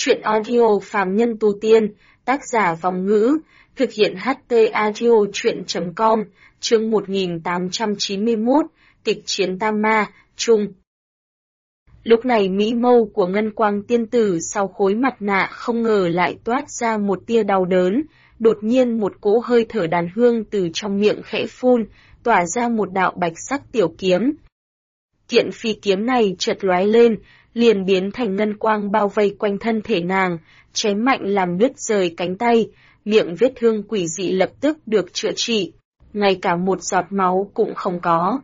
Truyện audio phàm nhân tu tiên, tác giả Vòng Ngữ, thực hiện HT audio truyện.com, chương 1891, kịch chiến Tam Ma, Trung. Lúc này mỹ mâu của Ngân Quang tiên tử sau khối mặt nạ không ngờ lại toát ra một tia đau đớn, đột nhiên một cỗ hơi thở đàn hương từ trong miệng khẽ phun, tỏa ra một đạo bạch sắc tiểu kiếm. Kiện phi kiếm này chợt lóe lên, liền biến thành ngân quang bao vây quanh thân thể nàng, chém mạnh làm đứt rời cánh tay, miệng vết thương quỷ dị lập tức được chữa trị, ngay cả một giọt máu cũng không có.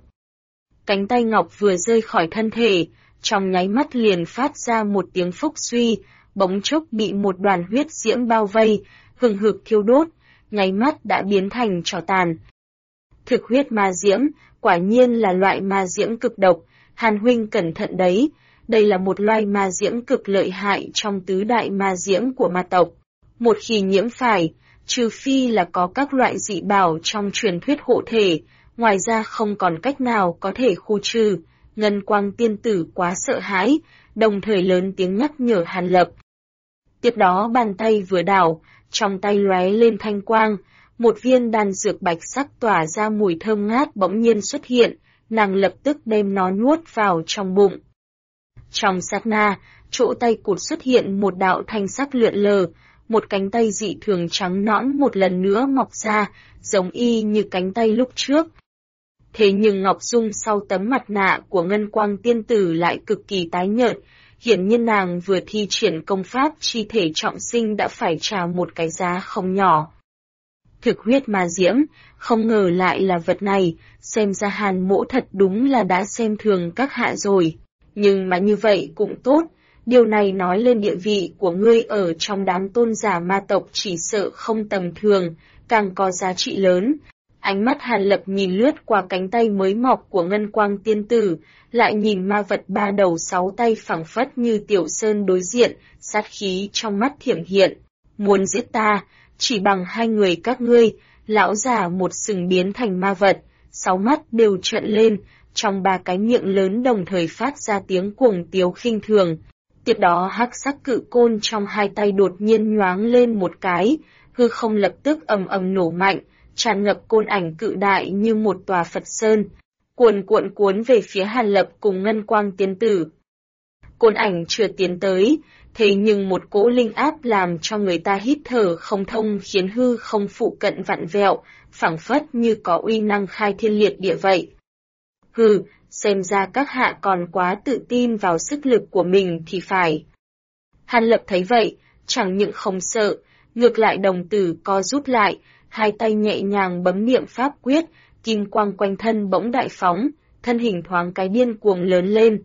Cánh tay ngọc vừa rơi khỏi thân thể, trong nháy mắt liền phát ra một tiếng phốc suy, bỗng chốc bị một đoàn huyết diễm bao vây, hừng hực thiêu đốt, nháy mắt đã biến thành tro tàn. Thực huyết ma diễm, quả nhiên là loại ma diễm cực độc, Hàn huynh cẩn thận đấy, đây là một loài ma diễm cực lợi hại trong tứ đại ma diễm của ma tộc. Một khi nhiễm phải, trừ phi là có các loại dị bảo trong truyền thuyết hộ thể, ngoài ra không còn cách nào có thể khu trừ. Ngân Quang tiên tử quá sợ hãi, đồng thời lớn tiếng nhắc nhở Hàn Lập. Tiếp đó bàn tay vừa đảo, trong tay lóe lên thanh quang, một viên đan dược bạch sắc tỏa ra mùi thơm ngát bỗng nhiên xuất hiện, nàng lập tức đem nó nuốt vào trong bụng. Trong sát na, chỗ tay cụt xuất hiện một đạo thanh sắc lượn lờ, một cánh tay dị thường trắng nõn một lần nữa mọc ra, giống y như cánh tay lúc trước. Thế nhưng Ngọc Dung sau tấm mặt nạ của Ngân Quang tiên tử lại cực kỳ tái nhợt, hiển nhiên nàng vừa thi triển công pháp chi thể trọng sinh đã phải trả một cái giá không nhỏ. Thực huyết ma diễm, không ngờ lại là vật này, xem ra Hàn mỗ thật đúng là đã xem thường các hạ rồi. Nhưng mà như vậy cũng tốt, điều này nói lên địa vị của ngươi ở trong đám tôn giả ma tộc chỉ sợ không tầm thường, càng có giá trị lớn. Ánh mắt Hàn Lập nhìn lướt qua cánh tay mới mọc của Ngân Quang tiên tử, lại nhìn ma vật ba đầu sáu tay phẳng phất như tiểu sơn đối diện, sát khí trong mắt thiểm hiện. Muốn giết ta, chỉ bằng hai người các ngươi, lão già một sừng biến thành ma vật, sáu mắt đều trợn lên, trong ba cái miệng lớn đồng thời phát ra tiếng cuồng tiếu khinh thường. Tiếp đó hắc sắc cự côn trong hai tay đột nhiên nhoáng lên một cái, hư không lập tức ầm ầm nổ mạnh, tràn ngập côn ảnh cự đại như một tòa Phật sơn, cuồn cuộn cuốn về phía Hàn Lập cùng Ngân Quang tiên tử. Côn ảnh chưa tiến tới, thế nhưng một cỗ linh áp làm cho người ta hít thở không thông khiến hư không phụ cận vặn vẹo, phảng phất như có uy năng khai thiên liệt địa vậy. Hừ, xem ra các hạ còn quá tự tin vào sức lực của mình thì phải. Hàn Lập thấy vậy, chẳng những không sợ, ngược lại đồng tử co rút lại, hai tay nhẹ nhàng bấm niệm pháp quyết, kim quang quanh thân bỗng đại phóng, thân hình thoáng cái điên cuồng lớn lên.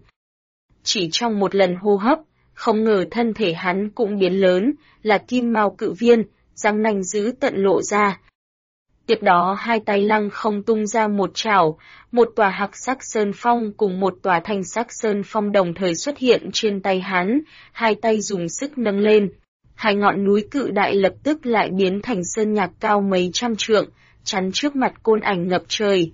Chỉ trong một lần hô hấp, không ngờ thân thể hắn cũng biến lớn, là kim mao cự viên, răng nanh dữ tận lộ ra. Tiếp đó hai tay lăng không tung ra một chảo, một tòa hắc sắc sơn phong cùng một tòa thanh sắc sơn phong đồng thời xuất hiện trên tay hắn, hai tay dùng sức nâng lên. Hai ngọn núi cự đại lập tức lại biến thành sơn nhạc cao mấy trăm trượng, chắn trước mặt côn ảnh ngập trời.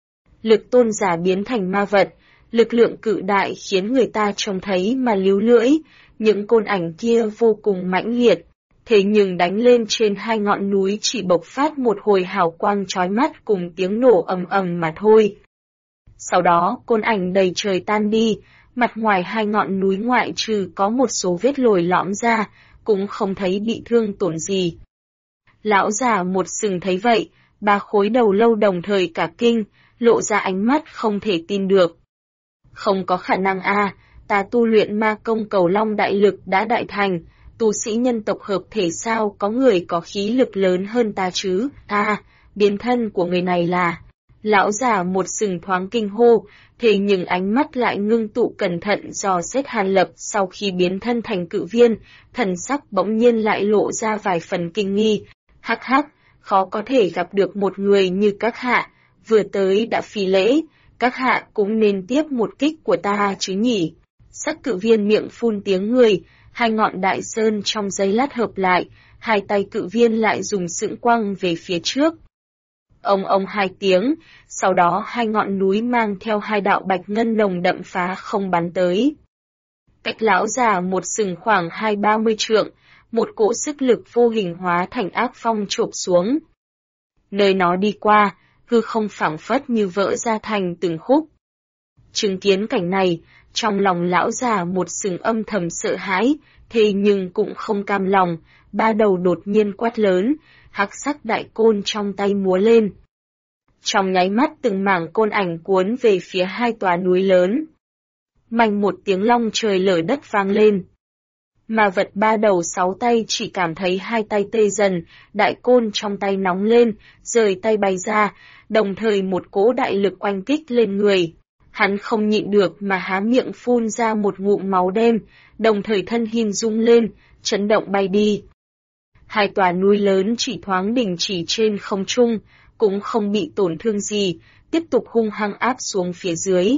Lực tôn giả biến thành ma vật, lực lượng cự đại khiến người ta trông thấy mà líu lưỡi, những côn ảnh kia vô cùng mãnh liệt. Thế nhưng đánh lên trên hai ngọn núi chỉ bộc phát một hồi hào quang chói mắt cùng tiếng nổ ầm ầm mà thôi. Sau đó côn ảnh đầy trời tan đi, mặt ngoài hai ngọn núi ngoại trừ có một số vết lồi lõm ra, cũng không thấy bị thương tổn gì. Lão già một sừng thấy vậy, ba khối đầu lâu đồng thời cả kinh, lộ ra ánh mắt không thể tin được. Không có khả năng ta tu luyện ma công cầu long đại lực đã đại thành, tu sĩ nhân tộc hợp thể sao có người có khí lực lớn hơn ta chứ, biến thân của người này là... Lão già một sừng thoáng kinh hô, thế nhưng ánh mắt lại ngưng tụ cẩn thận dò xét Hàn Lập sau khi biến thân thành cự viên, thần sắc bỗng nhiên lại lộ ra vài phần kinh nghi. Hắc hắc, khó có thể gặp được một người như các hạ, vừa tới đã phi lễ, các hạ cũng nên tiếp một kích của ta chứ nhỉ. Sắc cự viên miệng phun tiếng người, hai ngọn đại sơn trong giây lát hợp lại, hai tay cự viên lại dùng sững quăng về phía trước. Ông hai tiếng, sau đó hai ngọn núi mang theo hai đạo bạch ngân nồng đậm phá không bắn tới. Cách lão già một sừng khoảng 20-30 trượng, một cỗ sức lực vô hình hóa thành ác phong chộp xuống. Nơi nó đi qua, hư không phảng phất như vỡ ra thành từng khúc. Chứng kiến cảnh này, trong lòng lão già một sừng âm thầm sợ hãi, thế nhưng cũng không cam lòng, ba đầu đột nhiên quát lớn, hắc sắc đại côn trong tay múa lên. Trong nháy mắt từng mảng côn ảnh cuốn về phía hai tòa núi lớn. Manh một tiếng long trời lở đất vang lên. Mà vật ba đầu sáu tay chỉ cảm thấy hai tay tê dần, đại côn trong tay nóng lên, rời tay bay ra, đồng thời một cỗ đại lực oanh kích lên người. Hắn không nhịn được mà há miệng phun ra một ngụm máu đen, đồng thời thân hình rung lên, chấn động bay đi. Hai tòa núi lớn chỉ thoáng đình chỉ trên không trung, cũng không bị tổn thương gì, tiếp tục hung hăng áp xuống phía dưới.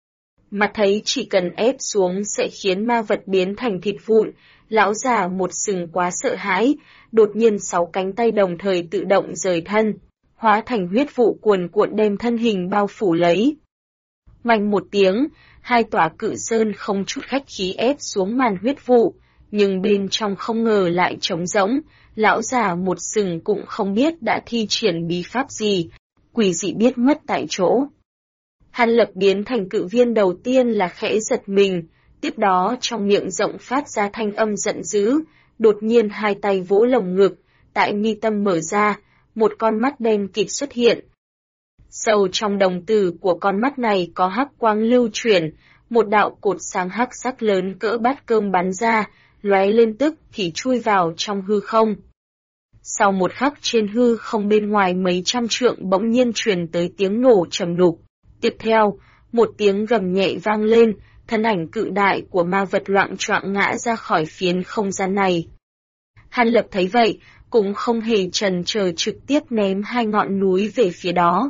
Mà thấy chỉ cần ép xuống sẽ khiến ma vật biến thành thịt vụn, lão già một sừng quá sợ hãi, đột nhiên 6 cánh tay đồng thời tự động rời thân, hóa thành huyết vụ cuồn cuộn đem thân hình bao phủ lấy. Oanh một tiếng, hai tòa cự sơn không chút khách khí ép xuống màn huyết vụ, nhưng bên trong không ngờ lại trống rỗng, lão già một sừng cũng không biết đã thi triển bí pháp gì, quỷ dị biết mất tại chỗ. Hàn Lập biến thành cự viên đầu tiên là khẽ giật mình, tiếp đó trong miệng rộng phát ra thanh âm giận dữ, đột nhiên hai tay vỗ lồng ngực, tại mi tâm mở ra, một con mắt đen kịt xuất hiện. Sâu trong đồng tử của con mắt này có hắc quang lưu chuyển, một đạo cột sáng hắc sắc lớn cỡ bát cơm bắn ra, lóe lên tức thì chui vào trong hư không. Sau một khắc trên hư không bên ngoài mấy trăm trượng bỗng nhiên truyền tới tiếng nổ trầm đục. Tiếp theo, một tiếng gầm nhẹ vang lên, thân ảnh cự đại của ma vật loạng choạng ngã ra khỏi phiến không gian này. Hàn Lập thấy vậy, cũng không hề chần chờ trực tiếp ném hai ngọn núi về phía đó.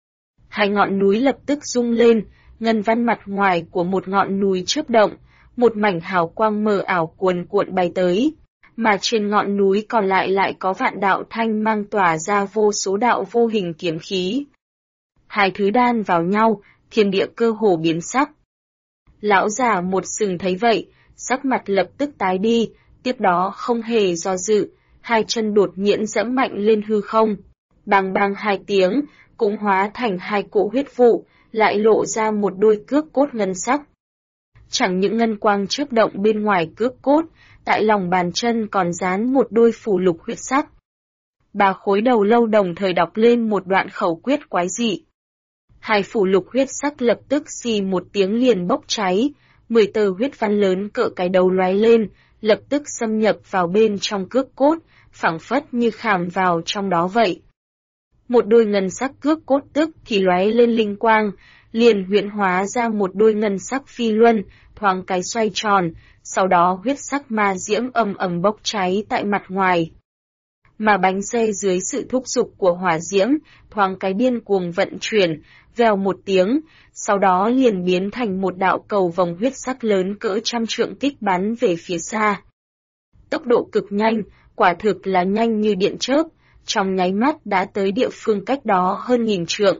Hai ngọn núi lập tức rung lên, ngân văn mặt ngoài của một ngọn núi chớp động, một mảnh hào quang mờ ảo cuồn cuộn bay tới, mà trên ngọn núi còn lại có vạn đạo thanh mang tỏa ra vô số đạo vô hình kiếm khí. Hai thứ đan vào nhau, thiên địa cơ hồ biến sắc. Lão già một sừng thấy vậy, sắc mặt lập tức tái đi, tiếp đó không hề do dự, hai chân đột nhiên giẫm mạnh lên hư không. Bang bang hai tiếng, cũng hóa thành hai cỗ huyết vụ, lại lộ ra một đôi cước cốt ngân sắc. Chẳng những ngân quang chớp động bên ngoài cước cốt, tại lòng bàn chân còn dán một đôi phù lục huyết sắc. Ba khối đầu lâu đồng thời đọc lên một đoạn khẩu quyết quái dị. Hai phù lục huyết sắc lập tức xì một tiếng liền bốc cháy, 10 tờ huyết văn lớn cỡ cái đầu lóe lên, lập tức xâm nhập vào bên trong cước cốt, phảng phất như khảm vào trong đó vậy. Một đôi ngân sắc cước cốt tức thì lóe lên linh quang, liền huyễn hóa ra một đôi ngân sắc phi luân, thoáng cái xoay tròn, sau đó huyết sắc ma diễm ầm ầm bốc cháy tại mặt ngoài. Mà bánh xe dưới sự thúc giục của hỏa diễm, thoáng cái điên cuồng vận chuyển, vèo một tiếng, sau đó liền biến thành một đạo cầu vòng huyết sắc lớn cỡ trăm trượng kích bắn về phía xa. Tốc độ cực nhanh, quả thực là nhanh như điện chớp, trong nháy mắt đã tới địa phương cách đó hơn 1000 trượng.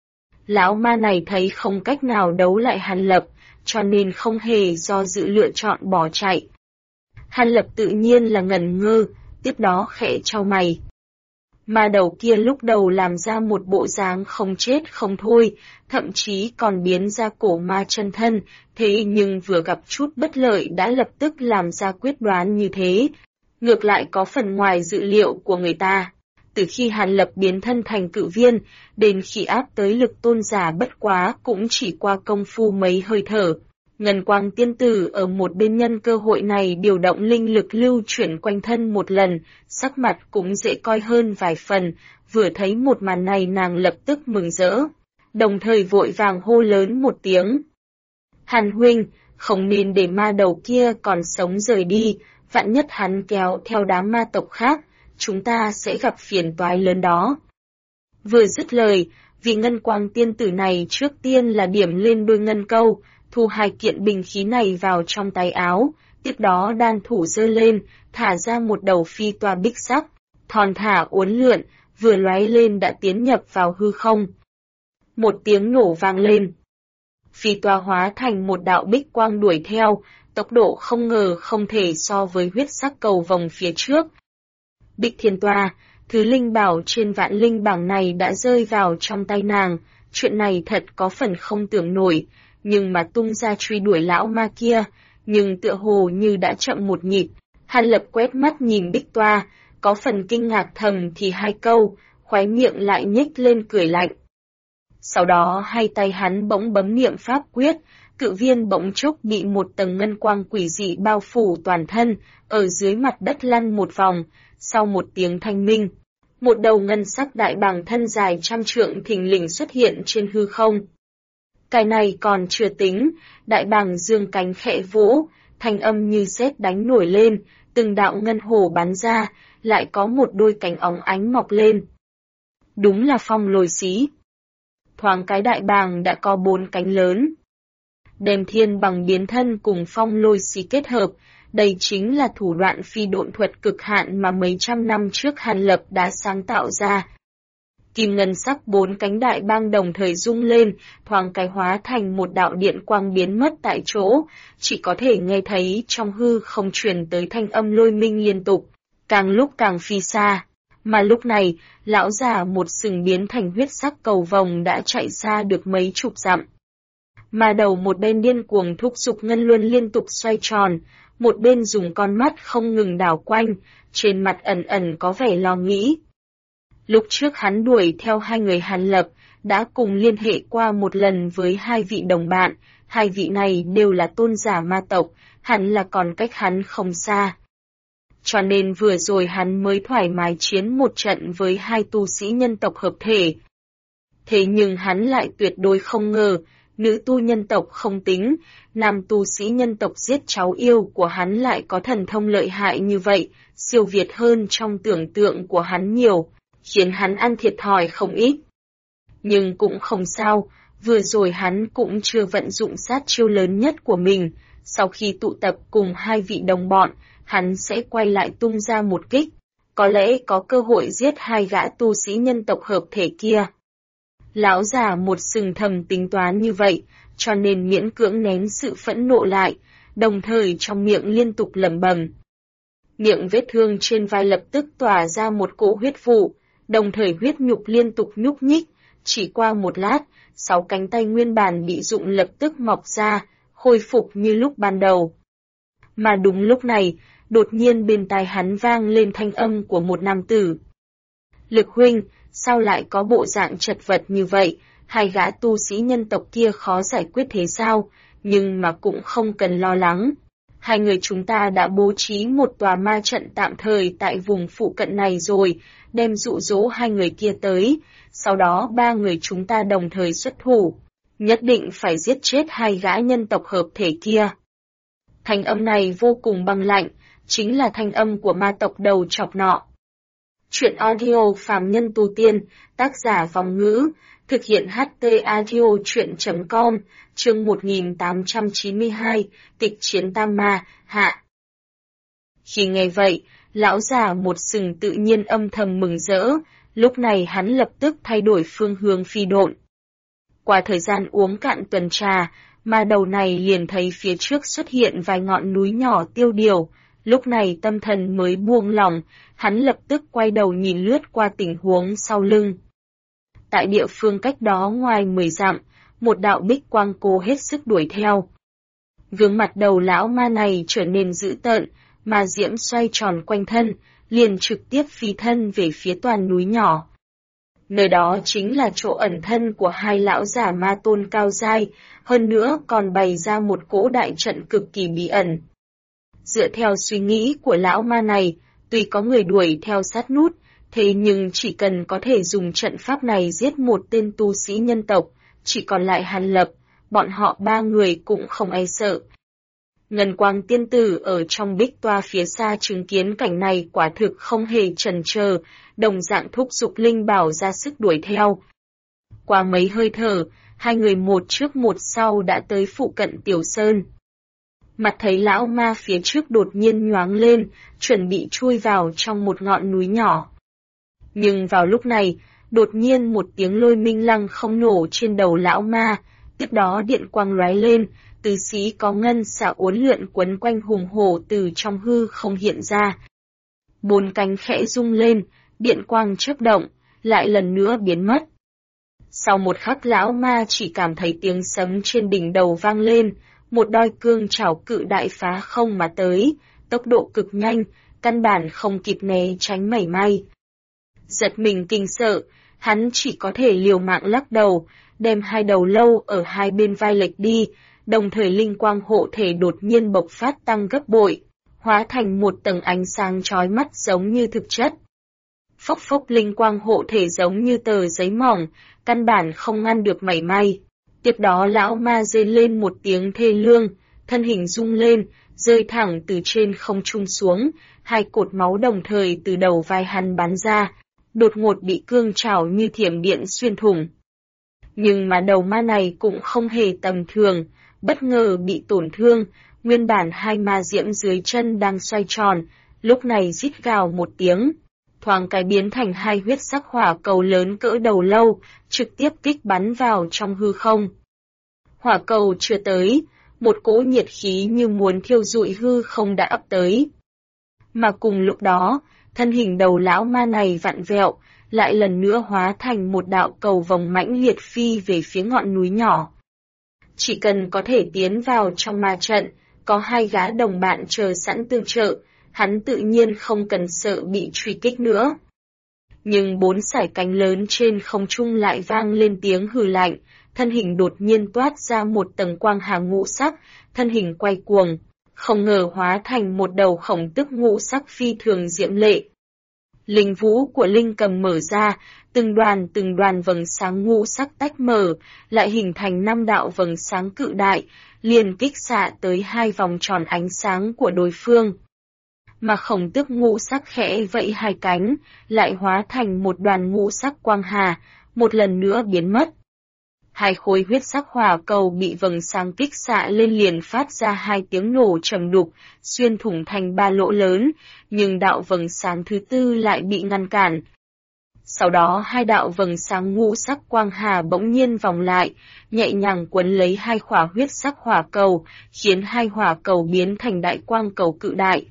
Lão ma này thấy không cách nào đấu lại Hàn Lập, cho nên không hề do dự lựa chọn bỏ chạy. Hàn Lập tự nhiên là ngẩn ngơ, tiếp đó khẽ chau mày. Ma đầu kia lúc đầu làm ra một bộ dáng không chết không thôi, thậm chí còn biến ra cổ ma chân thân, thế nhưng vừa gặp chút bất lợi đã lập tức làm ra quyết đoán như thế. Ngược lại có phần ngoài dự liệu của người ta. Từ khi Hàn Lập biến thân thành cự viên, đến khi áp tới lực tôn giả bất quá cũng chỉ qua công phu mấy hơi thở. Ngân quang tiên tử ở một bên nhân cơ hội này điều động linh lực lưu chuyển quanh thân một lần, sắc mặt cũng dễ coi hơn vài phần, vừa thấy một màn này nàng lập tức mừng rỡ, đồng thời vội vàng hô lớn một tiếng. Hàn huynh, không nên để ma đầu kia còn sống rời đi, vạn nhất hắn kéo theo đám ma tộc khác, chúng ta sẽ gặp phiền toái lớn đó. Vừa dứt lời, vì ngân quang tiên tử này trước tiên là điểm lên đôi ngân câu, thu hai kiện bình khí này vào trong tay áo, tiếp đó đan thủ giơ lên, thả ra một đầu phi toa bích sắc, thon thả uốn lượn, vừa lóe lên đã tiến nhập vào hư không. Một tiếng nổ vang lên. phi toa hóa thành một đạo bích quang đuổi theo, tốc độ không ngờ không thể so với huyết sắc cầu vồng phía trước. Bích Thiên Toa, thứ linh bảo trên vạn linh bảng này đã rơi vào trong tay nàng, chuyện này thật có phần không tưởng nổi, nhưng mà tung ra truy đuổi lão ma kia, nhưng tựa hồ như đã chậm một nhịp. Hàn Lập quét mắt nhìn Bích Toa, có phần kinh ngạc thầm thì hai câu, khóe miệng lại nhếch lên cười lạnh. Sau đó hai tay hắn bỗng bấm niệm pháp quyết, cự viên bỗng chốc bị một tầng ngân quang quỷ dị bao phủ toàn thân, ở dưới mặt đất lăn một vòng, sau một tiếng thanh minh. Một đầu ngân sắc đại bàng thân dài 100 trượng thình lình xuất hiện trên hư không. Cái này còn chưa tính, đại bàng dương cánh khẽ vỗ, thanh âm như sét đánh nổi lên, từng đạo ngân hồ bắn ra, lại có một đôi cánh óng ánh mọc lên. Đúng là phong lôi xí. Thoáng cái đại bàng đã có 4 cánh lớn. Đem thiên bằng biến thân cùng phong lôi xí kết hợp, đây chính là thủ đoạn phi độn thuật cực hạn mà mấy trăm năm trước Hàn Lập đã sáng tạo ra. Kim ngân sắc 4 cánh đại bang đồng thời rung lên, thoáng cái hóa thành một đạo điện quang biến mất tại chỗ, chỉ có thể nghe thấy trong hư không truyền tới thanh âm lôi minh liên tục, càng lúc càng phi xa. Mà lúc này, lão già một sừng biến thành huyết sắc cầu vồng đã chạy xa được mấy chục dặm. Mà đầu một bên điên cuồng thúc giục ngân luân liên tục xoay tròn, một bên dùng con mắt không ngừng đảo quanh, trên mặt ẩn ẩn có vẻ lo nghĩ. Lúc trước hắn đuổi theo hai người Hàn Lập, đã cùng liên hệ qua một lần với hai vị đồng bạn, hai vị này đều là tôn giả ma tộc, hẳn là còn cách hắn không xa. Cho nên vừa rồi hắn mới thoải mái chiến một trận với hai tu sĩ nhân tộc hợp thể. Thế nhưng hắn lại tuyệt đối không ngờ, nữ tu nhân tộc không tính, nam tu sĩ nhân tộc giết cháu yêu của hắn lại có thần thông lợi hại như vậy, siêu việt hơn trong tưởng tượng của hắn nhiều, khiến hắn ăn thiệt thòi không ít. Nhưng cũng không sao, vừa rồi hắn cũng chưa vận dụng sát chiêu lớn nhất của mình, sau khi tụ tập cùng hai vị đồng bọn, hắn sẽ quay lại tung ra một kích, có lẽ có cơ hội giết hai gã tu sĩ nhân tộc hợp thể kia. Lão già một sừng thầm tính toán như vậy, cho nên miễn cưỡng nén sự phẫn nộ lại, đồng thời trong miệng liên tục lẩm bẩm. Miệng vết thương trên vai lập tức tỏa ra một cỗ huyết vụ, đồng thời huyết nhục liên tục nhúc nhích, chỉ qua một lát, 6 cánh tay nguyên bản bị rụng lập tức mọc ra, khôi phục như lúc ban đầu. Mà đúng lúc này, đột nhiên bên tai hắn vang lên thanh âm của một nam tử. Lực huynh, sao lại có bộ dạng chật vật như vậy, hai gã tu sĩ nhân tộc kia khó giải quyết thế sao, nhưng mà cũng không cần lo lắng. Hai người chúng ta đã bố trí một tòa ma trận tạm thời tại vùng phụ cận này rồi, đem dụ dỗ hai người kia tới, sau đó 3 người chúng ta đồng thời xuất thủ, nhất định phải giết chết hai gã nhân tộc hợp thể kia. Thanh âm này vô cùng băng lạnh, chính là thanh âm của ma tộc đầu chọc nọ. Chuyện audio phàm nhân tu tiên, tác giả Vòng Ngữ, thực hiện HT audio chuyện.com, chương 1892, tịch chiến tam ma, hạ. Khi nghe vậy, lão già một sừng tự nhiên âm thầm mừng rỡ, lúc này hắn lập tức thay đổi phương hướng phi độn. Qua thời gian uống cạn tuần trà, ma đầu này liền thấy phía trước xuất hiện vài ngọn núi nhỏ tiêu điều, lúc này tâm thần mới buông lỏng, hắn lập tức quay đầu nhìn lướt qua tình huống sau lưng. Tại địa phương cách đó ngoài 10 dặm, một đạo bích quang cố hết sức đuổi theo. Gương mặt đầu lão ma này trở nên dữ tợn, ma diễm xoay tròn quanh thân, liền trực tiếp phi thân về phía toàn núi nhỏ. Nơi đó chính là chỗ ẩn thân của hai lão giả ma tôn cao giai, hơn nữa còn bày ra một cỗ đại trận cực kỳ bí ẩn. Dựa theo suy nghĩ của lão ma này, tuy có người đuổi theo sát nút, thế nhưng chỉ cần có thể dùng trận pháp này giết một tên tu sĩ nhân tộc, chỉ còn lại Hàn Lập, bọn họ 3 người cũng không ai sợ. Ngân Quang tiên tử ở trong bích toa phía xa chứng kiến cảnh này quả thực không hề chần chờ, đồng dạng thúc giục linh bảo ra sức đuổi theo. Qua mấy hơi thở, hai người một trước một sau đã tới phụ cận Tiểu Sơn. Mặt thấy lão ma phía trước đột nhiên nhoáng lên, chuẩn bị chui vào trong một ngọn núi nhỏ. Nhưng vào lúc này, đột nhiên một tiếng lôi minh lăng không nổ trên đầu lão ma, Tiếp đó điện quang lóe lên, tứ xí có ngân xà uốn lượn quấn quanh hùng hổ từ trong hư không hiện ra. Bốn cánh khẽ rung lên, điện quang chớp động, lại lần nữa biến mất. Sau một khắc lão ma chỉ cảm thấy tiếng sấm trên đỉnh đầu vang lên, một đôi cương trảo cự đại phá không mà tới, tốc độ cực nhanh, căn bản không kịp né tránh mảy may. Giật mình kinh sợ, hắn chỉ có thể liều mạng lắc đầu, đem hai đầu lâu ở hai bên vai lệch đi, đồng thời linh quang hộ thể đột nhiên bộc phát tăng gấp bội, hóa thành một tầng ánh sáng chói mắt giống như thực chất. Phốc phốc linh quang hộ thể giống như tờ giấy mỏng, căn bản không ngăn được mảy may. Tiếp đó lão ma rên lên một tiếng thê lương, thân hình rung lên, rơi thẳng từ trên không trung xuống, hai cột máu đồng thời từ đầu vai hắn bắn ra, đột ngột bị cương trảo như thiểm điện xuyên thủng. Nhưng mà đầu ma này cũng không hề tầm thường, bất ngờ bị tổn thương, nguyên bản hai ma diễm dưới chân đang xoay tròn, lúc này rít gào một tiếng, thoáng cái biến thành hai huyết sắc hỏa cầu lớn cỡ đầu lâu, trực tiếp kích bắn vào trong hư không. Hỏa cầu chưa tới, một cỗ nhiệt khí như muốn thiêu rụi hư không đã ập tới. Mà cùng lúc đó, thân hình đầu lão ma này vặn vẹo, lại lần nữa hóa thành một đạo cầu vồng mãnh liệt phi về phía ngọn núi nhỏ. Chỉ cần có thể tiến vào trong ma trận, có hai gã đồng bạn chờ sẵn tương trợ, hắn tự nhiên không cần sợ bị truy kích nữa. Nhưng bốn sải cánh lớn trên không trung lại vang lên tiếng hừ lạnh, thân hình đột nhiên toát ra một tầng quang hà ngũ sắc, thân hình quay cuồng, không ngờ hóa thành một đầu khổng tức ngũ sắc phi thường diễm lệ. Linh vũ của linh cầm mở ra, từng đoàn vầng sáng ngũ sắc tách mở, lại hình thành 5 đạo vầng sáng cự đại, liền kích xạ tới hai vòng tròn ánh sáng của đối phương. Mà khổng tước ngũ sắc khẽ vẫy hai cánh, lại hóa thành một đoàn ngũ sắc quang hà, một lần nữa biến mất. Hai khối huyết sắc hỏa cầu bị vầng sáng kích xạ lên liền phát ra hai tiếng nổ trầm đục, xuyên thủng thành 3 lỗ lớn, nhưng đạo vầng sáng thứ tư lại bị ngăn cản. Sau đó hai đạo vầng sáng ngũ sắc quang hà bỗng nhiên vòng lại, nhẹ nhàng quấn lấy hai khỏa huyết sắc hỏa cầu, khiến hai hỏa cầu biến thành đại quang cầu cự đại.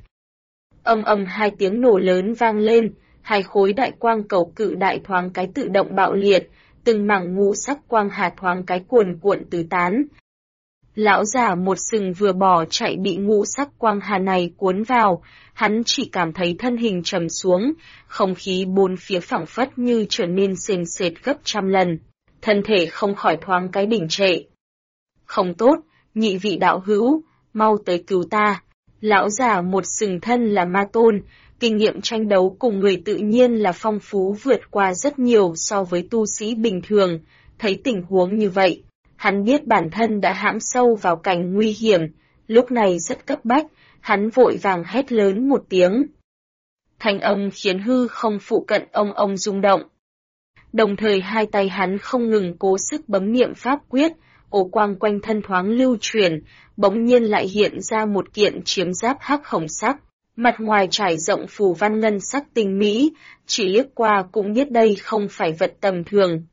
Âm âm hai tiếng nổ lớn vang lên, hai khối đại quang cầu cự đại thoáng cái tự động bạo liệt, từng mảng ngũ sắc quang hà thoáng cái cuồn cuộn tứ tán. Lão già một sừng vừa bỏ chạy bị ngũ sắc quang hà này cuốn vào, hắn chỉ cảm thấy thân hình trầm xuống, không khí bốn phía phảng phất như trở nên sền sệt gấp trăm lần, thân thể không khỏi thoáng cái đỉnh trệ. Không tốt, nhị vị đạo hữu, mau tới cứu ta. Lão già một sừng thân là ma tôn, kinh nghiệm tranh đấu cùng người tự nhiên là phong phú vượt qua rất nhiều so với tu sĩ bình thường, thấy tình huống như vậy. Hắn biết bản thân đã hãm sâu vào cảnh nguy hiểm, lúc này rất cấp bách, hắn vội vàng hét lớn một tiếng. Thanh âm khiến hư không phụ cận ông rung động. Đồng thời hai tay hắn không ngừng cố sức bấm niệm pháp quyết, ổ quang quanh thân thoáng lưu chuyển, bỗng nhiên lại hiện ra một kiện chiếm giáp hắc hồng sắc, mặt ngoài trải rộng phù văn ngân sắc tinh mỹ, chỉ liếc qua cũng biết đây không phải vật tầm thường.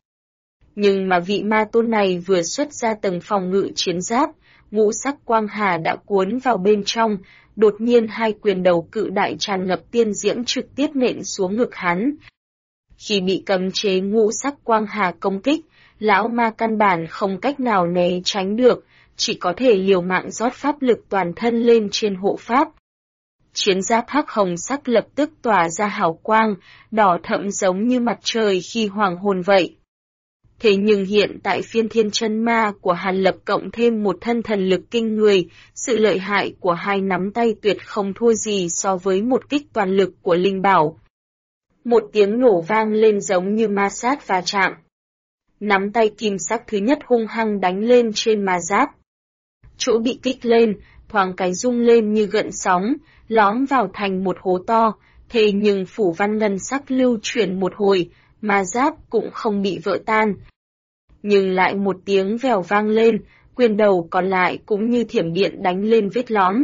Nhưng mà vị ma tôn này vừa xuất ra tầng phòng ngự chiến giáp, ngũ sắc quang hà đã cuốn vào bên trong, đột nhiên hai quyền đầu cự đại tràn ngập tiên diễm trực tiếp nện xuống ngực hắn. Khi bị cấm chế ngũ sắc quang hà công kích, lão ma căn bản không cách nào né tránh được, chỉ có thể liều mạng rót pháp lực toàn thân lên trên hộ pháp. Chiến giáp hắc hồng sắc lập tức tỏa ra hào quang, đỏ thẫm giống như mặt trời khi hoàng hôn vậy. Thế nhưng hiện tại phiên thiên chân ma của Hàn Lập cộng thêm một thân thần lực kinh người, sự lợi hại của hai nắm tay tuyệt không thua gì so với một kích toàn lực của linh bảo. Một tiếng nổ vang lên giống như ma sát va chạm. Nắm tay kim sắc thứ nhất hung hăng đánh lên trên ma giáp. Chỗ bị kích lên, thoáng cái rung lên như gợn sóng, lõm vào thành một hố to, thế nhưng phủ văn ngân sắc lưu chuyển một hồi, ma giáp cũng không bị vỡ tan. Nhưng lại một tiếng vèo vang lên, quyền đầu còn lại cũng như thiểm điện đánh lên vết lõm.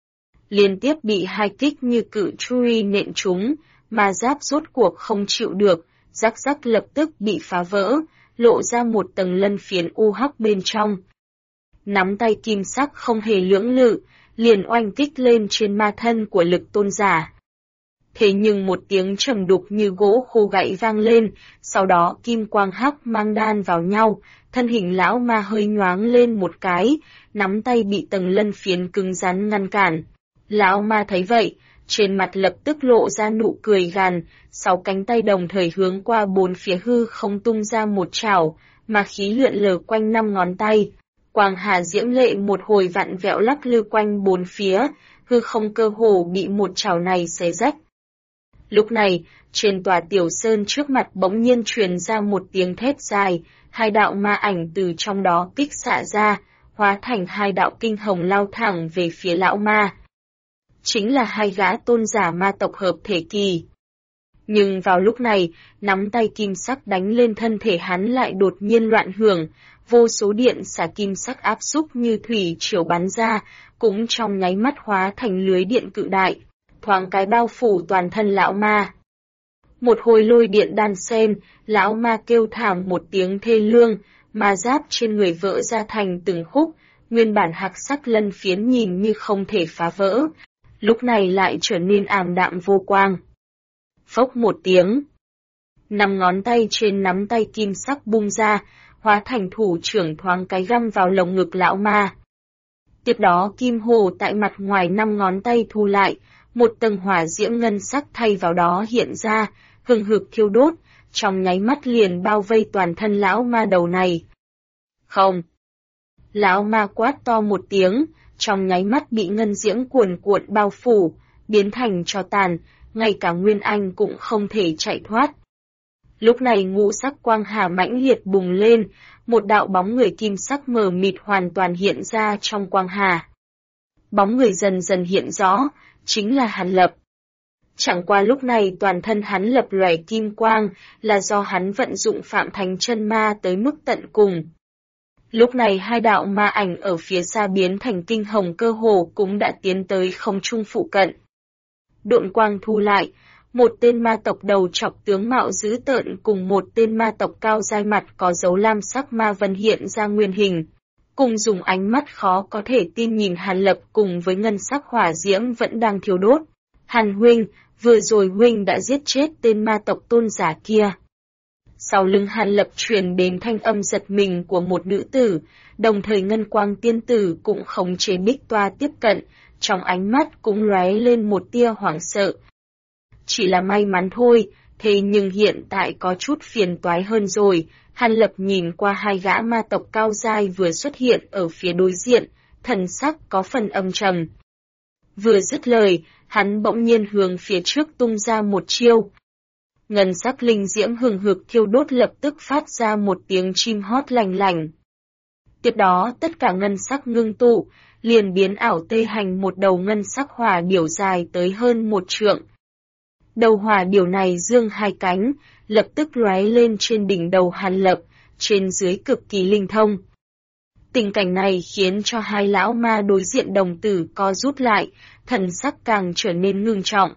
Liên tiếp bị hai kích như cự truy nện trúng, ma giáp rốt cuộc không chịu được, rắc rắc lập tức bị phá vỡ, lộ ra một tầng lân phiến u hắc bên trong. Nắm tay kim sắc không hề lưỡng lự, liền oanh kích lên trên ma thân của Lực Tôn giả. Thế nhưng một tiếng trầm đục như gỗ khô gãy vang lên, sau đó kim quang hắc mang đan vào nhau, thân hình lão ma hơi nhoáng lên một cái, nắm tay bị tầng lân phiến cứng rắn ngăn cản. Lão ma thấy vậy, trên mặt lập tức lộ ra nụ cười gàn, 6 cánh tay đồng thời hướng qua 4 phía hư không tung ra một chảo, mà khí lượn lờ quanh 5 ngón tay. Quang hà diễm lệ một hồi vặn vẹo lắc lư quanh 4 phía, hư không cơ hồ bị một chảo này xé rách. Lúc này, trên tòa tiểu sơn trước mặt bỗng nhiên truyền ra một tiếng thét dài, 2 đạo ma ảnh từ trong đó kích xạ ra, hóa thành 2 đạo kinh hồng lao thẳng về phía lão ma. Chính là 2 gã tôn giả ma tộc hợp thể kỳ. Nhưng vào lúc này, nắm tay kim sắc đánh lên thân thể hắn lại đột nhiên loạn hưởng, vô số điện xả kim sắc áp xúc như thủy triều bắn ra, cũng trong nháy mắt hóa thành lưới điện cự đại, thoáng cái bao phủ toàn thân lão ma. Một hồi lôi điện đan xen, lão ma kêu thảm một tiếng thê lương, ma giáp trên người vỡ ra thành từng khúc, nguyên bản hạc sắc lân phiến nhìn như không thể phá vỡ, lúc này lại trở nên ảm đạm vô quang. Phốc một tiếng, 5 ngón tay trên nắm tay kim sắc bung ra, hóa thành thủ trưởng thoáng cái găm vào lồng ngực lão ma. Tiếp đó kim hồ tại mặt ngoài 5 ngón tay thu lại, một tầng hỏa diễm ngân sắc thay vào đó hiện ra, hừng hực thiêu đốt, trong nháy mắt liền bao vây toàn thân lão ma đầu này. Không! Lão ma quát to một tiếng, trong nháy mắt bị ngân diễm cuồn cuộn bao phủ, biến thành tro tàn, ngay cả Nguyên Anh cũng không thể chạy thoát. Lúc này ngũ sắc quang hà mãnh liệt bùng lên, một đạo bóng người kim sắc mờ mịt hoàn toàn hiện ra trong quang hà. Bóng người dần dần hiện rõ, chính là Hàn Lập. Chẳng qua lúc này toàn thân hắn lập lòe kim quang, là do hắn vận dụng Phạm Thánh Chân Ma tới mức tận cùng. Lúc này 2 đạo ma ảnh ở phía xa biến thành kinh hồng cơ hồ cũng đã tiến tới không trung phụ cận. Độn quang thu lại, một tên ma tộc đầu trọc tướng mạo dữ tợn cùng một tên ma tộc cao dai mặt có dấu lam sắc ma vân hiện ra nguyên hình, cùng dùng ánh mắt khó có thể tin nhìn Hàn Lập cùng với ngân sắc hỏa diễm vẫn đang thiêu đốt. Hàn huynh, vừa rồi huynh đã giết chết tên ma tộc tôn giả kia. Sau lưng Hàn Lập truyền đến thanh âm giật mình của một nữ tử, đồng thời ngân quang tiên tử cũng khống chế bích toa tiếp cận, trong ánh mắt cũng lóe lên một tia hoảng sợ. Chỉ là may mắn thôi, thế nhưng hiện tại có chút phiền toái hơn rồi. Hàn Lập nhìn qua 2 gã ma tộc cao giai vừa xuất hiện ở phía đối diện, thần sắc có phần âm trầm. Vừa dứt lời, hắn bỗng nhiên hướng phía trước tung ra một chiêu. Ngân sắc linh diễm hừng hực thiêu đốt lập tức phát ra một tiếng chim hót lành lành. Tiếp đó tất cả ngân sắc ngưng tụ, liền biến ảo tê hành một đầu ngân sắc hỏa điểu dài tới hơn 1 trượng. Đầu hỏa điểu này dương 2 cánh, lập tức lóe lên trên đỉnh đầu Hàn Lập, trên dưới cực kỳ linh thông. Tình cảnh này khiến cho 2 lão ma đối diện đồng tử co rút lại, thần sắc càng trở nên ngưng trọng.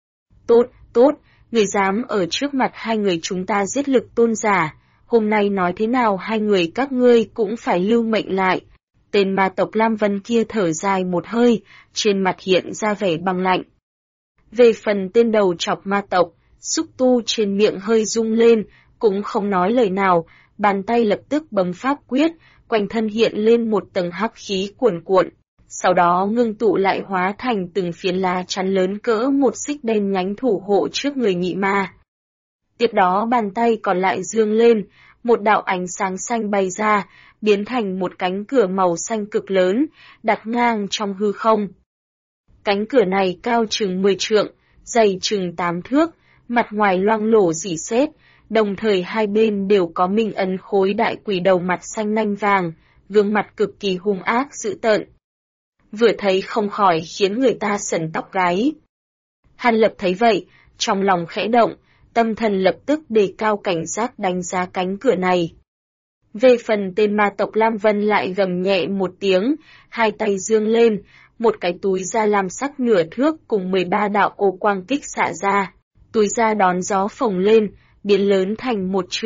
Tốt, người dám ở trước mặt 2 người chúng ta giết Lực tôn giả, hôm nay nói thế nào 2 người các ngươi cũng phải lưu mệnh lại. Tên ma tộc Lam Vân kia thở dài một hơi, trên mặt hiện ra vẻ băng lạnh. Về phần tên đầu chọc ma tộc, xúc tu trên miệng hơi rung lên, cũng không nói lời nào, bàn tay lập tức bấm pháp quyết, quanh thân hiện lên một tầng hắc khí cuồn cuộn, sau đó ngưng tụ lại hóa thành từng phiến lá chắn lớn cỡ một xích đen nhánh thủ hộ trước người nhị ma. Tiếp đó bàn tay còn lại dương lên, một đạo ánh sáng xanh bay ra, biến thành một cánh cửa màu xanh cực lớn, đặt ngang trong hư không. Cánh cửa này cao chừng 10 trượng, dày chừng 8 thước, mặt ngoài loang lổ rỉ sét, đồng thời 2 bên đều có minh ấn khối đại quỷ đầu mặt xanh nanh vàng, gương mặt cực kỳ hung ác dữ tợn. Vừa thấy không khỏi khiến người ta sởn tóc gáy. Hàn Lập thấy vậy, trong lòng khẽ động, tâm thần lập tức đề cao cảnh giác đánh giá cánh cửa này. Về phần tên ma tộc Lam Vân lại gầm nhẹ một tiếng, 2 tay dương lên, một cái túi da lam sắc nửa thước cùng 13 đạo ô quang kích xạ ra. Túi da đón gió phồng lên, biến lớn thành 1 trượng,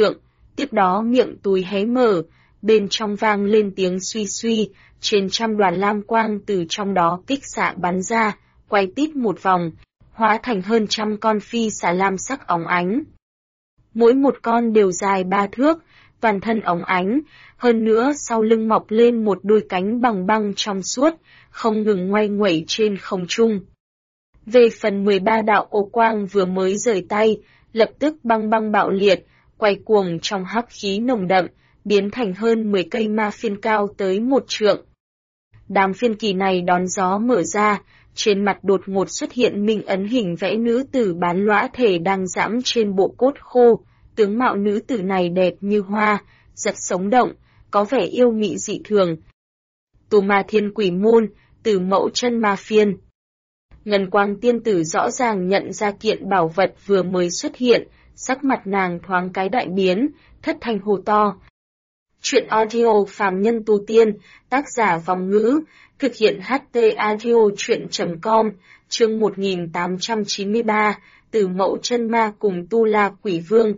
Tiếp đó miệng túi hé mở, bên trong vang lên tiếng suy suy, trên trăm đoàn lam quang từ trong đó kích xạ bắn ra, quay tít một vòng, hóa thành hơn trăm con phi xà lam sắc óng ánh. Mỗi một con đều dài 3 thước, toàn thân óng ánh, hơn nữa sau lưng mọc lên một đôi cánh bằng băng trong suốt, không ngừng ngoay nguẩy trên không trung. Về phần 13 đạo ô quang vừa mới rời tay, lập tức băng băng bạo liệt, quay cuồng trong hắc khí nồng đậm, biến thành hơn 10 cây ma phiên cao tới 1 trượng. Đám phiên kỳ này đón gió mở ra, trên mặt đột ngột xuất hiện minh ấn hình vẽ nữ tử bán lõa thể đang giãm trên bộ cốt khô, tướng mạo nữ tử này đẹp như hoa, rất sống động, có vẻ yêu mị dị thường. Tù Ma Thiên Quỷ Môn, Tử Mẫu Chân Ma Phiên. Ngân Quang tiên tử rõ ràng nhận ra kiện bảo vật vừa mới xuất hiện, sắc mặt nàng thoáng cái đại biến, thất thanh hô to. Chuyện audio phàm nhân tu tiên, tác giả Vòng Ngữ, thực hiện HT audio chuyện.com, chương 1893, Tử Mẫu Chân Ma cùng Tu La Quỷ Vương.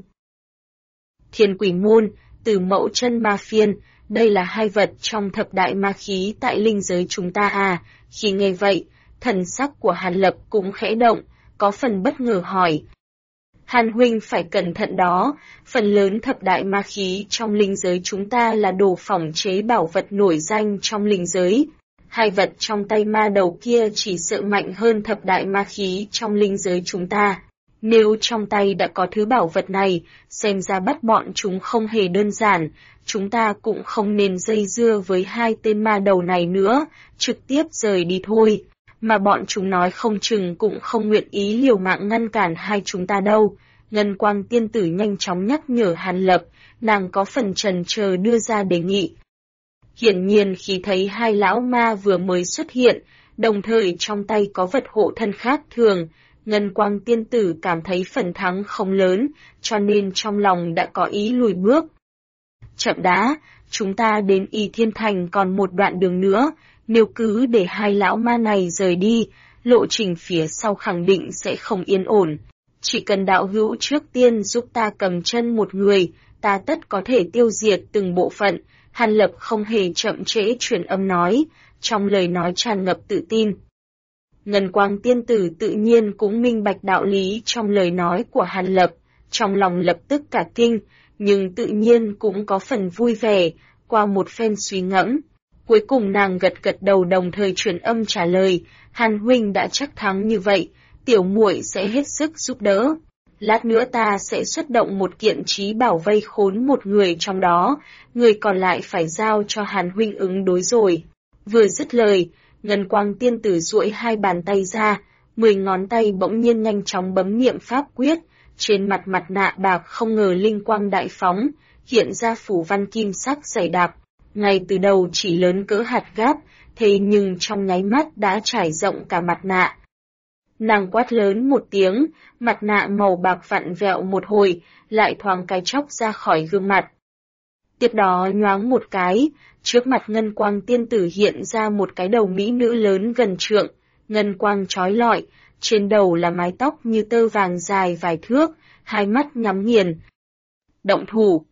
Thiên Quỷ Môn, Tử Mẫu Chân Ma Phiên, đây là hai vật trong thập đại ma khí tại linh giới chúng ta à? Khi nghe vậy, thần sắc của Hàn Lập cũng khẽ động, có phần bất ngờ hỏi. Hàn huynh phải cẩn thận đó, phần lớn thập đại ma khí trong linh giới chúng ta là đồ phỏng chế bảo vật nổi danh trong linh giới. Hai vật trong tay ma đầu kia chỉ sợ mạnh hơn thập đại ma khí trong linh giới chúng ta. Nếu trong tay đã có thứ bảo vật này, xem ra bắt bọn chúng không hề đơn giản, chúng ta cũng không nên dây dưa với hai tên ma đầu này nữa, trực tiếp rời đi thôi. Mà bọn chúng nói không chừng cũng không nguyện ý liều mạng ngăn cản hai chúng ta đâu. Ngân Quang tiên tử nhanh chóng nhắc nhở Hàn Lập, nàng có phần chần chờ đưa ra đề nghị. Hiển nhiên khi thấy hai lão ma vừa mới xuất hiện, đồng thời trong tay có vật hộ thân khác thường, Ngân Quang tiên tử cảm thấy phần thắng không lớn, cho nên trong lòng đã có ý lùi bước. Chậm đã, chúng ta đến Y Thiên Thành còn một đoạn đường nữa, nếu cứ để hai lão ma này rời đi, lộ trình phía sau khẳng định sẽ không yên ổn. Chỉ cần đạo hữu trước tiên giúp ta cầm chân một người, ta tất có thể tiêu diệt từng bộ phận. Hàn Lập không hề chậm trễ truyền âm nói, trong lời nói tràn ngập tự tin. Ngân Quang tiên tử tự nhiên cũng minh bạch đạo lý trong lời nói của Hàn Lập, trong lòng lập tức cả kinh, nhưng tự nhiên cũng có phần vui vẻ, qua một phen suy ngẫm. Cuối cùng nàng gật gật đầu đồng thời truyền âm trả lời, Hàn huynh đã chắc thắng như vậy, tiểu muội sẽ hết sức giúp đỡ. Lát nữa ta sẽ xuất động một kiện trí bảo vây khốn một người trong đó, người còn lại phải giao cho Hàn huynh ứng đối rồi. Vừa dứt lời, Ngân Quang tiên tử duỗi hai bàn tay ra, 10 ngón tay bỗng nhiên nhanh chóng bấm niệm pháp quyết, trên mặt mặt nạ bạc không ngờ linh quang đại phóng, hiện ra phủ văn kim sắc dày đặc, ngay từ đầu chỉ lớn cỡ hạt gáp, thế nhưng trong nháy mắt đã trải rộng cả mặt nạ. Nàng quát lớn một tiếng, mặt nạ màu bạc vặn vẹo một hồi, lại thoáng cái chóc ra khỏi gương mặt. Tiếp đó nhoáng một cái, trước mặt Ngân Quang tiên tử hiện ra một cái đầu mỹ nữ lớn gần trượng, ngân quang chói lọi, trên đầu là mái tóc như tơ vàng dài vài thước, hai mắt nhắm nghiền. Động thủ.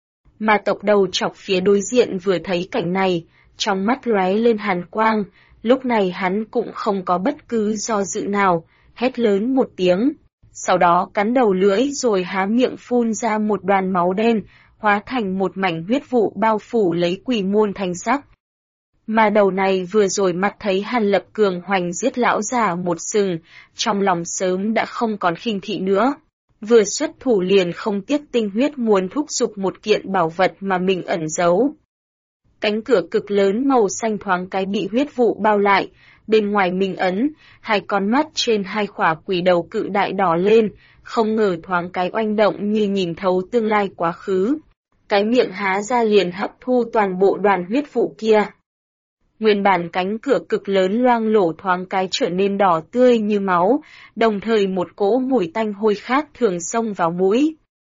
Ma tộc đầu chọc phía đối diện vừa thấy cảnh này, trong mắt lóe lên hàn quang, lúc này hắn cũng không có bất cứ do dự nào, hét lớn một tiếng. Sau đó cắn đầu lưỡi rồi há miệng phun ra một đoàn máu đen, hóa thành một mảnh huyết vụ bao phủ lấy Quỷ Môn Thanh Sắc. Mà đầu này vừa rồi mặt thấy Hàn Lập cường hoành giết lão già một sừng, trong lòng sớm đã không còn khinh thị nữa. Vừa xuất thủ liền không tiếc tinh huyết muốn thúc giục một kiện bảo vật mà mình ẩn giấu. Cánh cửa cực lớn màu xanh thoáng cái bị huyết vụ bao lại, bên ngoài mình ấn, hai con mắt trên hai khỏa quỷ đầu cự đại đỏ lên, không ngờ thoáng cái oanh động như nhìn thấu tương lai quá khứ. Cái miệng há ra liền hấp thu toàn bộ đoàn huyết vụ kia. Nguyên bản cánh cửa cực lớn loang lổ thoáng cái trở nên đỏ tươi như máu, đồng thời một cỗ mùi tanh hôi khác thường xông vào mũi.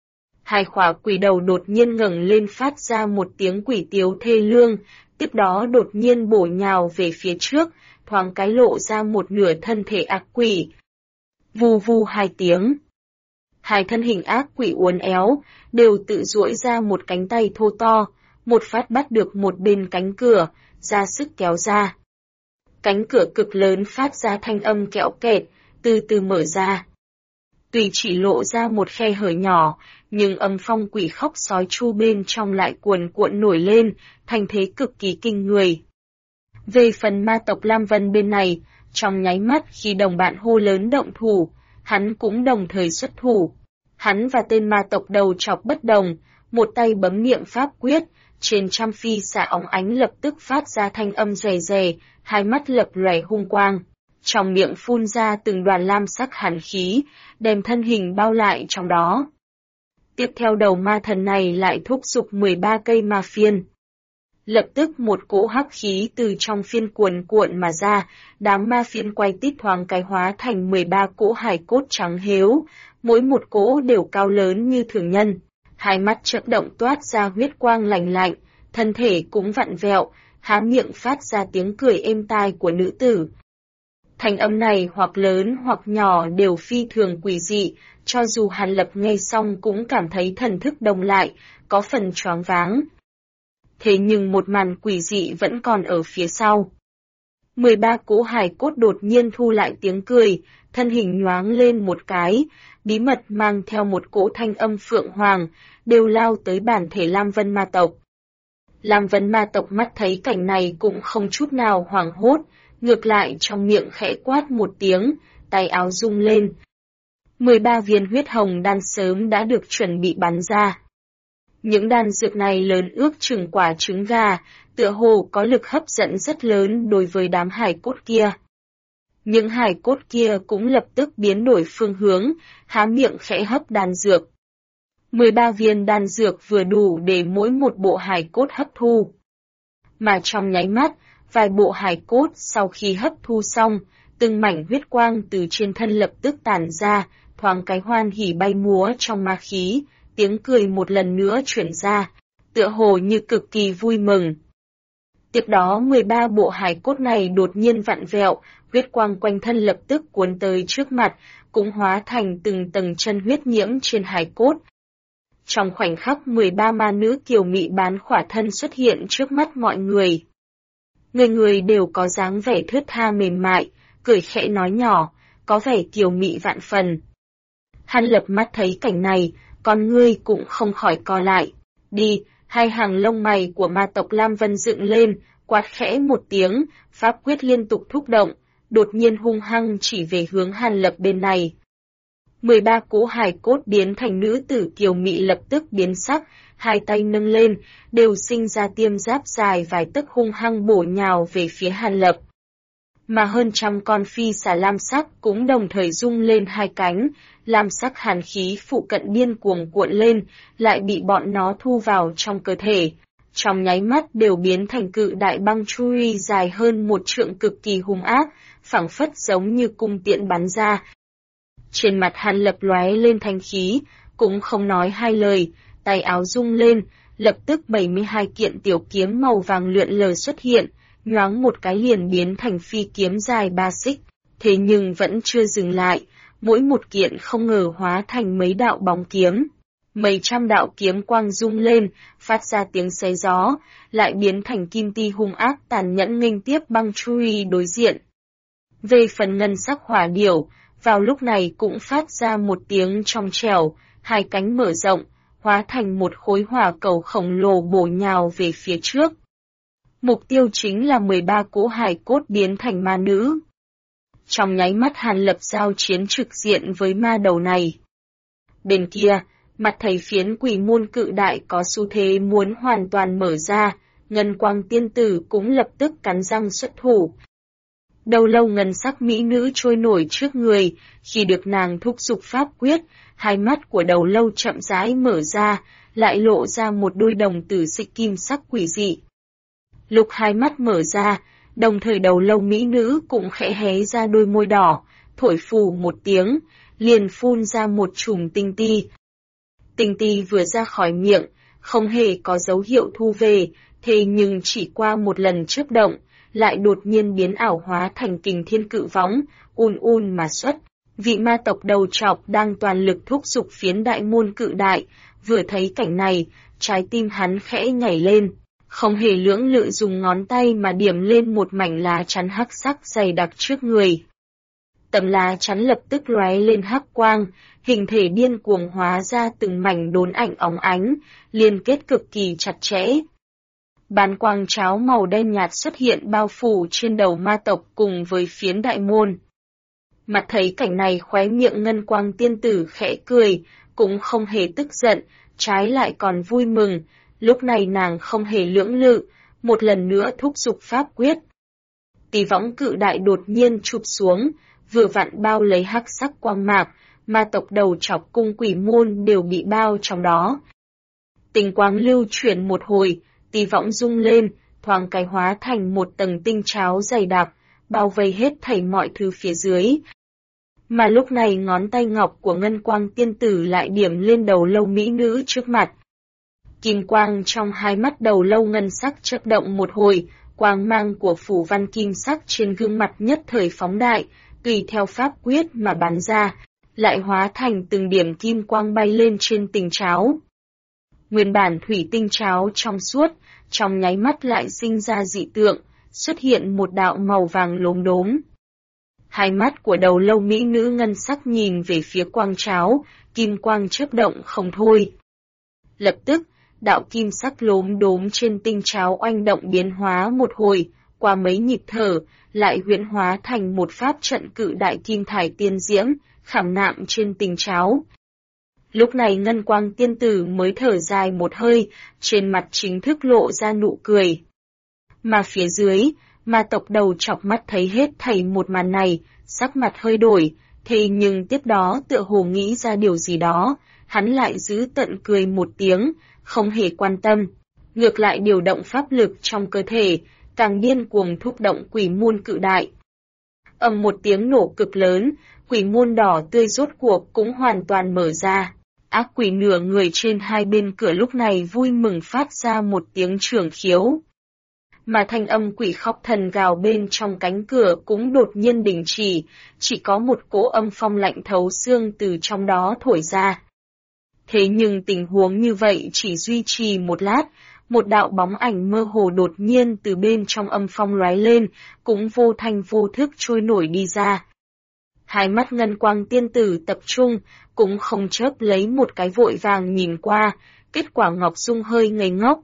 Hai khỏa quỷ đầu đột nhiên ngẩng lên phát ra một tiếng quỷ tiếu thê lương, tiếp đó đột nhiên bổ nhào về phía trước, thoáng cái lộ ra một nửa thân thể ác quỷ. Vù vù hai tiếng. Hai thân hình ác quỷ uốn éo, đều tự duỗi ra một cánh tay thô to, một phát bắt được một bên cánh cửa, ra sức kéo ra. Cánh cửa cực lớn phát ra thanh âm kẽo kẹt, từ từ mở ra. Tuy chỉ lộ ra một khe hở nhỏ, nhưng âm phong quỷ khóc sói chu bên trong lại cuồn cuộn nổi lên, thành thế cực kỳ kinh người. Về phần ma tộc Lam Vân bên này, trong nháy mắt khi đồng bạn hô lớn động thủ, hắn cũng đồng thời xuất thủ. Hắn và tên ma tộc đầu chọc bất đồng, một tay bấm niệm pháp quyết, trên trăm phi xạ óng ánh lập tức phát ra thanh âm rè rè, hai mắt lập lòe hung quang. Trong miệng phun ra từng đoàn lam sắc hàn khí, đem thân hình bao lại trong đó. Tiếp theo đầu ma thần này lại thúc giục 13 cây ma phiên. Lập tức một cỗ hắc khí từ trong phiên cuồn cuộn mà ra, đám ma phiên quay tít thoáng cái hóa thành 13 cỗ hài cốt trắng héo, mỗi một cỗ đều cao lớn như thường nhân. Hai mắt chớp động toát ra huyết quang lành lạnh, thân thể cũng vặn vẹo, há miệng phát ra tiếng cười êm tai của nữ tử. Thanh âm này hoặc lớn hoặc nhỏ đều phi thường quỷ dị, cho dù Hàn Lập nghe xong cũng cảm thấy thần thức đông lại, có phần choáng váng. Thế nhưng một màn quỷ dị vẫn còn ở phía sau. 13 cỗ hài cốt đột nhiên thu lại tiếng cười, thân hình nhoáng lên một cái, bí mật mang theo một cỗ thanh âm phượng hoàng, đều lao tới bản thể Lam Vân ma tộc. Lam Vân ma tộc mắt thấy cảnh này cũng không chút nào hoảng hốt, ngược lại trong miệng khẽ quát một tiếng, tay áo rung lên. 13 viên huyết hồng đan sớm đã được chuẩn bị bắn ra. Những đan dược này lớn ước chừng quả trứng gà, tựa hồ có lực hấp dẫn rất lớn đối với đám hài cốt kia. Những hài cốt kia cũng lập tức biến đổi phương hướng, há miệng khẽ hấp đan dược. 13 viên đan dược vừa đủ để mỗi một bộ hài cốt hấp thu. Mà trong nháy mắt, vài bộ hài cốt sau khi hấp thu xong, từng mảnh huyết quang từ trên thân lập tức tản ra, thoáng cái hoan hỉ bay múa trong ma khí, tiếng cười một lần nữa chuyển ra, tựa hồ như cực kỳ vui mừng. Tiếp đó 13 bộ hài cốt này đột nhiên vặn vẹo, huyết quang quanh thân lập tức cuốn tới trước mặt, cũng hóa thành từng tầng chân huyết nhiễm trên hài cốt. Trong khoảnh khắc 13 ma nữ kiều mị bán khỏa thân xuất hiện trước mắt mọi người. Người người đều có dáng vẻ thướt tha mềm mại, cười khẽ nói nhỏ, có vẻ kiều mị vạn phần. Hàn Lập mắt thấy cảnh này, con ngươi cũng không khỏi co lại. Đi, hai hàng lông mày của ma tộc Lam Vân dựng lên, quát khẽ một tiếng, pháp quyết liên tục thúc động, đột nhiên hung hăng chỉ về hướng Hàn Lập bên này. 13 cỗ hài cốt biến thành nữ tử kiều mị lập tức biến sắc, hai tay nâng lên, đều sinh ra tiêm giáp dài vài tấc hung hăng bổ nhào về phía Hàn Lập. Mà hơn trăm con phi xà lam sắc cũng đồng thời rung lên hai cánh, lam sắc hàn khí phụ cận điên cuồng cuộn lên, lại bị bọn nó thu vào trong cơ thể. Trong nháy mắt đều biến thành cự đại băng chui dài hơn 1 trượng cực kỳ hung ác, phảng phất giống như cung tiễn bắn ra. Trên mặt Hàn Lập lóe lên thanh khí, cũng không nói hai lời, tay áo rung lên, lập tức 72 kiện tiểu kiếm màu vàng lượn lờ xuất hiện, nhoáng một cái liền biến thành phi kiếm dài 3 xích, thế nhưng vẫn chưa dừng lại, mỗi một kiện không ngờ hóa thành mấy đạo bóng kiếm. Mấy trăm đạo kiếm quang rung lên, phát ra tiếng xé gió, lại biến thành kim ti hung ác tàn nhẫn nghênh tiếp băng chui đối diện. Về phần ngân sắc hỏa điểu, vào lúc này cũng phát ra một tiếng trong trẻo, hai cánh mở rộng, hóa thành một khối hỏa cầu khổng lồ bổ nhào về phía trước. Mục tiêu chính là 13 cỗ hài cốt biến thành ma nữ. Trong nháy mắt Hàn Lập giao chiến trực diện với ma đầu này. Bên kia, mặt thầy phiến quỷ môn cự đại có xu thế muốn hoàn toàn mở ra, ngân quang tiên tử cũng lập tức cắn răng xuất thủ. Đầu lâu ngân sắc mỹ nữ trôi nổi trước người, khi được nàng thúc giục pháp quyết, hai mắt của đầu lâu chậm rãi mở ra, lại lộ ra một đôi đồng tử xích kim sắc quỷ dị. Lúc hai mắt mở ra, đồng thời đầu lâu mỹ nữ cũng khẽ hé ra đôi môi đỏ, thổi phù một tiếng, liền phun ra một chùm tinh ti. Tinh ti vừa ra khỏi miệng, không hề có dấu hiệu thu về, thế nhưng chỉ qua một lần chớp động, lại đột nhiên biến ảo hóa thành kình thiên cự võng, un mà xuất. Vị ma tộc đầu trọc đang toàn lực thúc giục phiến đại môn cự đại, vừa thấy cảnh này, trái tim hắn khẽ nhảy lên, không hề lưỡng lự dùng ngón tay mà điểm lên một mảnh lá chắn hắc sắc dày đặc trước người. Tấm lá chắn lập tức lóe lên hắc quang, hình thể điên cuồng hóa ra từng mảnh đốn ảnh óng ánh, liên kết cực kỳ chặt chẽ. Bán quang cháo màu đen nhạt xuất hiện bao phủ trên đầu ma tộc cùng với phiến đại môn. Mặt thấy cảnh này khóe miệng ngân quang tiên tử khẽ cười, cũng không hề tức giận, trái lại còn vui mừng, lúc này nàng không hề lưỡng lự, một lần nữa thúc giục pháp quyết. Tỷ võng cự đại đột nhiên chụp xuống, vừa vặn bao lấy hắc sắc quang mạc, ma tộc đầu trọc cung quỷ môn đều bị bao trong đó. Tình quang lưu chuyển một hồi, tỷ võng rung lên, thoáng cái hóa thành một tầng tinh cháo dày đặc, bao vây hết thảy mọi thứ phía dưới. Mà lúc này ngón tay ngọc của ngân quang tiên tử lại điểm lên đầu lâu mỹ nữ trước mặt. Kim quang trong hai mắt đầu lâu ngân sắc chớp động một hồi, quang mang của phủ văn kim sắc trên gương mặt nhất thời phóng đại, tùy theo pháp quyết mà bắn ra, lại hóa thành từng điểm kim quang bay lên trên tinh cháo. Nguyên bản thủy tinh cháo trong suốt, trong nháy mắt lại sinh ra dị tượng, xuất hiện một đạo màu vàng lốm đốm. Hai mắt của đầu lâu mỹ nữ ngân sắc nhìn về phía quang cháo, kim quang chớp động không thôi. Lập tức, đạo kim sắc lốm đốm trên tinh cháo oanh động biến hóa một hồi, qua mấy nhịp thở, lại huyễn hóa thành một pháp trận cự đại kim thải tiên diễm, khảm nạm trên tinh cháo. Lúc này ngân quang tiên tử mới thở dài một hơi, trên mặt chính thức lộ ra nụ cười. Mà phía dưới, ma tộc đầu chọc mắt thấy hết thảy một màn này, sắc mặt hơi đổi, thế nhưng tiếp đó tựa hồ nghĩ ra điều gì đó, hắn lại giữ tận cười một tiếng, không hề quan tâm. Ngược lại điều động pháp lực trong cơ thể, càng điên cuồng thúc động quỷ môn cự đại. Ầm một tiếng nổ cực lớn, quỷ môn đỏ tươi rốt cuộc cũng hoàn toàn mở ra. Ác quỷ nửa người trên hai bên cửa lúc này vui mừng phát ra một tiếng trưởng khiếu. Mà thanh âm quỷ khóc thần gào bên trong cánh cửa cũng đột nhiên đình chỉ có một cỗ âm phong lạnh thấu xương từ trong đó thổi ra. Thế nhưng tình huống như vậy chỉ duy trì một lát, một đạo bóng ảnh mơ hồ đột nhiên từ bên trong âm phong lóe lên, cũng vô thanh vô thức trôi nổi đi ra. Hai mắt ngân quang tiên tử tập trung, cũng không chớp lấy một cái vội vàng nhìn qua, kết quả Ngọc Dung hơi ngây ngốc.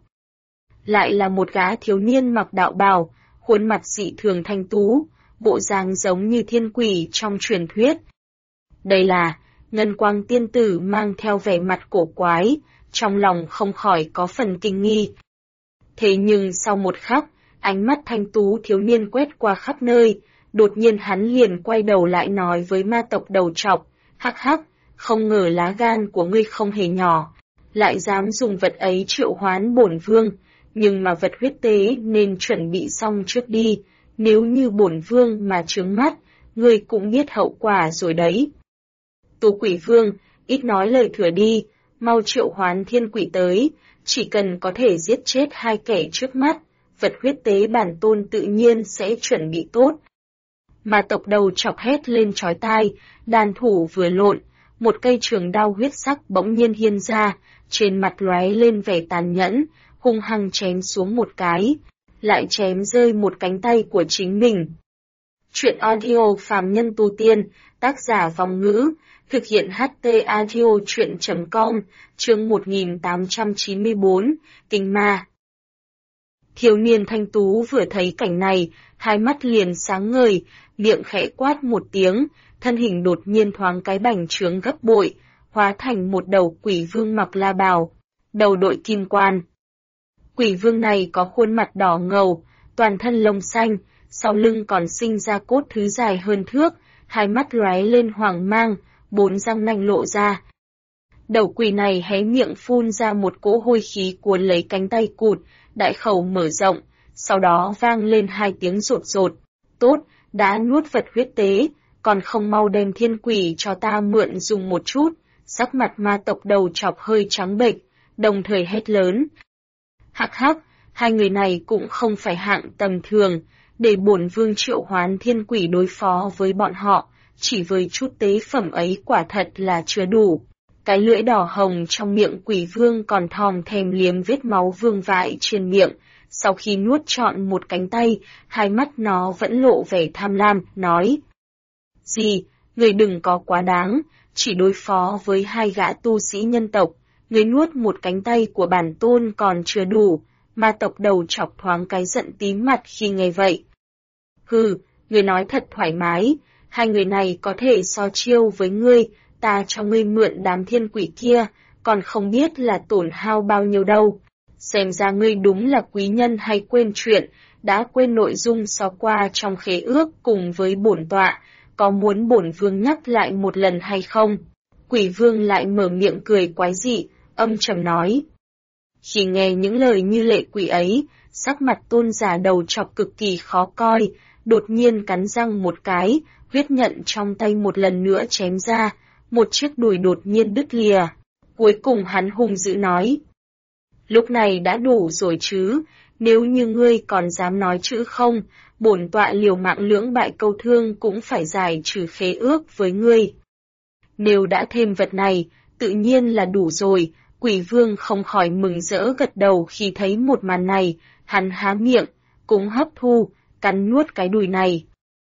Lại là một gã thiếu niên mặc đạo bào, khuôn mặt dị thường thanh tú, bộ dáng giống như thiên quỷ trong truyền thuyết. Đây là, ngân quang tiên tử mang theo vẻ mặt cổ quái, trong lòng không khỏi có phần kinh nghi. Thế nhưng sau một khắc, ánh mắt thanh tú thiếu niên quét qua khắp nơi, đột nhiên hắn liền quay đầu lại nói với ma tộc đầu trọc, hắc hắc, không ngờ lá gan của ngươi không hề nhỏ, lại dám dùng vật ấy triệu hoán bổn vương, nhưng mà vật huyết tế nên chuẩn bị xong trước đi, nếu như bổn vương mà trướng mắt, ngươi cũng biết hậu quả rồi đấy. Tù quỷ vương, ít nói lời thừa đi, mau triệu hoán thiên quỷ tới, chỉ cần có thể giết chết hai kẻ trước mắt, vật huyết tế bản tôn tự nhiên sẽ chuẩn bị tốt. Mà tộc đầu chọc hét lên chói tai, đàn thủ vừa lộn, một cây trường đao huyết sắc bỗng nhiên hiên ra, trên mặt lóe lên vẻ tàn nhẫn, hung hăng chém xuống một cái, lại chém rơi một cánh tay của chính mình. Chuyện audio phàm nhân tu tiên, tác giả Vong Ngữ, thực hiện HT audio chuyện.com, chương 1894, Kinh Ma. Thiếu niên thanh tú vừa thấy cảnh này, hai mắt liền sáng ngời, miệng khẽ quát một tiếng, thân hình đột nhiên thoáng cái bành trướng gấp bội, hóa thành một đầu quỷ vương mặc la bào, đầu đội kim quan. Quỷ vương này có khuôn mặt đỏ ngầu, toàn thân lông xanh, sau lưng còn sinh ra cốt thứ dài hơn thước, hai mắt lóe lên hoàng mang, bốn răng nanh lộ ra. Đầu quỷ này hé miệng phun ra một cỗ hôi khí cuốn lấy cánh tay cụt, đại khẩu mở rộng, sau đó vang lên hai tiếng rột rột. Tốt, đã nuốt vật huyết tế, còn không mau đem thiên quỷ cho ta mượn dùng một chút. Sắc mặt ma tộc đầu chọc hơi trắng bệch, đồng thời hét lớn. Hắc hắc, hai người này cũng không phải hạng tầm thường, để bổn vương triệu hoán thiên quỷ đối phó với bọn họ, chỉ với chút tế phẩm ấy quả thật là chưa đủ. Cái lưỡi đỏ hồng trong miệng quỷ vương còn thòm thèm liếm vết máu vương vãi trên miệng. Sau khi nuốt trọn một cánh tay, hai mắt nó vẫn lộ vẻ tham lam, nói: Gì, người đừng có quá đáng, chỉ đối phó với hai gã tu sĩ nhân tộc, người nuốt một cánh tay của bản tôn còn chưa đủ. Ma tộc đầu chọc thoáng cái giận tím mặt khi nghe vậy. Hừ, người nói thật thoải mái, hai người này có thể so chiêu với ngươi, ta cho ngươi mượn đám thiên quỷ kia, còn không biết là tổn hao bao nhiêu đâu. Xem ra ngươi đúng là quý nhân hay quên chuyện, đã quên nội dung so qua trong khế ước cùng với bổn tọa, có muốn bổn vương nhắc lại một lần hay không? Quỷ vương lại mở miệng cười quái dị, âm trầm nói. Khi nghe những lời như lệ quỷ ấy, sắc mặt tôn giả đầu chọc cực kỳ khó coi, đột nhiên cắn răng một cái, huyết nhận trong tay một lần nữa chém ra, một chiếc đùi đột nhiên đứt lìa. Cuối cùng hắn hung dữ nói. Lúc này đã đủ rồi chứ, nếu như ngươi còn dám nói chữ không, bổn tọa liều mạng lưỡng bại câu thương cũng phải giải trừ khế ước với ngươi. Nếu đã thêm vật này, tự nhiên là đủ rồi, quỷ vương không khỏi mừng rỡ gật đầu khi thấy một màn này, hắn há miệng, cũng hấp thu, cắn nuốt cái đùi này.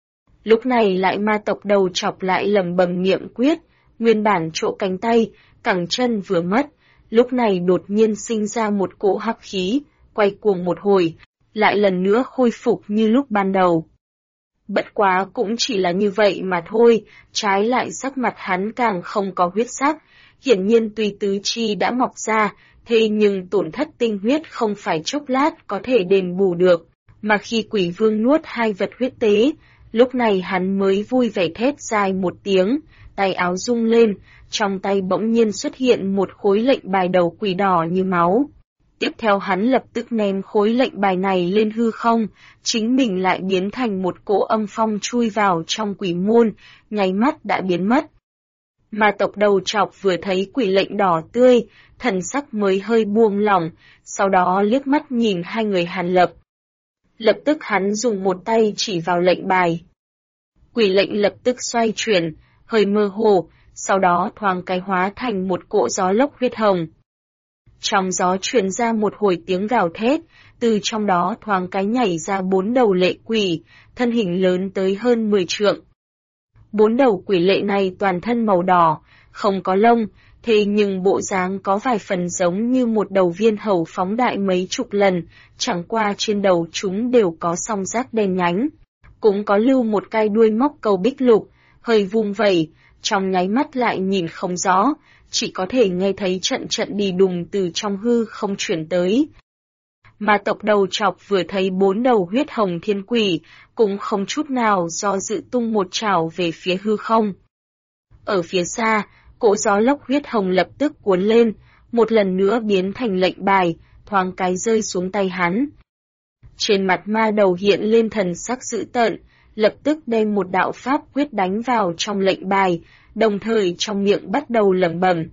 Lúc này lại ma tộc đầu chọc lại lẩm bẩm niệm quyết, nguyên bản chỗ cánh tay, cẳng chân vừa mất, lúc này đột nhiên sinh ra một cỗ hắc khí, quay cuồng một hồi, lại lần nữa khôi phục như lúc ban đầu. Bất quá cũng chỉ là như vậy mà thôi, trái lại sắc mặt hắn càng không có huyết sắc, hiển nhiên tuy tứ chi đã mọc ra, thế nhưng tổn thất tinh huyết không phải chốc lát có thể đền bù được, mà khi quỷ vương nuốt hai vật huyết tế, lúc này hắn mới vui vẻ thét dài một tiếng, tay áo rung lên, trong tay bỗng nhiên xuất hiện một khối lệnh bài đầu quỷ đỏ như máu. Tiếp theo hắn lập tức ném khối lệnh bài này lên hư không, chính mình lại biến thành một cỗ âm phong chui vào trong quỷ môn, nháy mắt đã biến mất. Ma tộc đầu chọc vừa thấy quỷ lệnh đỏ tươi, thần sắc mới hơi buông lỏng, sau đó liếc mắt nhìn hai người Hàn Lập. Lập tức hắn dùng một tay chỉ vào lệnh bài. Quỷ lệnh lập tức xoay chuyển, hơi mơ hồ, sau đó thoáng cái hóa thành một cỗ gió lốc huyết hồng. Trong gió truyền ra một hồi tiếng gào thét, từ trong đó thoáng cái nhảy ra 4 đầu lệ quỷ, thân hình lớn tới hơn 10 trượng. 4 đầu quỷ lệ này toàn thân màu đỏ, không có lông, thế nhưng bộ dáng có vài phần giống như một đầu viên hầu phóng đại mấy chục lần, chẳng qua trên đầu chúng đều có song rác đen nhánh. Cũng có lưu một cái đuôi móc cầu bích lục, hơi vung vẩy, trong nháy mắt lại nhìn không rõ, chỉ có thể nghe thấy trận trận đi đùng từ trong hư không chuyển tới. Ma tộc đầu chọc vừa thấy 4 đầu huyết hồng thiên quỷ, cũng không chút nào do dự tung một chảo về phía hư không. Ở phía xa, cỗ gió lốc huyết hồng lập tức cuốn lên, một lần nữa biến thành lệnh bài, thoáng cái rơi xuống tay hắn. Trên mặt ma đầu hiện lên thần sắc dữ tợn, lập tức đem một đạo pháp quyết đánh vào trong lệnh bài, đồng thời trong miệng bắt đầu lẩm bẩm.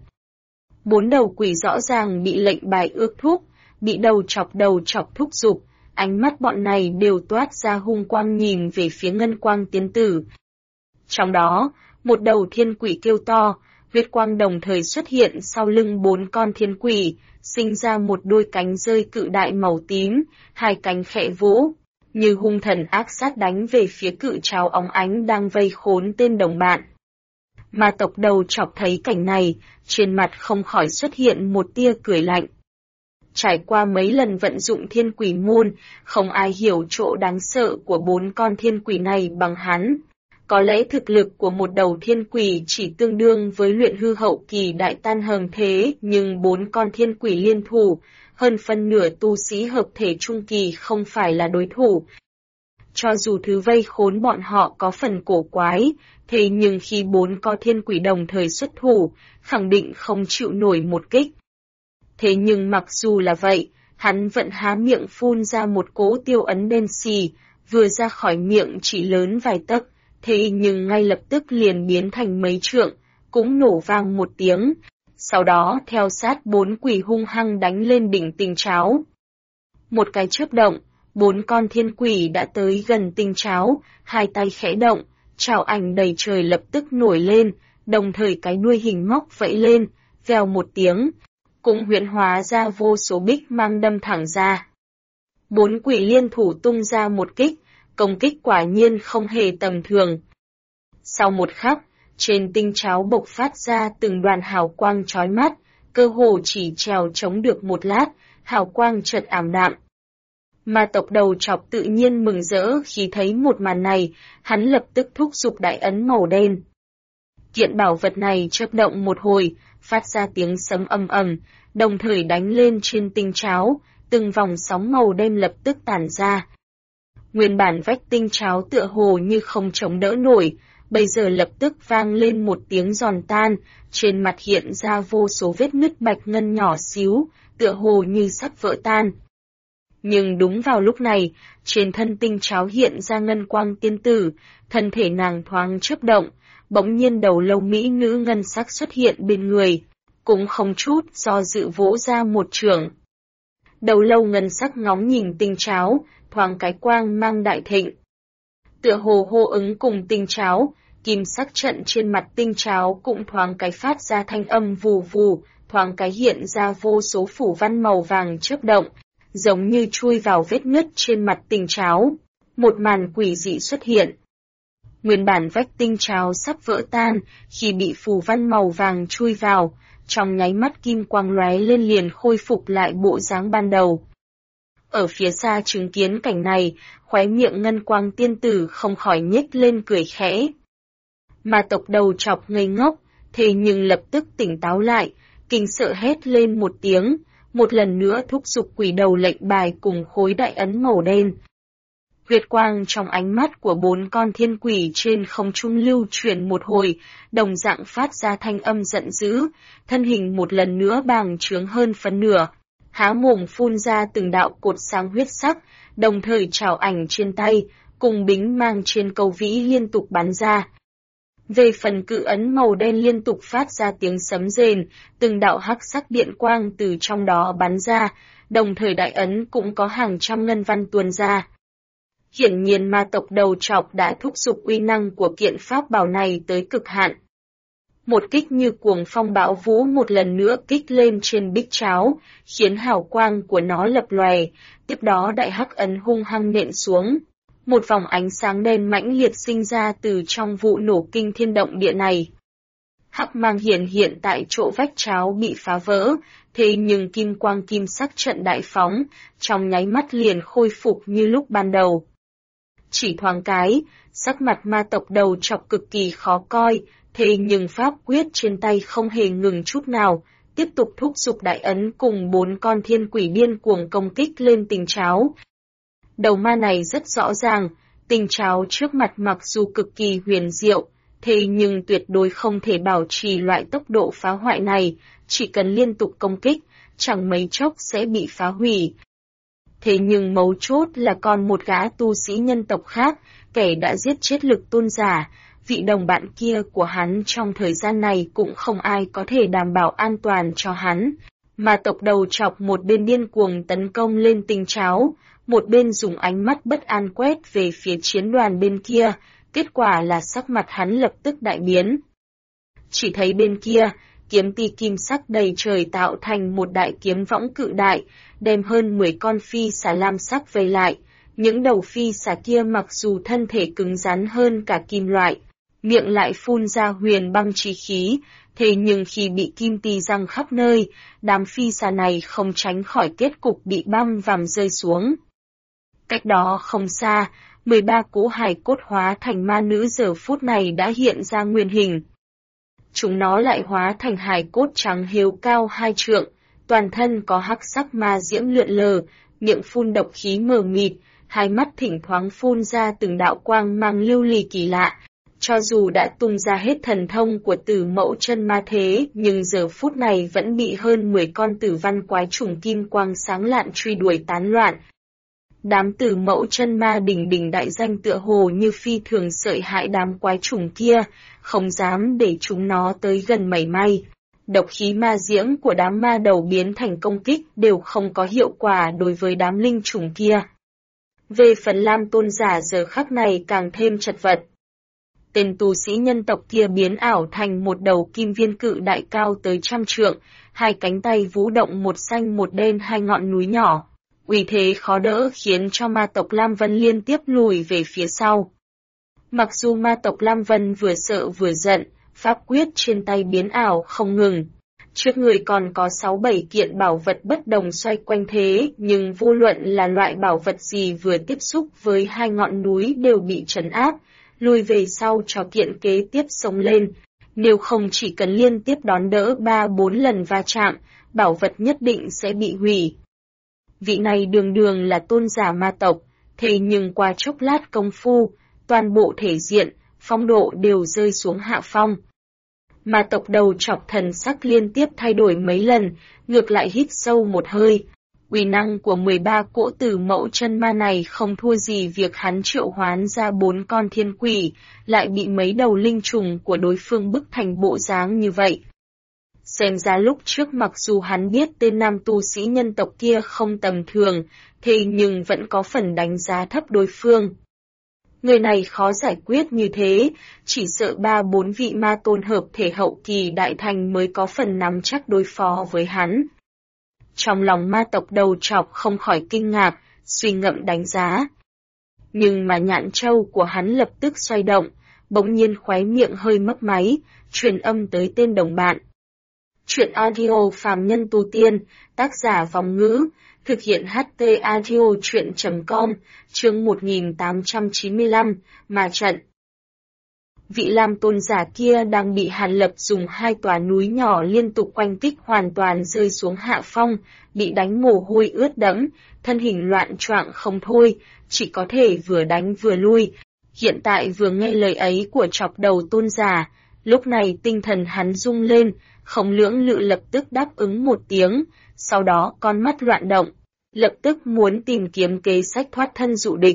4 đầu quỷ rõ ràng bị lệnh bài ước thúc, bị đầu chọc thúc giục, ánh mắt bọn này đều toát ra hung quang nhìn về phía ngân quang tiên tử. Trong đó, một đầu thiên quỷ kêu to, huyết quang đồng thời xuất hiện sau lưng 4 con thiên quỷ, sinh ra một đôi cánh rơi cự đại màu tím, hai cánh khẽ vỗ, như hung thần ác sát đánh về phía cự trảo óng ánh đang vây khốn tên đồng bạn. Ma tộc đầu chọc thấy cảnh này, trên mặt không khỏi xuất hiện một tia cười lạnh. Trải qua mấy lần vận dụng thiên quỷ môn, không ai hiểu chỗ đáng sợ của 4 con thiên quỷ này bằng hắn. Có lẽ thực lực của một đầu thiên quỷ chỉ tương đương với luyện hư hậu kỳ đại tan hờm thế, nhưng 4 con thiên quỷ liên thủ, hơn phân nửa tu sĩ hợp thể trung kỳ không phải là đối thủ. Cho dù thứ vây khốn bọn họ có phần cổ quái, thế nhưng khi 4 con thiên quỷ đồng thời xuất thủ, khẳng định không chịu nổi một kích. Thế nhưng mặc dù là vậy, hắn vẫn há miệng phun ra một cỗ tiêu ấn đen xì, vừa ra khỏi miệng chỉ lớn vài tấc, thế nhưng ngay lập tức liền biến thành mấy trượng, cũng nổ vang một tiếng, sau đó theo sát 4 quỷ hung hăng đánh lên đỉnh tinh cháo. Một cái chớp động, 4 con thiên quỷ đã tới gần tinh cháo, hai tay khẽ động, trảo ảnh đầy trời lập tức nổi lên, đồng thời cái đuôi hình ngóc vẫy lên, vèo một tiếng, cũng huyễn hóa ra vô số bích mang đâm thẳng ra. 4 quỷ liên thủ tung ra một kích, công kích quả nhiên không hề tầm thường. Sau một khắc, trên tinh cháo bộc phát ra từng đoàn hào quang chói mắt, cơ hồ chỉ trèo chống được một lát, hào quang chợt ảm đạm. Ma tộc đầu chọc tự nhiên mừng rỡ khi thấy một màn này, hắn lập tức thúc giục đại ấn màu đen. Kiện bảo vật này chớp động một hồi, phát ra tiếng sấm ầm ầm, đồng thời đánh lên trên tinh cháo, từng vòng sóng màu đen lập tức tản ra. Nguyên bản vách tinh cháo tựa hồ như không chống đỡ nổi, bây giờ lập tức vang lên một tiếng giòn tan, trên mặt hiện ra vô số vết nứt bạch ngân nhỏ xíu, tựa hồ như sắp vỡ tan. Nhưng đúng vào lúc này, trên thân tinh cháo hiện ra ngân quang tiên tử, thân thể nàng thoáng chớp động, bỗng nhiên đầu lâu mỹ nữ ngân sắc xuất hiện bên người, cũng không chút do dự vỗ ra một chưởng. Đầu lâu ngân sắc ngóng nhìn tinh cháo, thoáng cái quang mang đại thịnh. Tựa hồ hô ứng cùng tinh cháo, kim sắc trận trên mặt tinh cháo cũng thoáng cái phát ra thanh âm vù vù, thoáng cái hiện ra vô số phủ văn màu vàng chớp động, giống như chui vào vết nứt trên mặt tinh cháo. Một màn quỷ dị xuất hiện. Nguyên bản vách tinh cháo sắp vỡ tan, khi bị phù văn màu vàng chui vào, trong nháy mắt kim quang lóe lên liền khôi phục lại bộ dáng ban đầu. Ở phía xa chứng kiến cảnh này, khóe miệng ngân quang tiên tử không khỏi nhếch lên cười khẽ. Ma tộc đầu chọc ngây ngốc, thế nhưng lập tức tỉnh táo lại, kinh sợ hét lên một tiếng, một lần nữa thúc giục quỷ đầu lệnh bài cùng khối đại ấn màu đen. Huyết quang trong ánh mắt của 4 con thiên quỷ trên không trung lưu chuyển một hồi, đồng dạng phát ra thanh âm giận dữ, thân hình một lần nữa bàng trướng hơn phân nửa, há mồm phun ra từng đạo cột sáng huyết sắc, đồng thời trảo ảnh trên tay, cùng bính mang trên cầu vĩ liên tục bắn ra. Về phần cự ấn màu đen liên tục phát ra tiếng sấm rền, từng đạo hắc sắc điện quang từ trong đó bắn ra, đồng thời đại ấn cũng có hàng trăm ngân văn tuôn ra. Hiển nhiên ma tộc đầu chọc đã thúc giục uy năng của kiện pháp bảo này tới cực hạn. Một kích như cuồng phong bão vũ một lần nữa kích lên trên bích cháo, khiến hào quang của nó lập lòe, tiếp đó đại hắc ấn hung hăng nện xuống. Một vòng ánh sáng đen mãnh liệt sinh ra từ trong vụ nổ kinh thiên động địa này. Hắc mang hiện tại chỗ vách cháo bị phá vỡ, thế nhưng kim quang kim sắc trận đại phóng, trong nháy mắt liền khôi phục như lúc ban đầu. Chỉ thoáng cái, sắc mặt ma tộc đầu chọc cực kỳ khó coi, thế nhưng pháp quyết trên tay không hề ngừng chút nào, tiếp tục thúc giục đại ấn cùng 4 con thiên quỷ điên cuồng công kích lên tinh cháo. Đầu ma này rất rõ ràng, tinh cháo trước mặt mặc dù cực kỳ huyền diệu, thế nhưng tuyệt đối không thể bảo trì loại tốc độ phá hoại này, chỉ cần liên tục công kích, chẳng mấy chốc sẽ bị phá hủy. Thế nhưng mấu chốt là còn một gã tu sĩ nhân tộc khác, kẻ đã giết chết lực tôn giả, vị đồng bạn kia của hắn trong thời gian này cũng không ai có thể đảm bảo an toàn cho hắn. Mà tộc đầu chọc một bên điên cuồng tấn công lên tinh cháo, một bên dùng ánh mắt bất an quét về phía chiến đoàn bên kia, kết quả là sắc mặt hắn lập tức đại biến. Chỉ thấy bên kia, kiếm ti kim sắc đầy trời tạo thành một đại kiếm võng cự đại, đem hơn 10 con phi xà lam sắc vây lại. Những đầu phi xà kia mặc dù thân thể cứng rắn hơn cả kim loại, miệng lại phun ra huyền băng chi khí, thế nhưng khi bị kim ti răng khắp nơi, đám phi xà này không tránh khỏi kết cục bị băng vằm rơi xuống. Cách đó không xa, 13 cỗ hài cốt hóa thành ma nữ giờ phút này đã hiện ra nguyên hình. Chúng nó lại hóa thành hài cốt trắng hiếu cao 2 trượng, toàn thân có hắc sắc ma diễm lượn lờ, miệng phun độc khí mờ mịt, hai mắt thỉnh thoáng phun ra từng đạo quang mang lưu ly kỳ lạ. Cho dù đã tung ra hết thần thông của Tử Mẫu Chân Ma thế, nhưng giờ phút này vẫn bị hơn 10 con tử văn quái trùng kim quang sáng lạn truy đuổi tán loạn. Đám Tử Mẫu Chân Ma đỉnh đỉnh đại danh tựa hồ như phi thường sợi hại đám quái trùng kia, không dám để chúng nó tới gần mảy may. Độc khí ma diễm của đám ma đầu biến thành công kích đều không có hiệu quả đối với đám linh trùng kia. Về phần Lam Tôn giả giờ khắc này càng thêm chật vật. Tên tu sĩ nhân tộc kia biến ảo thành một đầu kim viên cự đại cao tới 100 trượng, hai cánh tay vũ động một xanh một đen hai ngọn núi nhỏ. Uy thế khó đỡ khiến cho ma tộc Lam Vân liên tiếp lùi về phía sau. Mặc dù ma tộc Lam Vân vừa sợ vừa giận, pháp quyết trên tay biến ảo không ngừng. Trước người còn có 6-7 kiện bảo vật bất đồng xoay quanh thế, nhưng vô luận là loại bảo vật gì vừa tiếp xúc với hai ngọn núi đều bị trấn áp, lùi về sau cho kiện kế tiếp sống lên. Nếu không chỉ cần liên tiếp đón đỡ 3-4 lần va chạm, bảo vật nhất định sẽ bị hủy. Vị này đường đường là tôn giả ma tộc, thế nhưng qua chốc lát công phu, toàn bộ thể diện, phong độ đều rơi xuống hạ phong. Ma tộc đầu chọc thần sắc liên tiếp thay đổi mấy lần, ngược lại hít sâu một hơi. Uy năng của 13 cỗ tử mẫu chân ma này không thua gì việc hắn triệu hoán ra 4 con thiên quỷ, lại bị mấy đầu linh trùng của đối phương bức thành bộ dáng như vậy. Xem ra lúc trước mặc dù hắn biết tên nam tu sĩ nhân tộc kia không tầm thường, thế nhưng vẫn có phần đánh giá thấp đối phương. Người này khó giải quyết như thế, chỉ sợ 3-4 vị ma tôn hợp thể hậu kỳ đại thành mới có phần nắm chắc đối phó với hắn. Trong lòng ma tộc đầu trọc không khỏi kinh ngạc, suy ngẫm đánh giá. Nhưng mà nhãn châu của hắn lập tức xoay động, bỗng nhiên khóe miệng hơi mấp máy, truyền âm tới tên đồng bạn. Chuyện audio phàm nhân tu tiên, tác giả Vòng Ngữ, thực hiện HT audio chuyện.com, chương 1895, ma trận. Vị Lam tôn giả kia đang bị Hàn Lập dùng 2 tòa núi nhỏ liên tục quanh kích hoàn toàn rơi xuống hạ phong, bị đánh mồ hôi ướt đẫm, thân hình loạn choạng không thôi, chỉ có thể vừa đánh vừa lui. Hiện tại vừa nghe lời ấy của chọc đầu tôn giả, lúc này tinh thần hắn rung lên, không lưỡng lự lập tức đáp ứng một tiếng, sau đó con mắt loạn động, lập tức muốn tìm kiếm kế sách thoát thân dụ địch.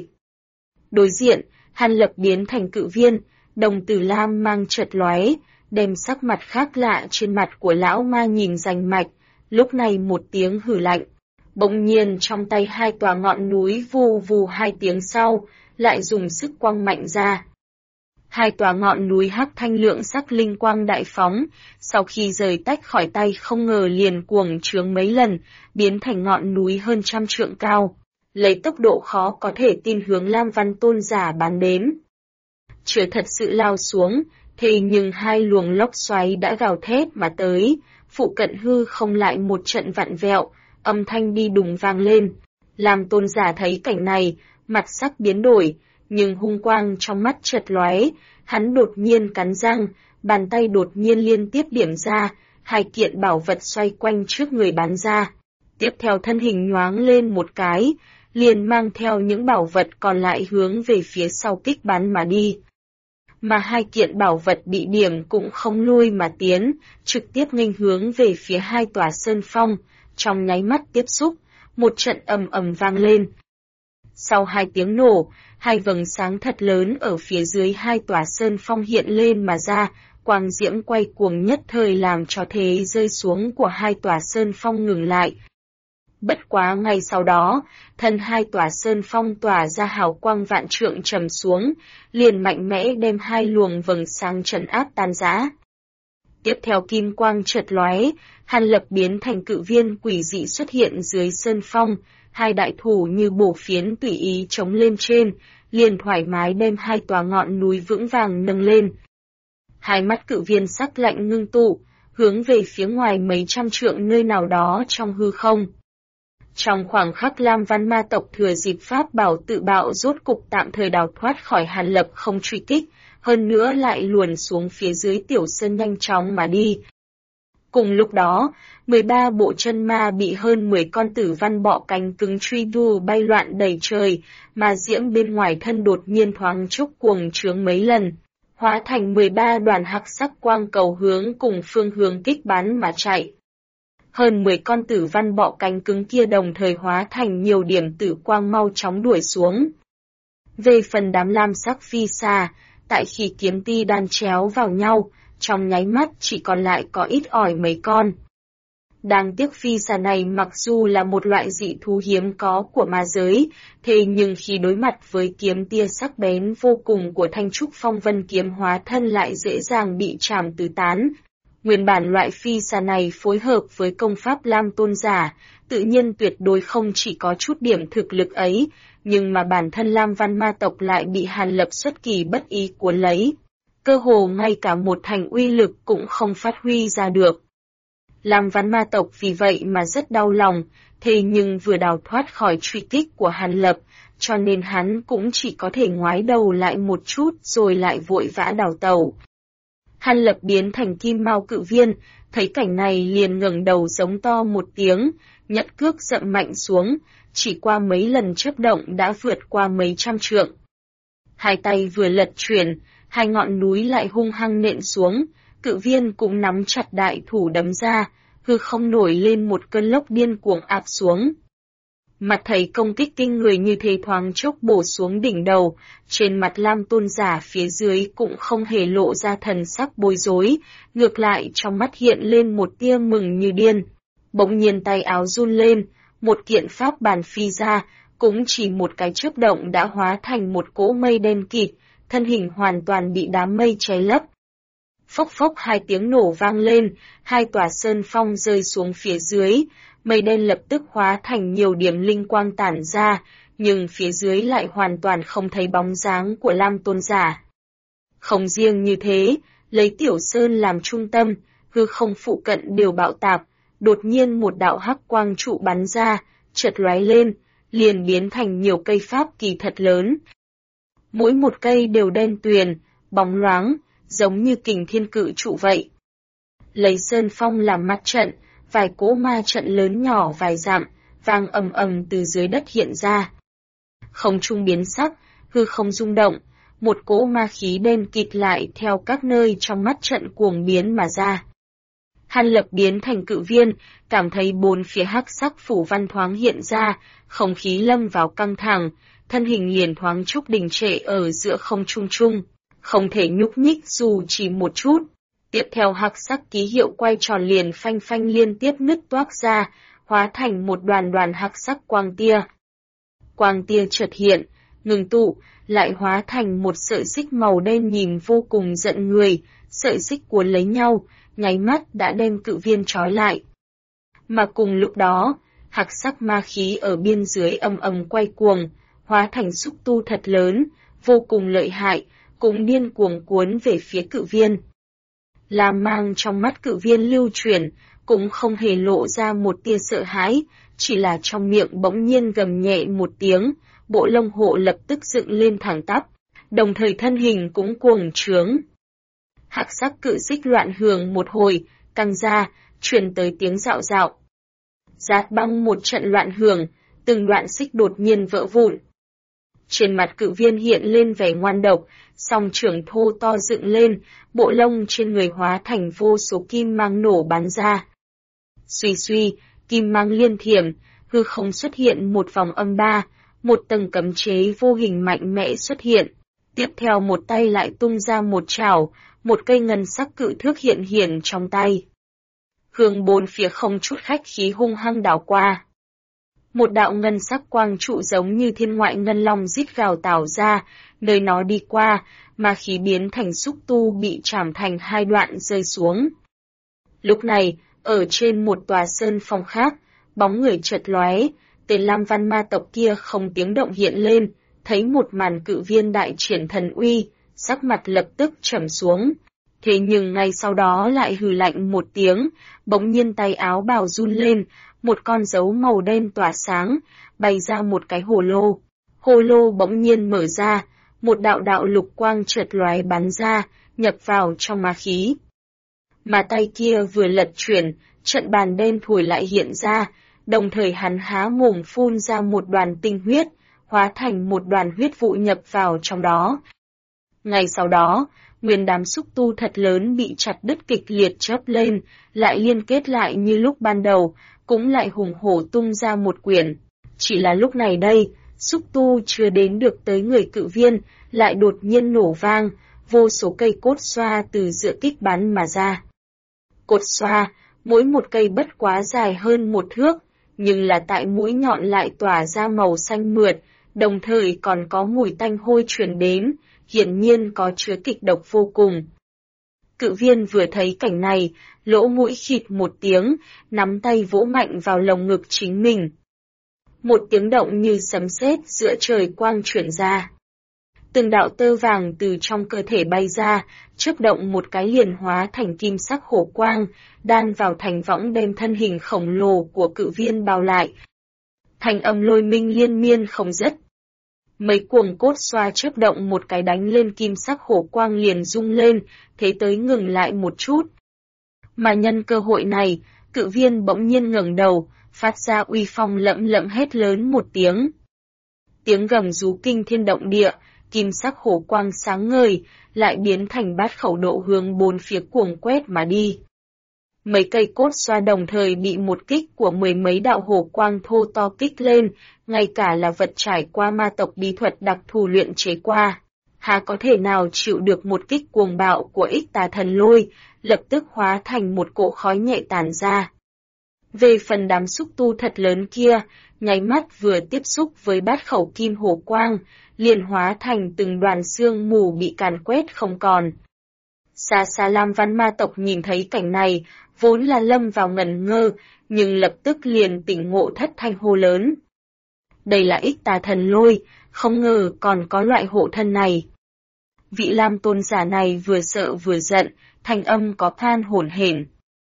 Đối diện, Hàn Lập biến thành cự viên, đồng tử lam mang chợt lóe, đem sắc mặt khác lạ trên mặt của lão ma nhìn rành mạch, lúc này một tiếng hử lạnh. Bỗng nhiên trong tay 2 tòa ngọn núi vù vù 2 tiếng sau, lại dùng sức quăng mạnh ra. 2 tòa ngọn núi hắc thanh lượng sắc linh quang đại phóng, sau khi rời tách khỏi tay không ngờ liền cuồng trướng mấy lần, biến thành ngọn núi hơn 100 trượng cao, lấy tốc độ khó có thể tin hướng Lam Văn tôn giả bắn đến. Chưa thật sự lao xuống, thế nhưng 2 luồng lốc xoáy đã gào thét mà tới, phụ cận hư không lại một trận vặn vẹo, âm thanh đi đùng vang lên. Lam tôn giả thấy cảnh này, mặt sắc biến đổi, nhưng hung quang trong mắt chợt lóe, hắn đột nhiên cắn răng, bàn tay đột nhiên liên tiếp điểm ra, 2 kiện bảo vật xoay quanh trước người bắn ra. Tiếp theo thân hình nhoáng lên một cái, liền mang theo những bảo vật còn lại hướng về phía sau kích bắn mà đi. Mà 2 kiện bảo vật bị điểm cũng không lui mà tiến, trực tiếp nghênh hướng về phía 2 tòa sơn phong, trong nháy mắt tiếp xúc, một trận ầm ầm vang lên. Sau 2 tiếng nổ, 2 vầng sáng thật lớn ở phía dưới 2 tòa sơn phong hiện lên mà ra, quang diễm quay cuồng nhất thời làm cho thế rơi xuống của 2 tòa sơn phong ngừng lại. Bất quá ngay sau đó, thân 2 tòa sơn phong tỏa ra hào quang vạn trượng trầm xuống, liền mạnh mẽ đem 2 luồng vầng sáng trấn áp tan rã. Tiếp theo kim quang chợt lóe, Hàn Lập biến thành cự viên quỷ dị xuất hiện dưới sơn phong, 2 đại thủ như bổ phiến tùy ý chống lên trên, liền thoải mái đem 2 tòa ngọn núi vững vàng nâng lên. 2 mắt cự viên sắc lạnh ngưng tụ, hướng về phía ngoài mấy trăm trượng nơi nào đó trong hư không. Trong khoảng khắc Lam Văn ma tộc thừa dịp pháp bảo tự bạo rốt cục tạm thời đào thoát khỏi Hàn Lập không truy kích, hơn nữa lại luồn xuống phía dưới tiểu sơn nhanh chóng mà đi. Cùng lúc đó, 13 bộ chân ma bị hơn 10 con tử văn bọ cánh cứng truy đua bay loạn đầy trời, mà diễm bên ngoài thân đột nhiên thoáng chốc cuồng trướng mấy lần, hóa thành 13 đoàn hắc sắc quang cầu hướng cùng phương hướng kích bắn mà chạy. Hơn 10 con tử văn bọ cánh cứng kia đồng thời hóa thành nhiều điểm tử quang mau chóng đuổi xuống. Về phần đám lam sắc phi xa, tại khi kiếm ti đan chéo vào nhau, trong nháy mắt chỉ còn lại có ít ỏi mấy con. Đáng tiếc phi xà này mặc dù là một loại dị thú hiếm có của ma giới, thế nhưng khi đối mặt với kiếm tia sắc bén vô cùng của Thanh Trúc Phong Vân kiếm hóa thân lại dễ dàng bị chảm tứ tán. Nguyên bản loại phi xà này phối hợp với công pháp Lam Tôn giả, tự nhiên tuyệt đối không chỉ có chút điểm thực lực ấy, nhưng mà bản thân Lam Văn ma tộc lại bị Hàn Lập xuất kỳ bất ý cuốn lấy. Cơ hồ ngay cả một thành uy lực cũng không phát huy ra được. Lam Văn ma tộc vì vậy mà rất đau lòng, thế nhưng vừa đào thoát khỏi truy kích của Hàn Lập, cho nên hắn cũng chỉ có thể ngoái đầu lại một chút rồi lại vội vã đào tẩu. Hàn Lập biến thành kim mao cự viên, thấy cảnh này liền ngẩng đầu giống to một tiếng, nhận cước dậm mạnh xuống, chỉ qua mấy lần chớp động đã vượt qua mấy trăm trượng. Hai tay vừa lật chuyển, hai ngọn núi lại hung hăng nện xuống, cự viên cũng nắm chặt đại thủ đấm ra, hư không nổi lên một cơn lốc điên cuồng áp xuống. Mặt thấy công kích kinh người như thế thoáng chốc bổ xuống đỉnh đầu, trên mặt Lam Tôn giả phía dưới cũng không hề lộ ra thần sắc bối rối, ngược lại trong mắt hiện lên một tia mừng như điên. Bỗng nhiên tay áo run lên, một kiện pháp bàn phi ra, cũng chỉ một cái chớp động đã hóa thành một cỗ mây đen kịt, thân hình hoàn toàn bị đám mây che lấp. Phốc phốc hai tiếng nổ vang lên, hai tòa sơn phong rơi xuống phía dưới, mây đen lập tức hóa thành nhiều điểm linh quang tản ra, nhưng phía dưới lại hoàn toàn không thấy bóng dáng của Lam Tôn giả. Không riêng như thế, lấy Tiểu Sơn làm trung tâm, hư không phụ cận đều bạo tạc, đột nhiên một đạo hắc quang trụ bắn ra, chợt lóe lên, liền biến thành nhiều cây pháp kỳ thật lớn. Mỗi một cây đều đen tuyền, bóng loáng, giống như kình thiên cự trụ vậy. Lấy sơn phong làm mặt trận, vài cỗ ma trận lớn nhỏ vài dặm, vang ầm ầm từ dưới đất hiện ra. Không trung biến sắc, hư không rung động, một cỗ ma khí đen kịt lại theo các nơi trong mắt trận cuồng biến mà ra. Hàn Lập biến thành cự viên, cảm thấy bốn phía hắc sắc phủ văn thoáng hiện ra, không khí lâm vào căng thẳng, thân hình liền thoáng chốc đình trệ ở giữa không trung trung, không thể nhúc nhích dù chỉ một chút. Tiếp theo hắc sắc ký hiệu quay tròn liền phanh phanh liên tiếp nứt toác ra, hóa thành một đoàn đoàn hắc sắc quang tia. Quang tia chợt hiện, ngừng tụ, lại hóa thành một sợi xích màu đen nhìn vô cùng giận người, sợi xích cuốn lấy nhau, nháy mắt đã đem cự viên trói lại. Mà cùng lúc đó, hắc sắc ma khí ở biên dưới ầm ầm quay cuồng, hóa thành xúc tu thật lớn, vô cùng lợi hại, cũng điên cuồng cuốn về phía cự viên. Lam mang trong mắt cự viên lưu chuyển, cũng không hề lộ ra một tia sợ hãi, chỉ là trong miệng bỗng nhiên gầm nhẹ một tiếng, bộ lông hộ lập tức dựng lên thẳng tắp, đồng thời thân hình cũng cuồng trướng. Hắc sắc cự xích loạn hưởng một hồi, căng ra, truyền tới tiếng rạo rạo. Rát băng một trận loạn hưởng, từng đoạn xích đột nhiên vỡ vụn. Trên mặt cự viên hiện lên vẻ ngoan độc, song trưởng thô to dựng lên, bộ lông trên người hóa thành vô số kim mang nổ bắn ra. Suy suy, kim mang liên thiểm, hư không xuất hiện một vòng âm ba, một tầng cấm chế vô hình mạnh mẽ xuất hiện. Tiếp theo một tay lại tung ra một chảo, một cây ngân sắc cự thước hiện trong tay. Hướng bốn phía không chút khách khí hung hăng đảo qua. Một đạo ngân sắc quang trụ giống như thiên ngoại ngân long rít gào tảo ra, nơi nó đi qua, ma khí biến thành xúc tu bị chảm thành hai đoạn rơi xuống. Lúc này, ở trên một tòa sơn phong khác, bóng người chợt lóe, tên Lam Văn ma tộc kia không tiếng động hiện lên, thấy một màn cự viên đại triển thần uy, sắc mặt lập tức trầm xuống. Thế nhưng ngay sau đó lại hừ lạnh một tiếng, bỗng nhiên tay áo bào run lên, một con dấu màu đen tỏa sáng, bay ra một cái hồ lô. Hồ lô bỗng nhiên mở ra, một đạo đạo lục quang chợt lóe bắn ra, nhập vào trong ma khí. Mà tay kia vừa lật chuyển, trận bàn đen thổi lại hiện ra, đồng thời hắn há mồm phun ra một đoàn tinh huyết, hóa thành một đoàn huyết vụ nhập vào trong đó. Ngay sau đó, nguyên đám xúc tu thật lớn bị chặt đứt kịch liệt chớp lên, lại liên kết lại như lúc ban đầu, cũng lại hùng hổ tung ra một quyển. Chỉ là lúc này đây, xúc tu chưa đến được tới người cự viên, lại đột nhiên nổ vang, vô số cây cốt xoa từ giữa kích bắn mà ra. Cột xoa, Mỗi một cây bất quá dài hơn 1 thước, nhưng là tại mũi nhọn lại tỏa ra màu xanh mượt, đồng thời còn có mùi tanh hôi truyền đến, hiển nhiên có chứa kịch độc vô cùng. Cự viên vừa thấy cảnh này, lỗ mũi khịt một tiếng, nắm tay vỗ mạnh vào lồng ngực chính mình. Một tiếng động như sấm sét giữa trời quang chuyển ra. Từng đạo tơ vàng từ trong cơ thể bay ra, chớp động một cái liền hóa thành kim sắc hổ quang, đan vào thành võng đem thân hình khổng lồ của cự viên bao lại. Thành âm lôi minh liên miên không dứt. Mấy cuồng cốt xoa chớp động một cái đánh lên kim sắc hổ quang liền rung lên, thế tới ngừng lại một chút. Mà nhân cơ hội này, cự viên bỗng nhiên ngẩng đầu, phát ra uy phong lẫm lẫm hét lớn một tiếng. Tiếng gầm rú kinh thiên động địa, kim sắc hổ quang sáng ngời, lại biến thành bát khẩu độ hướng bốn phía cuồng quét mà đi. Mấy cây cốt xoa đồng thời bị một kích của mười mấy đạo hổ quang thô to kích lên, ngay cả là vật trải qua ma tộc bí thuật đặc thù luyện chế qua. Há có thể nào chịu được một kích cuồng bạo của ích tà thần lôi, lập tức hóa thành một cỗ khói nhẹ tản ra. Về phần đám xúc tu thật lớn kia, nháy mắt vừa tiếp xúc với bát khẩu kim hổ quang, liền hóa thành từng đoàn xương mù bị càn quét không còn. Xa xa Lam Văn ma tộc nhìn thấy cảnh này, vốn là lâm vào ngẩn ngơ, nhưng lập tức liền tỉnh ngộ thất thanh hô lớn. Đây là ích tà thần lôi, không ngờ còn có loại hộ thân này. Vị Lam tôn giả này vừa sợ vừa giận, thanh âm có than hổn hển.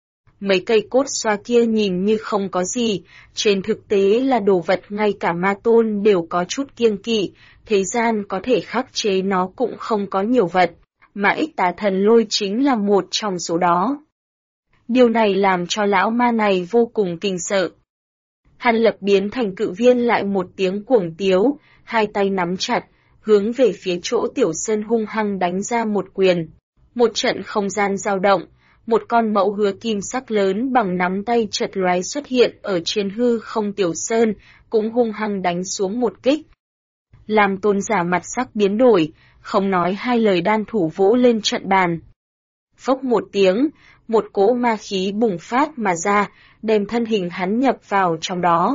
Mấy cây cốt xoa kia nhìn như không có gì, trên thực tế là đồ vật ngay cả ma tôn đều có chút kiêng kỵ, thế gian có thể khắc chế nó cũng không có nhiều vật, mà ích tà thần lôi chính là một trong số đó. Điều này làm cho lão ma này vô cùng kinh sợ. Hắn lập biến thành cự viên lại một tiếng cuồng tiếu, hai tay nắm chặt, hướng về phía chỗ Tiểu Sơn hung hăng đánh ra một quyền. Một trận không gian dao động, một con mẫu hứa kim sắc lớn bằng nắm tay chật lóe xuất hiện ở trên hư không. Tiểu Sơn cũng hung hăng đánh xuống một kích. Làm tôn giả mặt sắc biến đổi, không nói hai lời đan thủ vỗ lên trận bàn. Phốc một tiếng, một cỗ ma khí bùng phát mà ra, đem thân hình hắn nhập vào trong đó.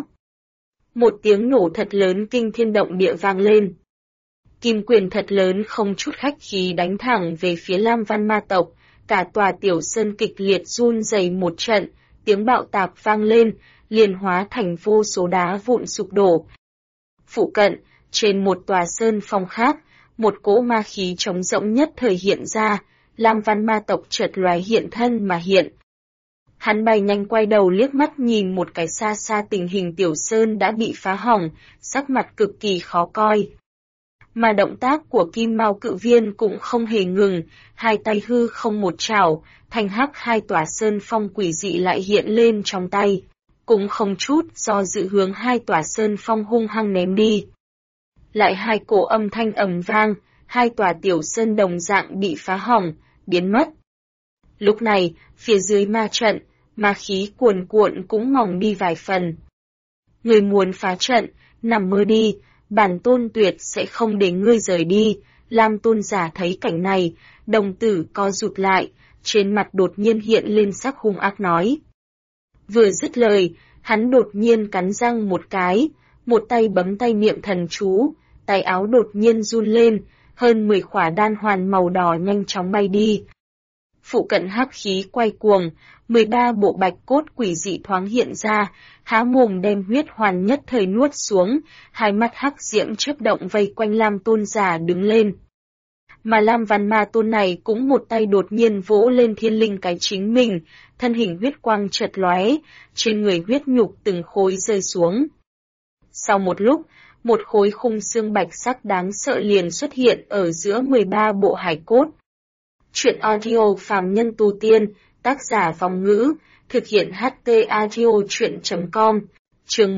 Một tiếng nổ thật lớn kinh thiên động địa vang lên. Kim quyền thật lớn không chút khách khí đánh thẳng về phía Lam Văn ma tộc, cả tòa Tiểu Sơn kịch liệt run rẩy một trận, tiếng bạo tạc vang lên, liền hóa thành vô số đá vụn sụp đổ. Phụ cận, trên một tòa sơn phong khác, một cỗ ma khí trống rỗng nhất thời hiện ra, Lam Văn ma tộc chợt lóe hiện thân mà hiện. Hắn bay nhanh quay đầu liếc mắt nhìn một cái xa xa tình hình Tiểu Sơn đã bị phá hỏng, sắc mặt cực kỳ khó coi. Mà động tác của Kim Mao cự viên cũng không hề ngừng, hai tay hư không một chảo, thanh hắc hai tòa sơn phong quỷ dị lại hiện lên trong tay, cũng không chút do dự hướng hai tòa sơn phong hung hăng ném đi. Lại hai cổ âm thanh ầm vang, hai tòa Tiểu Sơn đồng dạng bị phá hỏng, biến mất. Lúc này, phía dưới ma trận, ma khí cuồn cuộn cũng mỏng đi vài phần. Người muốn phá trận, nằm mơ đi, bản tôn tuyệt sẽ không để ngươi rời đi. Lam tôn giả thấy cảnh này, đồng tử co rụt lại, trên mặt đột nhiên hiện lên sắc hung ác nói. Vừa dứt lời, hắn đột nhiên cắn răng một cái, một tay bấm tay niệm thần chú, tay áo đột nhiên run lên, hơn 10 khỏa đan hoàn màu đỏ nhanh chóng bay đi. Phụ cận hắc khí quay cuồng, 13 bộ bạch cốt quỷ dị thoáng hiện ra, há mồm đem huyết hoàn nhất thời nuốt xuống, hai mắt hắc diễm chớp động vây quanh Lam tôn giả đứng lên. Mà Lam Văn ma tôn này cũng một tay đột nhiên vỗ lên thiên linh cái chính mình, thân hình huyết quang chợt lóe, trên người huyết nhục từng khối rơi xuống. Sau một lúc, một khối khung xương bạch sắc đáng sợ liền xuất hiện ở giữa 13 bộ hài cốt. Chuyện audio phàm nhân tu tiên, tác giả Vong Ngữ, thực hiện HT audio chuyện.com, chương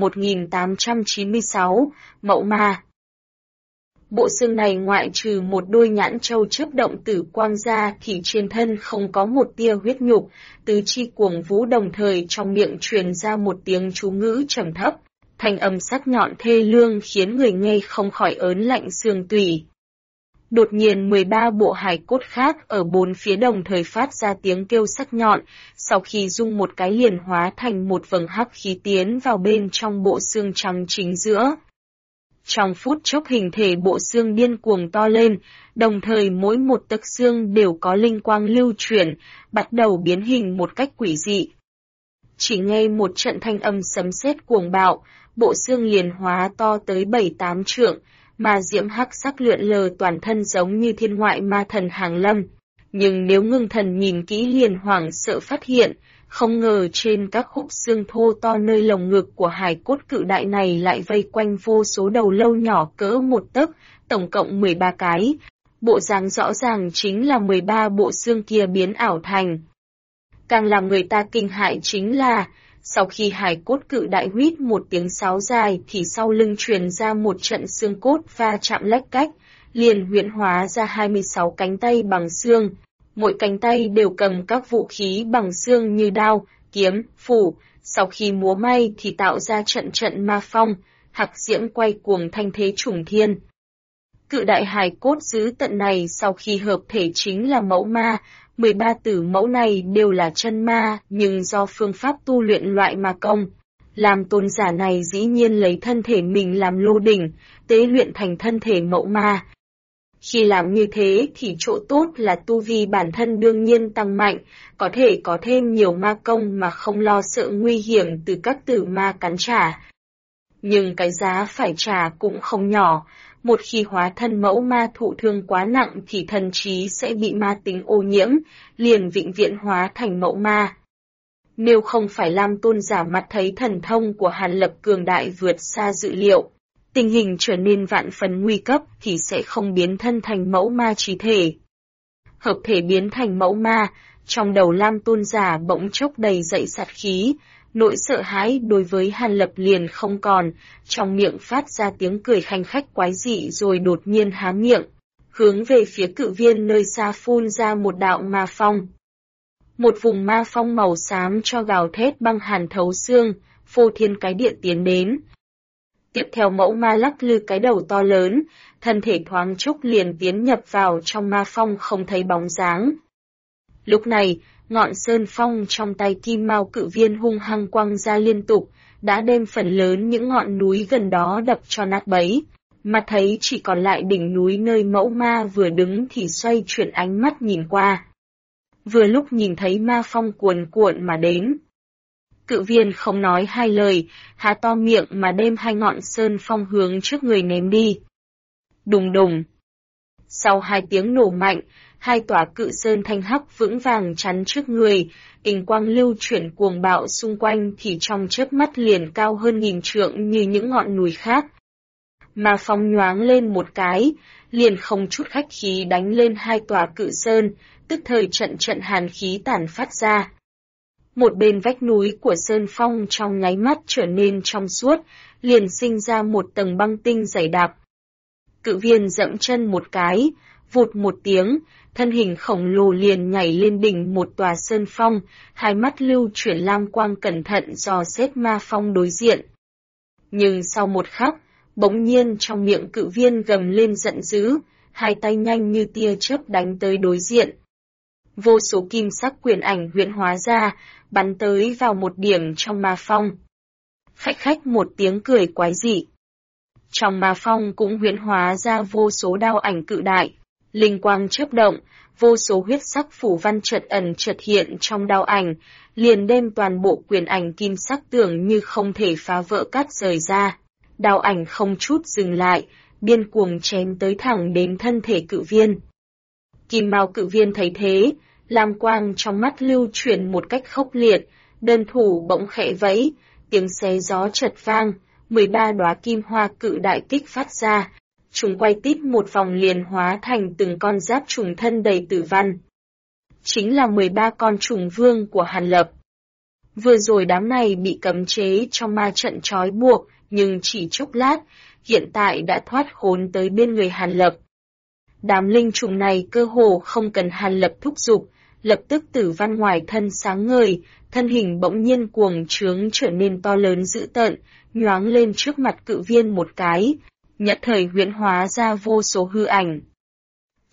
1896, Mậu Ma. Bộ xương này ngoại trừ một đôi nhãn châu chớp động tử quang ra thì trên thân không có một tia huyết nhục, tứ chi cuồng vũ đồng thời trong miệng truyền ra một tiếng chú ngữ trầm thấp, thanh âm sắc nhọn thê lương khiến người nghe không khỏi ớn lạnh xương tủy. Đột nhiên 13 bộ hài cốt khác ở bốn phía đồng thời phát ra tiếng kêu sắc nhọn, sau khi rung một cái liền hóa thành một vầng hắc khí tiến vào bên trong bộ xương trắng chính giữa. Trong phút chốc hình thể bộ xương điên cuồng to lên, đồng thời mỗi một tấc xương đều có linh quang lưu chuyển, bắt đầu biến hình một cách quỷ dị. Chỉ nghe một trận thanh âm sấm sét cuồng bạo, bộ xương liền hóa to tới 7-8 trượng, mà diễm hắc sắc lượn lờ toàn thân giống như thiên ngoại ma thần hàng lâm. Nhưng nếu ngưng thần nhìn kỹ liền hoảng sợ phát hiện, không ngờ trên các khúc xương thô to nơi lồng ngực của hài cốt cự đại này lại vây quanh vô số đầu lâu nhỏ cỡ một tấc, tổng cộng 13 cái. Bộ dáng rõ ràng chính là 13 bộ xương kia biến ảo thành. Càng làm người ta kinh hại chính là, sau khi hài cốt cự đại huýt một tiếng sáo dài thì sau lưng truyền ra một trận xương cốt va chạm lách cách, liền huyễn hóa ra 26 cánh tay bằng xương. Mỗi cánh tay đều cầm các vũ khí bằng xương như đao, kiếm, phủ, sau khi múa may thì tạo ra trận trận ma phong, hạc diễm quay cuồng thanh thế trùng thiên. Cự đại hài cốt dữ tận này sau khi hợp thể chính là mẫu ma, 13 tử mẫu này đều là chân ma, nhưng do phương pháp tu luyện loại ma công. Làm tôn giả này dĩ nhiên lấy thân thể mình làm lô đỉnh, tế luyện thành thân thể mẫu ma. Khi làm như thế thì chỗ tốt là tu vi bản thân đương nhiên tăng mạnh, có thể có thêm nhiều ma công mà không lo sợ nguy hiểm từ các tử ma cắn trả. Nhưng cái giá phải trả cũng không nhỏ, một khi hóa thân mẫu ma thụ thương quá nặng thì thần trí sẽ bị ma tính ô nhiễm, liền vĩnh viễn hóa thành mẫu ma. Nếu không phải Lam tôn giả mặt thấy thần thông của Hàn Lập cường đại vượt xa dự liệu, tình hình trở nên vạn phần nguy cấp thì sẽ không biến thân thành mẫu ma trí thể. Hợp thể biến thành mẫu ma, trong đầu Lam tôn giả bỗng chốc đầy dậy sát khí, nỗi sợ hãi đối với Hàn Lập liền không còn, trong miệng phát ra tiếng cười khanh khách quái dị rồi đột nhiên há miệng, hướng về phía Cự Viên nơi xa phun ra một đạo ma phong. Một vùng ma phong màu xám cho gào thét băng hàn thấu xương, phô thiên cái địa tiến đến. Tiếp theo mẫu ma lắc lư cái đầu to lớn, thân thể thoáng chốc liền tiến nhập vào trong ma phong không thấy bóng dáng. Lúc này, ngọn sơn phong trong tay Kim Mao Cự Viên hung hăng quăng ra liên tục, đã đem phần lớn những ngọn núi gần đó đập cho nát bấy, mà thấy chỉ còn lại đỉnh núi nơi mẫu ma vừa đứng thì xoay chuyển ánh mắt nhìn qua. Vừa lúc nhìn thấy ma phong cuồn cuộn mà đến. Cự Viên không nói hai lời, há to miệng mà đem hai ngọn sơn phong hướng trước người ném đi. Đùng đùng. Sau hai tiếng nổ mạnh, hai tòa cự sơn thanh hắc vững vàng chắn trước người, tình quang lưu chuyển cuồng bạo xung quanh thì trong chớp mắt liền cao hơn 1000 trượng như những ngọn núi khác. Mà phong nhoáng lên một cái, liền không chút khách khí đánh lên hai tòa cự sơn, tức thời trận trận hàn khí tản phát ra. Một bên vách núi của sơn phong trong nháy mắt trở nên trong suốt, liền sinh ra một tầng băng tinh dày đặc. Cự Viên dẫm chân một cái, vụt một tiếng, thân hình khổng lồ liền nhảy lên đỉnh một tòa sơn phong, hai mắt lưu chuyển lam quang cẩn thận dò xét ma phong đối diện. Nhưng sau một khắc, bỗng nhiên trong miệng Cự Viên gầm lên giận dữ, hai tay nhanh như tia chớp đánh tới đối diện. Vô số kim sắc quyền ảnh huyễn hóa ra, bắn tới vào một điểm trong ma phong. Khách khách một tiếng cười quái dị. Trong ma phong cũng huyễn hóa ra vô số đao ảnh cự đại, linh quang chớp động, vô số huyết sắc phủ văn chợt ẩn chợt hiện trong đao ảnh, liền đem toàn bộ quyền ảnh kim sắc tưởng như không thể phá vỡ cắt rời ra. Đao ảnh không chút dừng lại, điên cuồng chém tới thẳng đến thân thể Cự Viên. Kim Mao Cự Viên thấy thế, lam quang trong mắt lưu chuyển một cách khốc liệt, đơn thủ bỗng khẽ vẫy, tiếng xé gió chợt vang, 13 đóa kim hoa cự đại kích phát ra, chúng quay tít một vòng liền hóa thành từng con giáp trùng thân đầy tử văn. Chính là 13 con trùng vương của Hàn Lập. Vừa rồi đám này bị cấm chế trong ma trận trói buộc, nhưng chỉ chốc lát, hiện tại đã thoát khốn tới bên người Hàn Lập. Đám linh trùng này cơ hồ không cần Hàn Lập thúc giục, lập tức tử văn ngoài thân sáng ngời, thân hình bỗng nhiên cuồng trướng trở nên to lớn dữ tợn, nhoáng lên trước mặt Cự Viên một cái, nhất thời huyễn hóa ra vô số hư ảnh.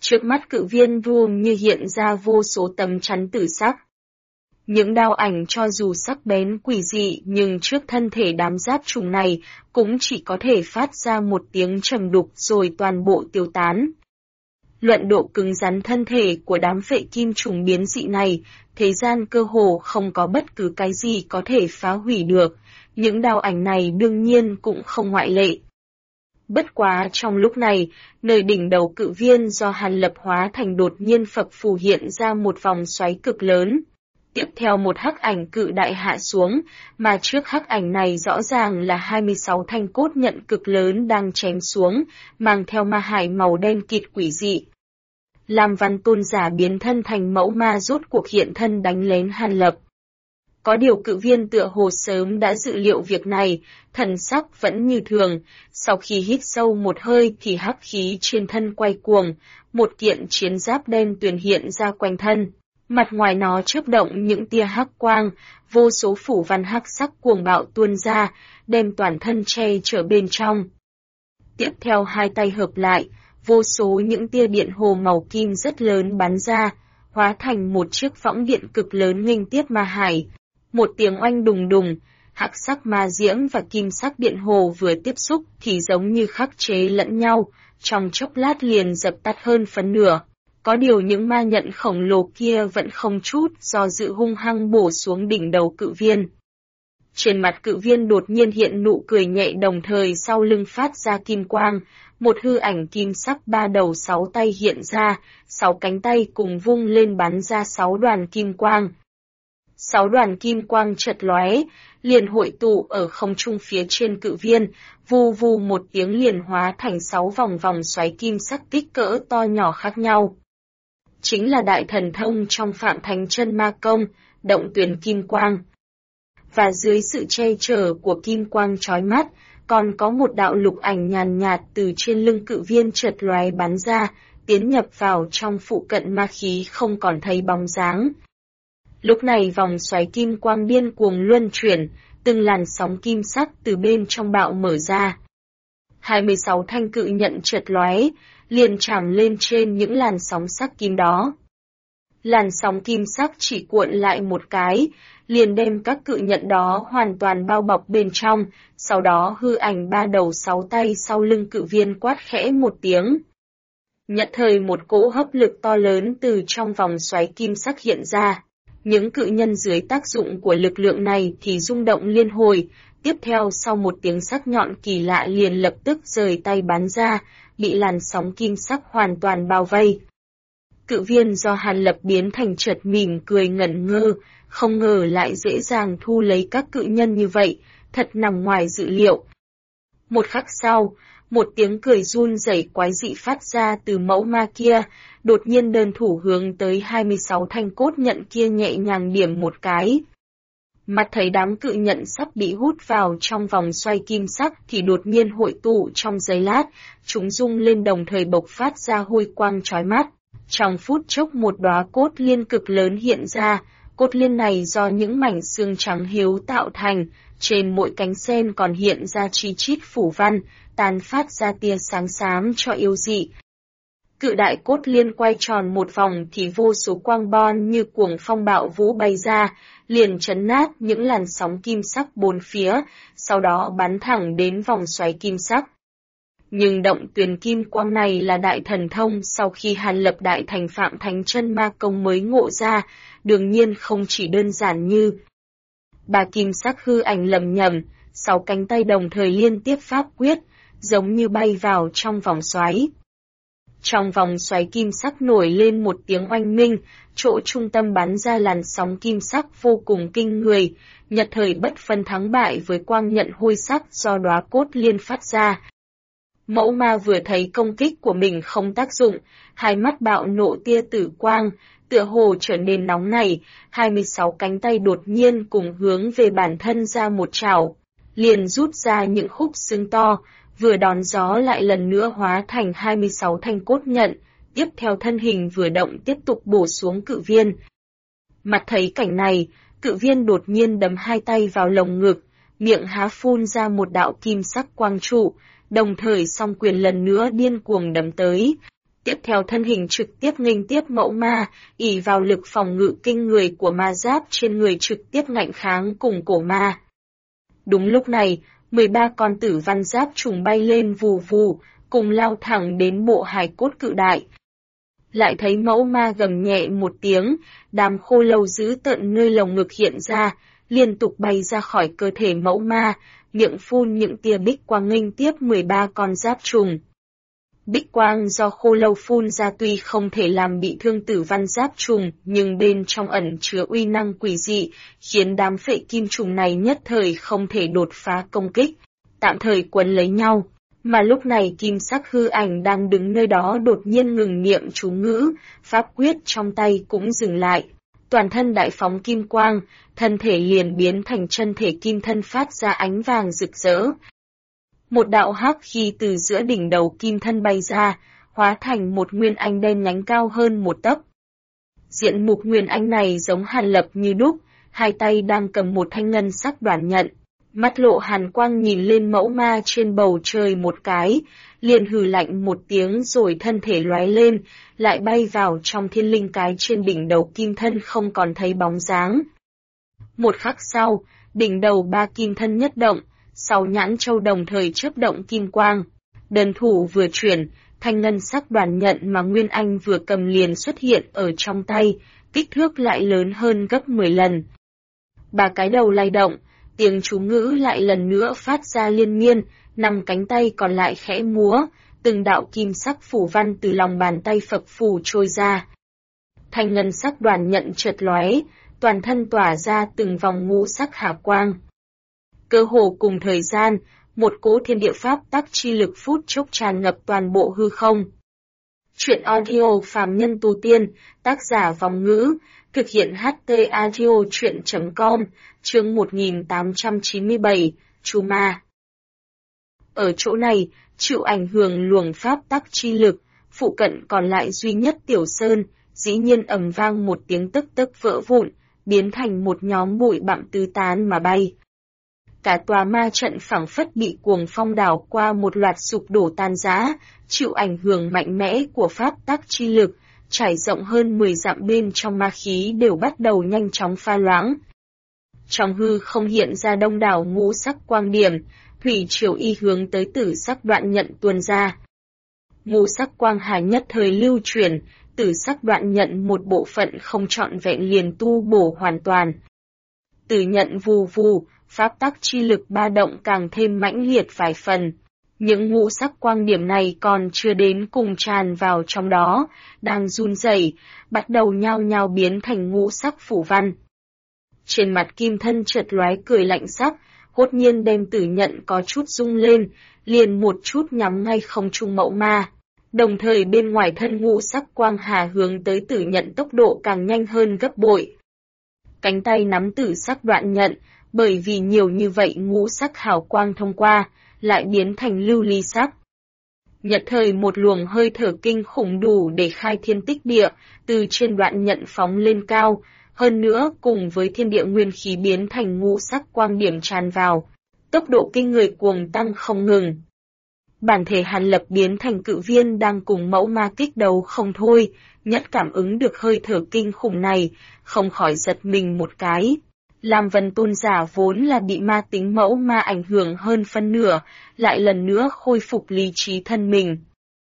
Trước mắt cự viên Vroom như hiện ra vô số tấm chắn tử sắc. Những đao ảnh cho dù sắc bén quỷ dị nhưng trước thân thể đám giáp trùng này cũng chỉ có thể phát ra một tiếng trầm đục rồi toàn bộ tiêu tán. Luận độ cứng rắn thân thể của đám phệ kim trùng biến dị này, thế gian cơ hồ không có bất cứ cái gì có thể phá hủy được, những đao ảnh này đương nhiên cũng không ngoại lệ. Bất quá trong lúc này, nơi đỉnh đầu cự viên do Hàn Lập hóa thành đột nhiên phập phù hiện ra một vòng xoáy cực lớn. Tiếp theo một hắc ảnh cự đại hạ xuống, mà trước hắc ảnh này rõ ràng là 26 thanh cốt nhận cực lớn đang chém xuống, mang theo ma hải màu đen kịt quỷ dị. Lam Văn Tôn giả biến thân thành mẫu ma rốt cuộc hiện thân đánh lén Hàn Lập. Có điều cự viên tựa hồ sớm đã dự liệu việc này, thần sắc vẫn như thường, sau khi hít sâu một hơi thì hắc khí trên thân quay cuồng, một kiện chiến giáp đen tuyền hiện ra quanh thân. Mặt ngoài nó chớp động những tia hắc quang, vô số phủ văn hắc sắc cuồng bạo tuôn ra, đem toàn thân che chở bên trong. Tiếp theo hai tay hợp lại, vô số những tia điện hồ màu kim rất lớn bắn ra, hóa thành một chiếc võng điện cực lớn nghênh tiếp ma hải. Một tiếng oanh đùng đùng, hắc sắc ma diễm và kim sắc điện hồ vừa tiếp xúc thì giống như khắc chế lẫn nhau, trong chốc lát liền dập tắt hơn phân nửa. Có điều những ma nhận khổng lồ kia vẫn không chút do dự hung hăng bổ xuống đỉnh đầu cự viên. Trên mặt cự viên đột nhiên hiện nụ cười nhẹ đồng thời sau lưng phát ra kim quang, một hư ảnh kim sắc 3 đầu 6 tay hiện ra, 6 cánh tay cùng vung lên bắn ra 6 đoàn kim quang. 6 đoàn kim quang chật lóe, liền hội tụ ở không trung phía trên cự viên, vù vù một tiếng liền hóa thành 6 vòng vòng xoáy kim sắc kích cỡ to nhỏ khác nhau. Chính là đại thần thông trong Phạm Thánh Chân Ma Công, động tuyền kim quang. Và dưới sự che chở của kim quang chói mắt, còn có một đạo lục ảnh nhàn nhạt từ trên lưng cự viên chợt lóe bắn ra, tiến nhập vào trong phụ cận ma khí không còn thấy bóng dáng. Lúc này vòng xoáy kim quang điên cuồng luân chuyển, từng làn sóng kim sắc từ bên trong bạo mở ra. 26 thanh cự nhận chợt lóe, liền chạm lên trên những làn sóng sắc kim đó. Làn sóng kim sắc chỉ cuộn lại một cái, liền đem các cự nhận đó hoàn toàn bao bọc bên trong, sau đó hư ảnh 3 đầu 6 tay sau lưng cự viên quát khẽ một tiếng. Nhận thời một cỗ hấp lực to lớn từ trong vòng xoáy kim sắc hiện ra. Những cự nhân dưới tác dụng của lực lượng này thì rung động liên hồi, tiếp theo sau một tiếng sắc nhọn kỳ lạ liền lập tức rời tay bắn ra, bị làn sóng kim sắc hoàn toàn bao vây. Cự viên do Hàn Lập biến thành chợt mỉm cười ngẩn ngơ, không ngờ lại dễ dàng thu lấy các cự nhân như vậy, thật nằm ngoài dự liệu. Một khắc sau, một tiếng cười run rẩy quái dị phát ra từ mẫu ma kia, đột nhiên đơn thủ hướng tới 26 thanh cốt nhận kia nhẹ nhàng điểm một cái. Mắt thấy đám cự nhận sắp bị hút vào trong vòng xoay kim sắc thì đột nhiên hội tụ trong giây lát, chúng rung lên đồng thời bộc phát ra hôi quang chói mắt. Trong phút chốc một đóa cốt liên cực lớn hiện ra, cốt liên này do những mảnh xương trắng hiếu tạo thành, trên mỗi cánh sen còn hiện ra chi chít phủ văn, tàn phát ra tia sáng xám cho yêu dị. Cự đại cốt liên quay tròn một vòng thì vô số quang bon như cuồng phong bạo vũ bay ra, liền chấn nát những làn sóng kim sắc bốn phía, sau đó bắn thẳng đến vòng xoáy kim sắc. Nhưng động tuyền kim quang này là đại thần thông sau khi Hàn Lập đại thành Phạm Thánh Chân Ma Công mới ngộ ra, đương nhiên không chỉ đơn giản như bà kim sắc hư ảnh lầm nhầm, 6 cánh tay đồng thời liên tiếp pháp quyết, giống như bay vào trong vòng xoáy. Trong vòng xoáy kim sắc nổi lên một tiếng oanh minh, chỗ trung tâm bắn ra làn sóng kim sắc vô cùng kinh người, nhật thời bất phân thắng bại với quang nhận hôi sắc do đóa cốt liên phát ra. Mẫu ma vừa thấy công kích của mình không tác dụng, hai mắt bạo nộ tia tử quang, tựa hồ trở nên nóng nảy, 26 cánh tay đột nhiên cùng hướng về bản thân ra một chảo, liền rút ra những khúc xương to, vừa đón gió lại lần nữa hóa thành 26 thanh cốt nhận, tiếp theo thân hình vừa động tiếp tục bổ xuống cự viên. Mặt thấy cảnh này, cự viên đột nhiên đấm hai tay vào lồng ngực, miệng há phun ra một đạo kim sắc quang trụ, đồng thời song quyền lần nữa điên cuồng đấm tới. Tiếp theo thân hình trực tiếp nghênh tiếp mẫu ma, ỷ vào lực phòng ngự kinh người của ma giáp trên người trực tiếp ngạnh kháng cùng cổ ma. Đúng lúc này, 13 con tử văn giáp trùng bay lên vù vù, cùng lao thẳng đến bộ hài cốt cự đại. Lại thấy mẫu ma gầm nhẹ một tiếng, đám khô lâu dữ tợn nơi lồng ngực hiện ra, liên tục bay ra khỏi cơ thể mẫu ma, miệng phun những tia bích quang nghênh tiếp 13 con giáp trùng. Bích quang do khô lâu phun ra tuy không thể làm bị thương tử văn giáp trùng, nhưng bên trong ẩn chứa uy năng quỷ dị, khiến đám phệ kim trùng này nhất thời không thể đột phá công kích, tạm thời quấn lấy nhau. Mà lúc này kim sắc hư ảnh đang đứng nơi đó đột nhiên ngừng niệm chú ngữ, pháp quyết trong tay cũng dừng lại. Toàn thân đại phóng kim quang, thân thể liền biến thành chân thể kim thân phát ra ánh vàng rực rỡ. Một đạo hắc khí từ giữa đỉnh đầu kim thân bay ra, hóa thành một nguyên anh đen nhánh cao hơn 1 tấc. Diện mục nguyên anh này giống Hàn Lập như đúc, hai tay đang cầm một thanh ngân sắc đoản nhận. Mắt lộ hàn quang nhìn lên mẫu ma trên bầu trời một cái, liền hừ lạnh một tiếng rồi thân thể lóe lên, lại bay vào trong thiên linh cái trên đỉnh đầu kim thân không còn thấy bóng dáng. Một khắc sau, đỉnh đầu 3 kim thân nhất động, 6 nhãn châu đồng thời chớp động kim quang. Đơn thủ vừa chuyển, thanh ngân sắc đoản nhận mà Nguyên Anh vừa cầm liền xuất hiện ở trong tay, kích thước lại lớn hơn gấp 10 lần. 3 cái đầu lay động, tiếng chú ngữ lại lần nữa phát ra liên miên, 5 cánh tay còn lại khẽ múa, từng đạo kim sắc phủ văn từ lòng bàn tay phập phù trôi ra. Thanh ngân sắc đoản nhận chợt lóe, toàn thân tỏa ra từng vòng ngũ sắc hà quang. Cơ hồ cùng thời gian, một cỗ thiên địa pháp tắc chi lực phút chốc tràn ngập toàn bộ hư không. Truyện audio phàm nhân tu tiên, tác giả Vòng Ngữ, thực hiện HT audio truyện.com, chương 1897, Chú Ma. Ở chỗ này, chịu ảnh hưởng luồng pháp tắc chi lực, phụ cận còn lại duy nhất Tiểu Sơn, dĩ nhiên ầm vang một tiếng tức tức vỡ vụn, biến thành một nhóm bụi bặm tứ tán mà bay. Cả tòa ma trận phảng phất bị cuồng phong đảo qua một loạt sụp đổ tan rã, chịu ảnh hưởng mạnh mẽ của pháp tắc chi lực, trải rộng hơn 10 dặm bên trong ma khí đều bắt đầu nhanh chóng pha loãng. Trong hư không hiện ra đông đảo ngũ sắc quang điểm, thủy triều y hướng tới tử sắc đoạn nhận tuôn ra. Ngũ sắc quang hà nhất thời lưu chuyển, tử sắc đoạn nhận một bộ phận không trọn vẹn liền tu bổ hoàn toàn. Tử nhận vù vù, pháp tắc chi lực ba động càng thêm mãnh liệt vài phần. Những ngũ sắc quang điểm này còn chưa đến cùng tràn vào trong đó, đang run rẩy, bắt đầu nhao nhao biến thành ngũ sắc phủ văn. Trên mặt kim thân chợt lóe cười lạnh sắc, hốt nhiên đem tử nhận có chút rung lên, liền một chút nhắm ngay không trung mẫu ma. Đồng thời bên ngoài thân ngũ sắc quang hà hướng tới tử nhận tốc độ càng nhanh hơn gấp bội. Cánh tay nắm tử sắc đoạn nhận, bởi vì nhiều như vậy ngũ sắc hào quang thông qua, lại biến thành lưu ly sắc. Nhật thời một luồng hơi thở kinh khủng đủ để khai thiên tích địa, từ trên đoạn nhận phóng lên cao, hơn nữa cùng với thiên địa nguyên khí biến thành ngũ sắc quang điểm tràn vào, tốc độ kinh người cuồng tăng không ngừng. Bản thể Hàn Lập biến thành cự viên đang cùng mẫu ma kích đấu không thôi, nhất cảm ứng được hơi thở kinh khủng này, không khỏi giật mình một cái. Lam Vân Tôn giả vốn là bị ma tính mẫu ma ảnh hưởng hơn phân nửa, lại lần nữa khôi phục lý trí thân mình.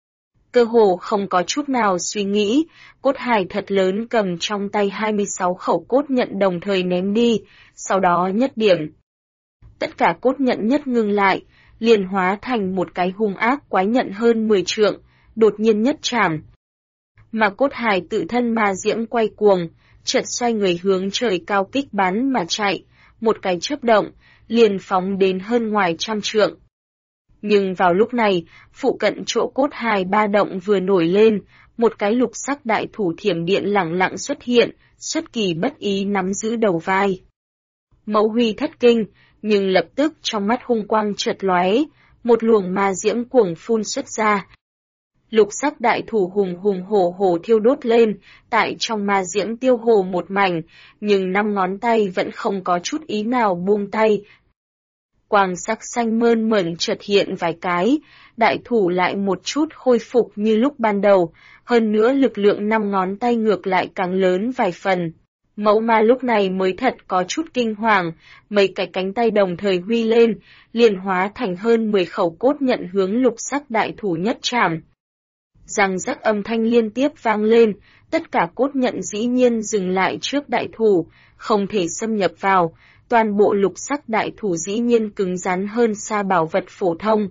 Cơ hồ không có chút nào suy nghĩ, cốt hài thật lớn cầm trong tay 26 khẩu cốt nhận đồng thời ném đi, sau đó nhất điểm. Tất cả cốt nhận nhất ngưng lại, liền hóa thành một cái hung ác quái nhận hơn 10 trượng, đột nhiên nhất chảm. Mà cốt hài tự thân ma diễm quay cuồng, chợt xoay người hướng trời cao kích bắn mà chạy, một cái chớp động, liền phóng đến hơn ngoài 100 trượng. Nhưng vào lúc này, phụ cận chỗ cốt hài ba động vừa nổi lên, một cái lục sắc đại thủ thiểm điện lẳng lặng xuất hiện, xuất kỳ bất ý nắm giữ đầu vai. Mẫu Huy thất kinh, nhưng lập tức trong mắt hung quang chợt lóe, một luồng ma diễm cuồng phun xuất ra. Lục sắc đại thủ hùng hùng hổ hổ thiêu đốt lên, tại trong ma diễm tiêu hồ một mảnh, nhưng 5 ngón tay vẫn không có chút ý nào buông tay. quang sắc xanh mơn mởn chợt hiện vài cái, đại thủ lại một chút khôi phục như lúc ban đầu, hơn nữa lực lượng 5 ngón tay ngược lại càng lớn vài phần. Mẫu ma lúc này mới thật có chút kinh hoàng, mấy cái cánh tay đồng thời huy lên, liền hóa thành hơn 10 khẩu cốt nhận hướng lục sắc đại thủ nhất trảm. Răng rắc âm thanh liên tiếp vang lên, tất cả cốt nhận dĩ nhiên dừng lại trước đại thủ, không thể xâm nhập vào, toàn bộ lục sắc đại thủ dĩ nhiên cứng rắn hơn xa bảo vật phổ thông.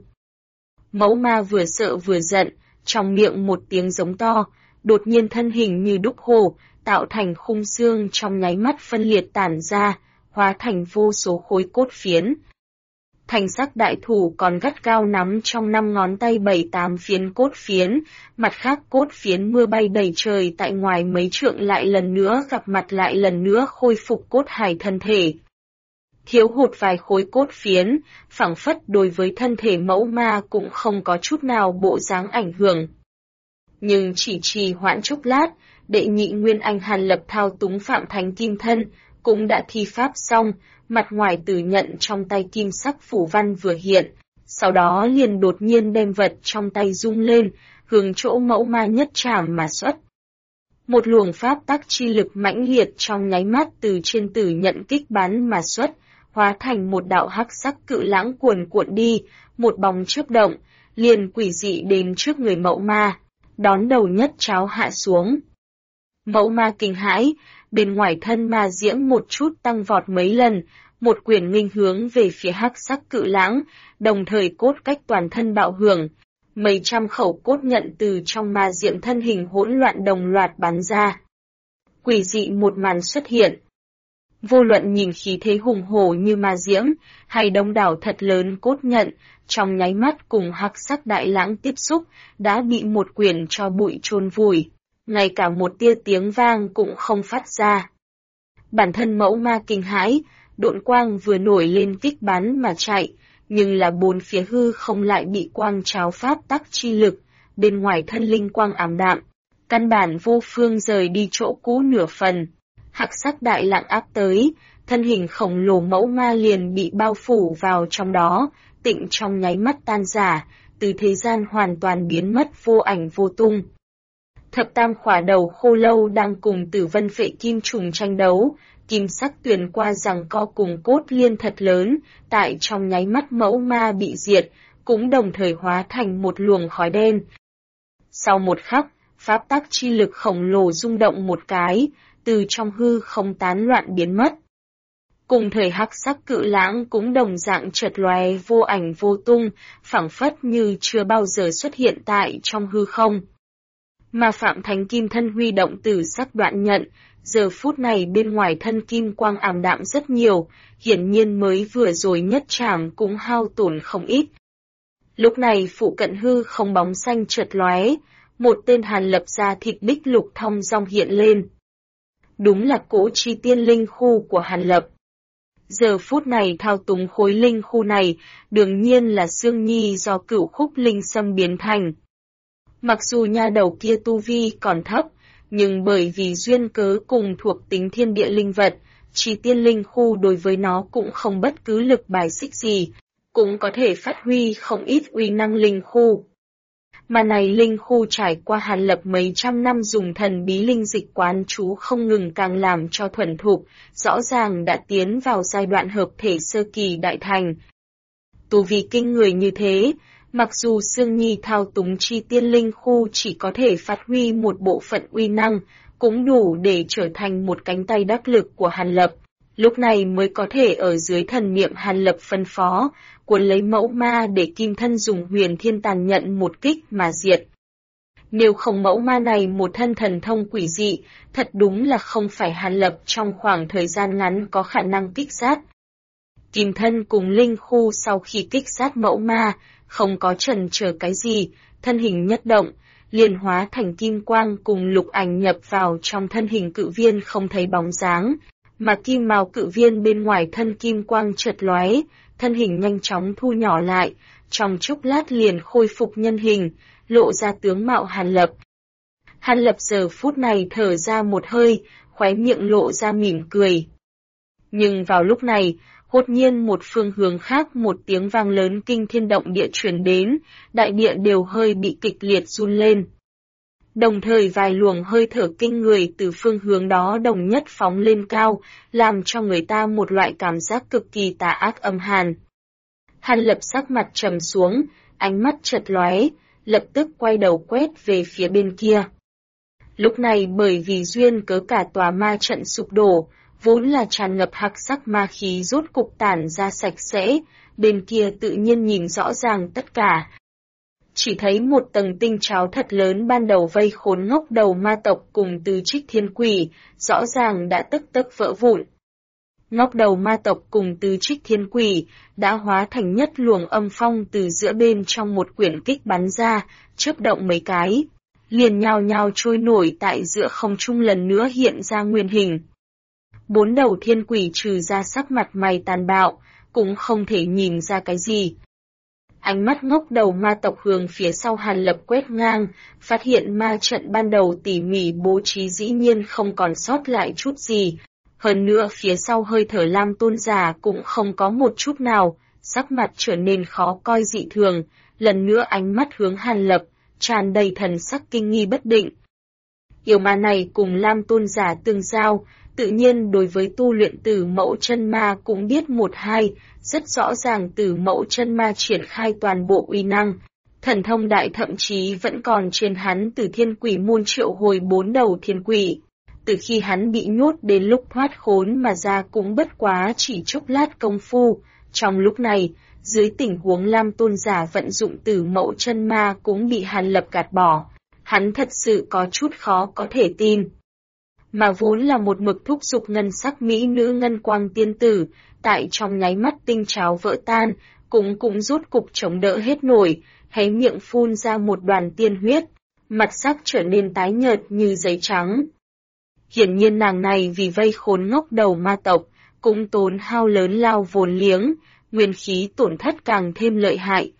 Mẫu ma vừa sợ vừa giận, trong miệng một tiếng giống to, đột nhiên thân hình như đúc hồ, tạo thành khung xương trong nháy mắt phân liệt tản ra, hóa thành vô số khối cốt phiến. Thanh sắc đại thủ còn gắt gao nắm trong 5 ngón tay 7-8 phiến cốt phiến, mặt khác cốt phiến mưa bay đầy trời tại ngoài mấy trượng lại lần nữa gặp mặt lại lần nữa khôi phục cốt hài thân thể. Thiếu hụt vài khối cốt phiến, phảng phất đối với thân thể mẫu ma cũng không có chút nào bộ dáng ảnh hưởng. Nhưng chỉ trì hoãn chốc lát, đệ nhị Nguyên Anh Hàn Lập thao túng Phạm Thánh Kim Thân, cũng đã thi pháp xong, mặt ngoài tử nhận trong tay kim sắc phủ văn vừa hiện, sau đó liền đột nhiên đem vật trong tay rung lên, hướng chỗ mẫu ma nhất trảm mà xuất. Một luồng pháp tắc chi lực mãnh liệt trong nháy mắt từ trên tử nhận kích bắn mà xuất, hóa thành một đạo hắc sắc cự lãng cuồn cuộn đi, một bóng chớp động, liền quỷ dị đến trước người mẫu ma, đón đầu nhất cháo hạ xuống. Mẫu ma kinh hãi, bên ngoài thân ma diễm một chút tăng vọt mấy lần, một quyền nghênh hướng về phía hắc sắc cự lãng, đồng thời cốt cách toàn thân bạo hưởng. Mấy trăm khẩu cốt nhận từ trong ma diễm thân hình hỗn loạn đồng loạt bắn ra. Quỷ dị một màn xuất hiện. Vô luận nhìn khí thế hùng hổ như ma diễm, hay đông đảo thật lớn cốt nhận, trong nháy mắt cùng hắc sắc đại lãng tiếp xúc, đã bị một quyền cho bụi chôn vùi. Ngay cả một tia tiếng vang cũng không phát ra. Bản thân mẫu ma kinh hãi, độn quang vừa nổi lên kích bắn mà chạy, nhưng là bốn phía hư không lại bị quang cháo pháp tắc chi lực, bên ngoài thân linh quang ảm đạm, căn bản vô phương rời đi chỗ cũ nửa phần. Hắc sắc đại lãng áp tới, thân hình khổng lồ mẫu ma liền bị bao phủ vào trong đó, tịnh trong nháy mắt tan rã, từ thế gian hoàn toàn biến mất vô ảnh vô tung. Thập tam khỏa đầu khô lâu đang cùng Tử Vân Phệ Kim trùng tranh đấu, kim sắc tuyền qua rằng co cùng cốt liên thật lớn, tại trong nháy mắt mẫu ma bị diệt, cũng đồng thời hóa thành một luồng khói đen. Sau một khắc, pháp tắc chi lực khổng lồ rung động một cái, từ trong hư không tán loạn biến mất. Cùng thời hắc sắc cự lãng cũng đồng dạng chợt lóe vô ảnh vô tung, phảng phất như chưa bao giờ xuất hiện tại trong hư không. Mà Phạm Thánh Kim Thân huy động tử sắc đoạn nhận, giờ phút này bên ngoài thân kim quang ảm đạm rất nhiều, hiển nhiên mới vừa rồi nhất trảm cũng hao tổn không ít. Lúc này phụ cận hư không bóng xanh chợt lóe, một tên Hàn Lập da thịt bích lục thong dong hiện lên. Đúng là cỗ chi tiên linh khu của Hàn Lập. Giờ phút này thao túng khối linh khu này, đương nhiên là Sương Nhi do Cửu Khúc Linh Sâm biến thành. Mặc dù nha đầu kia tu vi còn thấp, nhưng bởi vì duyên cớ cùng thuộc tính thiên địa linh vật, chi tiên linh khu đối với nó cũng không bất cứ lực bài xích gì, cũng có thể phát huy không ít uy năng linh khu. Mà này linh khu trải qua Hàn Lập mấy trăm năm dùng thần bí linh dịch quán chú không ngừng càng làm cho thuần thục, rõ ràng đã tiến vào giai đoạn hợp thể sơ kỳ đại thành. Tu vi kinh người như thế, mặc dù Sương Nhi thao túng chi tiên linh khu chỉ có thể phát huy một bộ phận uy năng, cũng đủ để trở thành một cánh tay đắc lực của Hàn Lập. Lúc này mới có thể ở dưới thần niệm Hàn Lập phân phó, cuốn lấy mẫu ma để Kim Thân dùng huyền thiên tàn nhận một kích mà diệt. Nếu không mẫu ma này một thân thần thông quỷ dị, thật đúng là không phải Hàn Lập trong khoảng thời gian ngắn có khả năng kích sát. Kim Thân cùng linh khu sau khi kích sát mẫu ma, không có chần chờ cái gì, thân hình nhất động, liền hóa thành kim quang cùng lục ảnh nhập vào trong thân hình cự viên không thấy bóng dáng, mà kim mao cự viên bên ngoài thân kim quang chợt lóe, thân hình nhanh chóng thu nhỏ lại, trong chốc lát liền khôi phục nhân hình, lộ ra tướng mạo Hàn Lập. Hàn Lập giờ phút này thở ra một hơi, khóe miệng lộ ra mỉm cười. Nhưng vào lúc này, đột nhiên một phương hướng khác một tiếng vang lớn kinh thiên động địa truyền đến, đại địa đều hơi bị kịch liệt run lên. Đồng thời vài luồng hơi thở kinh người từ phương hướng đó đồng nhất phóng lên cao, làm cho người ta một loại cảm giác cực kỳ tà ác âm hàn. Hàn Lập sắc mặt trầm xuống, ánh mắt chợt lóe, lập tức quay đầu quét về phía bên kia. Lúc này bởi vì duyên cớ cả tòa ma trận sụp đổ, vốn là tràn ngập hắc sắc ma khí rốt cục tản ra sạch sẽ, bên kia tự nhiên nhìn rõ ràng tất cả. Chỉ thấy một tầng tinh cháo thật lớn ban đầu vây khốn ngốc đầu ma tộc cùng Từ Trích Thiên Quỷ, rõ ràng đã tức tức vỡ vụn. Ngốc đầu ma tộc cùng Từ Trích Thiên Quỷ đã hóa thành nhất luồng âm phong từ giữa bên trong một quyển kích bắn ra, chớp động mấy cái, liền nhào nhào trôi nổi tại giữa không trung lần nữa hiện ra nguyên hình. Bốn đầu thiên quỷ trừ ra sắc mặt mày tàn bạo, cũng không thể nhìn ra cái gì. Ánh mắt ngốc đầu ma tộc hướng phía sau Hàn Lập quét ngang, phát hiện ma trận ban đầu tỉ mỉ bố trí dĩ nhiên không còn sót lại chút gì. Hơn nữa phía sau hơi thở Lam Tôn giả cũng không có một chút nào, sắc mặt trở nên khó coi dị thường, lần nữa ánh mắt hướng Hàn Lập, tràn đầy thần sắc kinh nghi bất định. Yêu ma này cùng Lam Tôn giả tương giao, tự nhiên đối với tu luyện Tử Mẫu Chân Ma cũng biết một hai, rất rõ ràng Tử Mẫu Chân Ma triển khai toàn bộ uy năng. Thần thông đại thậm chí vẫn còn trên hắn từ thiên quỷ môn triệu hồi bốn đầu thiên quỷ. Từ khi hắn bị nhốt đến lúc thoát khốn mà ra cũng bất quá chỉ chốc lát công phu. Trong lúc này, dưới tình huống Lam Tôn giả vận dụng Tử Mẫu Chân Ma cũng bị Hàn Lập gạt bỏ. Hắn thật sự có chút khó có thể tin. Mà vốn là một mực thúc giục ngân sắc mỹ nữ Ngân Quang tiên tử, tại trong nháy mắt tinh cháo vỡ tan, cũng rốt cục chống đỡ hết nổi, hé miệng phun ra một đoàn tiên huyết, mặt sắc trở nên tái nhợt như giấy trắng. Hiển nhiên nàng này vì vây khốn ngốc đầu ma tộc, cũng tốn hao lớn lao vốn liếng, nguyên khí tổn thất càng thêm lợi hại.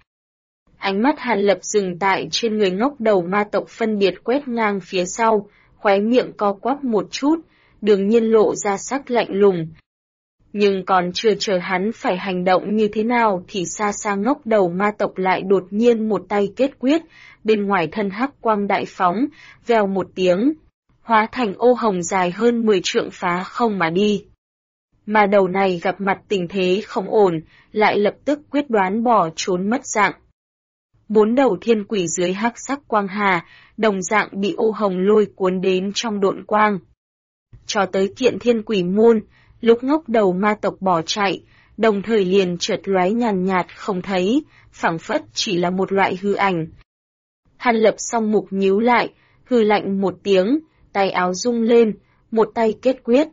Ánh mắt Hàn Lập dừng tại trên người ngốc đầu ma tộc phân biệt quét ngang phía sau, khóe miệng co quắp một chút, đương nhiên lộ ra sắc lạnh lùng. Nhưng còn chưa chờ hắn phải hành động như thế nào thì xa xa ngốc đầu ma tộc lại đột nhiên một tay kết quyết, bên ngoài thân hắc quang đại phóng, vèo một tiếng, hóa thành ô hồng dài hơn 10 trượng phá không mà đi. Mà đầu này gặp mặt tình thế không ổn, lại lập tức quyết đoán bỏ trốn mất dạng. Bốn đầu thiên quỷ dưới hắc sắc quang hà, đồng dạng bị ô hồng lôi cuốn đến trong độn quang. Cho tới Kiện Thiên Quỷ môn, lúc ngốc đầu ma tộc bỏ chạy, đồng thời liền chợt lóe nhàn nhạt không thấy, phảng phất chỉ là một loại hư ảnh. Hàn Lập song mục nhíu lại, hư lạnh một tiếng, tay áo rung lên, một tay kết quyết.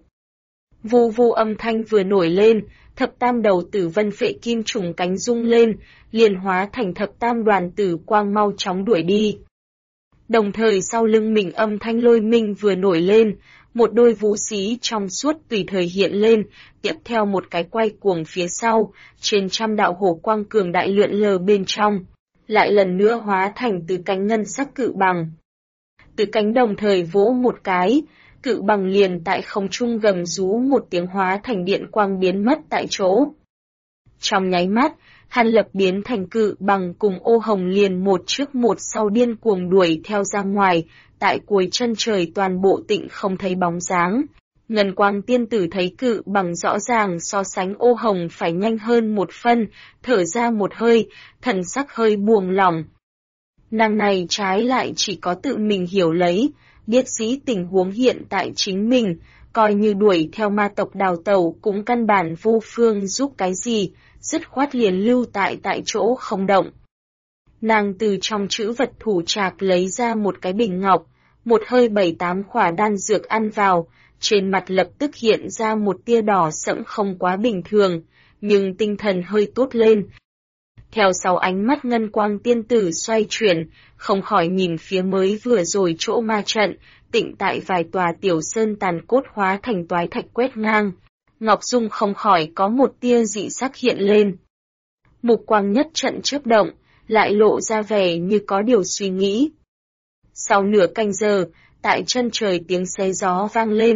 Vù vù âm thanh vừa nổi lên, thập tam đầu tử vân phệ kim trùng cánh rung lên, liền hóa thành thập tam đoàn tử quang mau chóng đuổi đi. Đồng thời sau lưng mình âm thanh lôi minh vừa nổi lên, một đôi vũ xí trong suốt tùy thời hiện lên, tiếp theo một cái quay cuồng phía sau, trên trăm đạo hổ quang cường đại lượn lờ bên trong, lại lần nữa hóa thành từ cánh ngân sắc cự bằng. Từ cánh đồng thời vỗ một cái, cự bằng liền tại không trung gầm rú một tiếng hóa thành điện quang biến mất tại chỗ. Trong nháy mắt, Hàn Lập biến thành cự bằng cùng ô hồng liền một trước một sau điên cuồng đuổi theo ra ngoài, tại cuối chân trời toàn bộ tịnh không thấy bóng dáng. Ngân Quang tiên tử thấy cự bằng rõ ràng so sánh ô hồng phải nhanh hơn một phân, thở ra một hơi, thần sắc hơi buông lỏng. Nàng này trái lại chỉ có tự mình hiểu lấy, biết dĩ tình huống hiện tại chính mình, coi như đuổi theo ma tộc đào tẩu cũng căn bản vô phương giúp cái gì, dứt khoát liền lưu tại chỗ không động. Nàng từ trong chữ vật thủ trạc lấy ra một cái bình ngọc, một hơi 7-8 khỏa đan dược ăn vào, trên mặt lập tức hiện ra một tia đỏ sẫm không quá bình thường, nhưng tinh thần hơi tốt lên. Theo sau ánh mắt Ngân Quang tiên tử xoay chuyển, không khỏi nhìn phía mới vừa rồi chỗ ma trận, tịnh tại vài tòa tiểu sơn tàn cốt hóa thành toái thạch quét ngang. Ngọc Dung không khỏi có một tia dị sắc hiện lên. Mục quang nhất trận chớp động, lại lộ ra vẻ như có điều suy nghĩ. Sau nửa canh giờ, tại chân trời tiếng xé gió vang lên,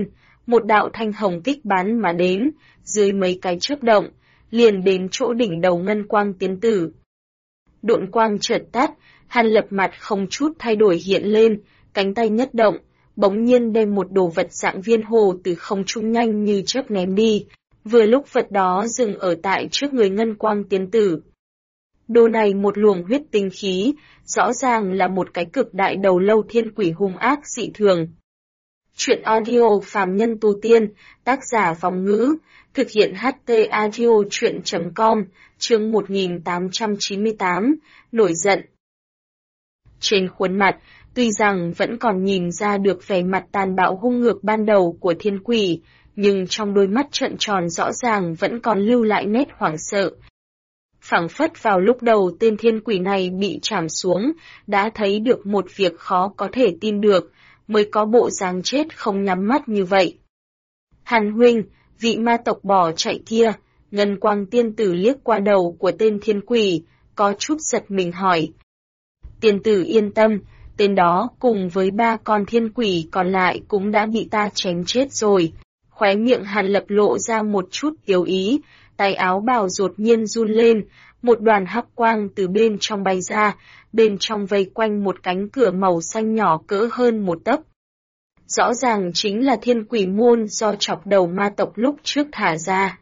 một đạo thanh hồng kích bắn mà đến, dưới mấy cái chớp động, liền đến chỗ đỉnh đầu ngân quang tiên tử. Độn quang chợt tắt, Hàn Lập mặt không chút thay đổi hiện lên, cánh tay nhất động, bỗng nhiên đem một đồ vật dạng viên hồ từ không trung nhanh như chớp ném đi, vừa lúc vật đó dừng ở tại trước người ngân quang tiên tử. Đồ này một luồng huyết tinh khí, rõ ràng là một cái cực đại đầu lâu thiên quỷ hung ác dị thường. Chuyện audio phàm nhân tu tiên, tác giả Vong Ngữ, thực hiện HT Audio chuyện.com, chương 1898, nổi giận. Trên khuôn mặt, tuy rằng vẫn còn nhìn ra được vẻ mặt tàn bạo hung ngược ban đầu của thiên quỷ, nhưng trong đôi mắt trợn tròn rõ ràng vẫn còn lưu lại nét hoảng sợ. Phảng phất vào lúc đầu tên thiên quỷ này bị trảm xuống, đã thấy được một việc khó có thể tin được, mới có bộ dáng chết không nhắm mắt như vậy. Hàn huynh, vị ma tộc bỏ chạy kia, ngân quang tiên tử liếc qua đầu của tên thiên quỷ, có chút giật mình hỏi. Tiên tử yên tâm, tên đó cùng với 3 con thiên quỷ còn lại cũng đã bị ta chém chết rồi. Khóe miệng Hàn Lập lộ ra một chút yếu ý, tay áo bào đột nhiên run lên, một đoàn hắc quang từ bên trong bay ra, bên trong vây quanh một cánh cửa màu xanh nhỏ cỡ hơn 1 tấc. Rõ ràng chính là thiên quỷ môn do chọc đầu ma tộc lúc trước thả ra.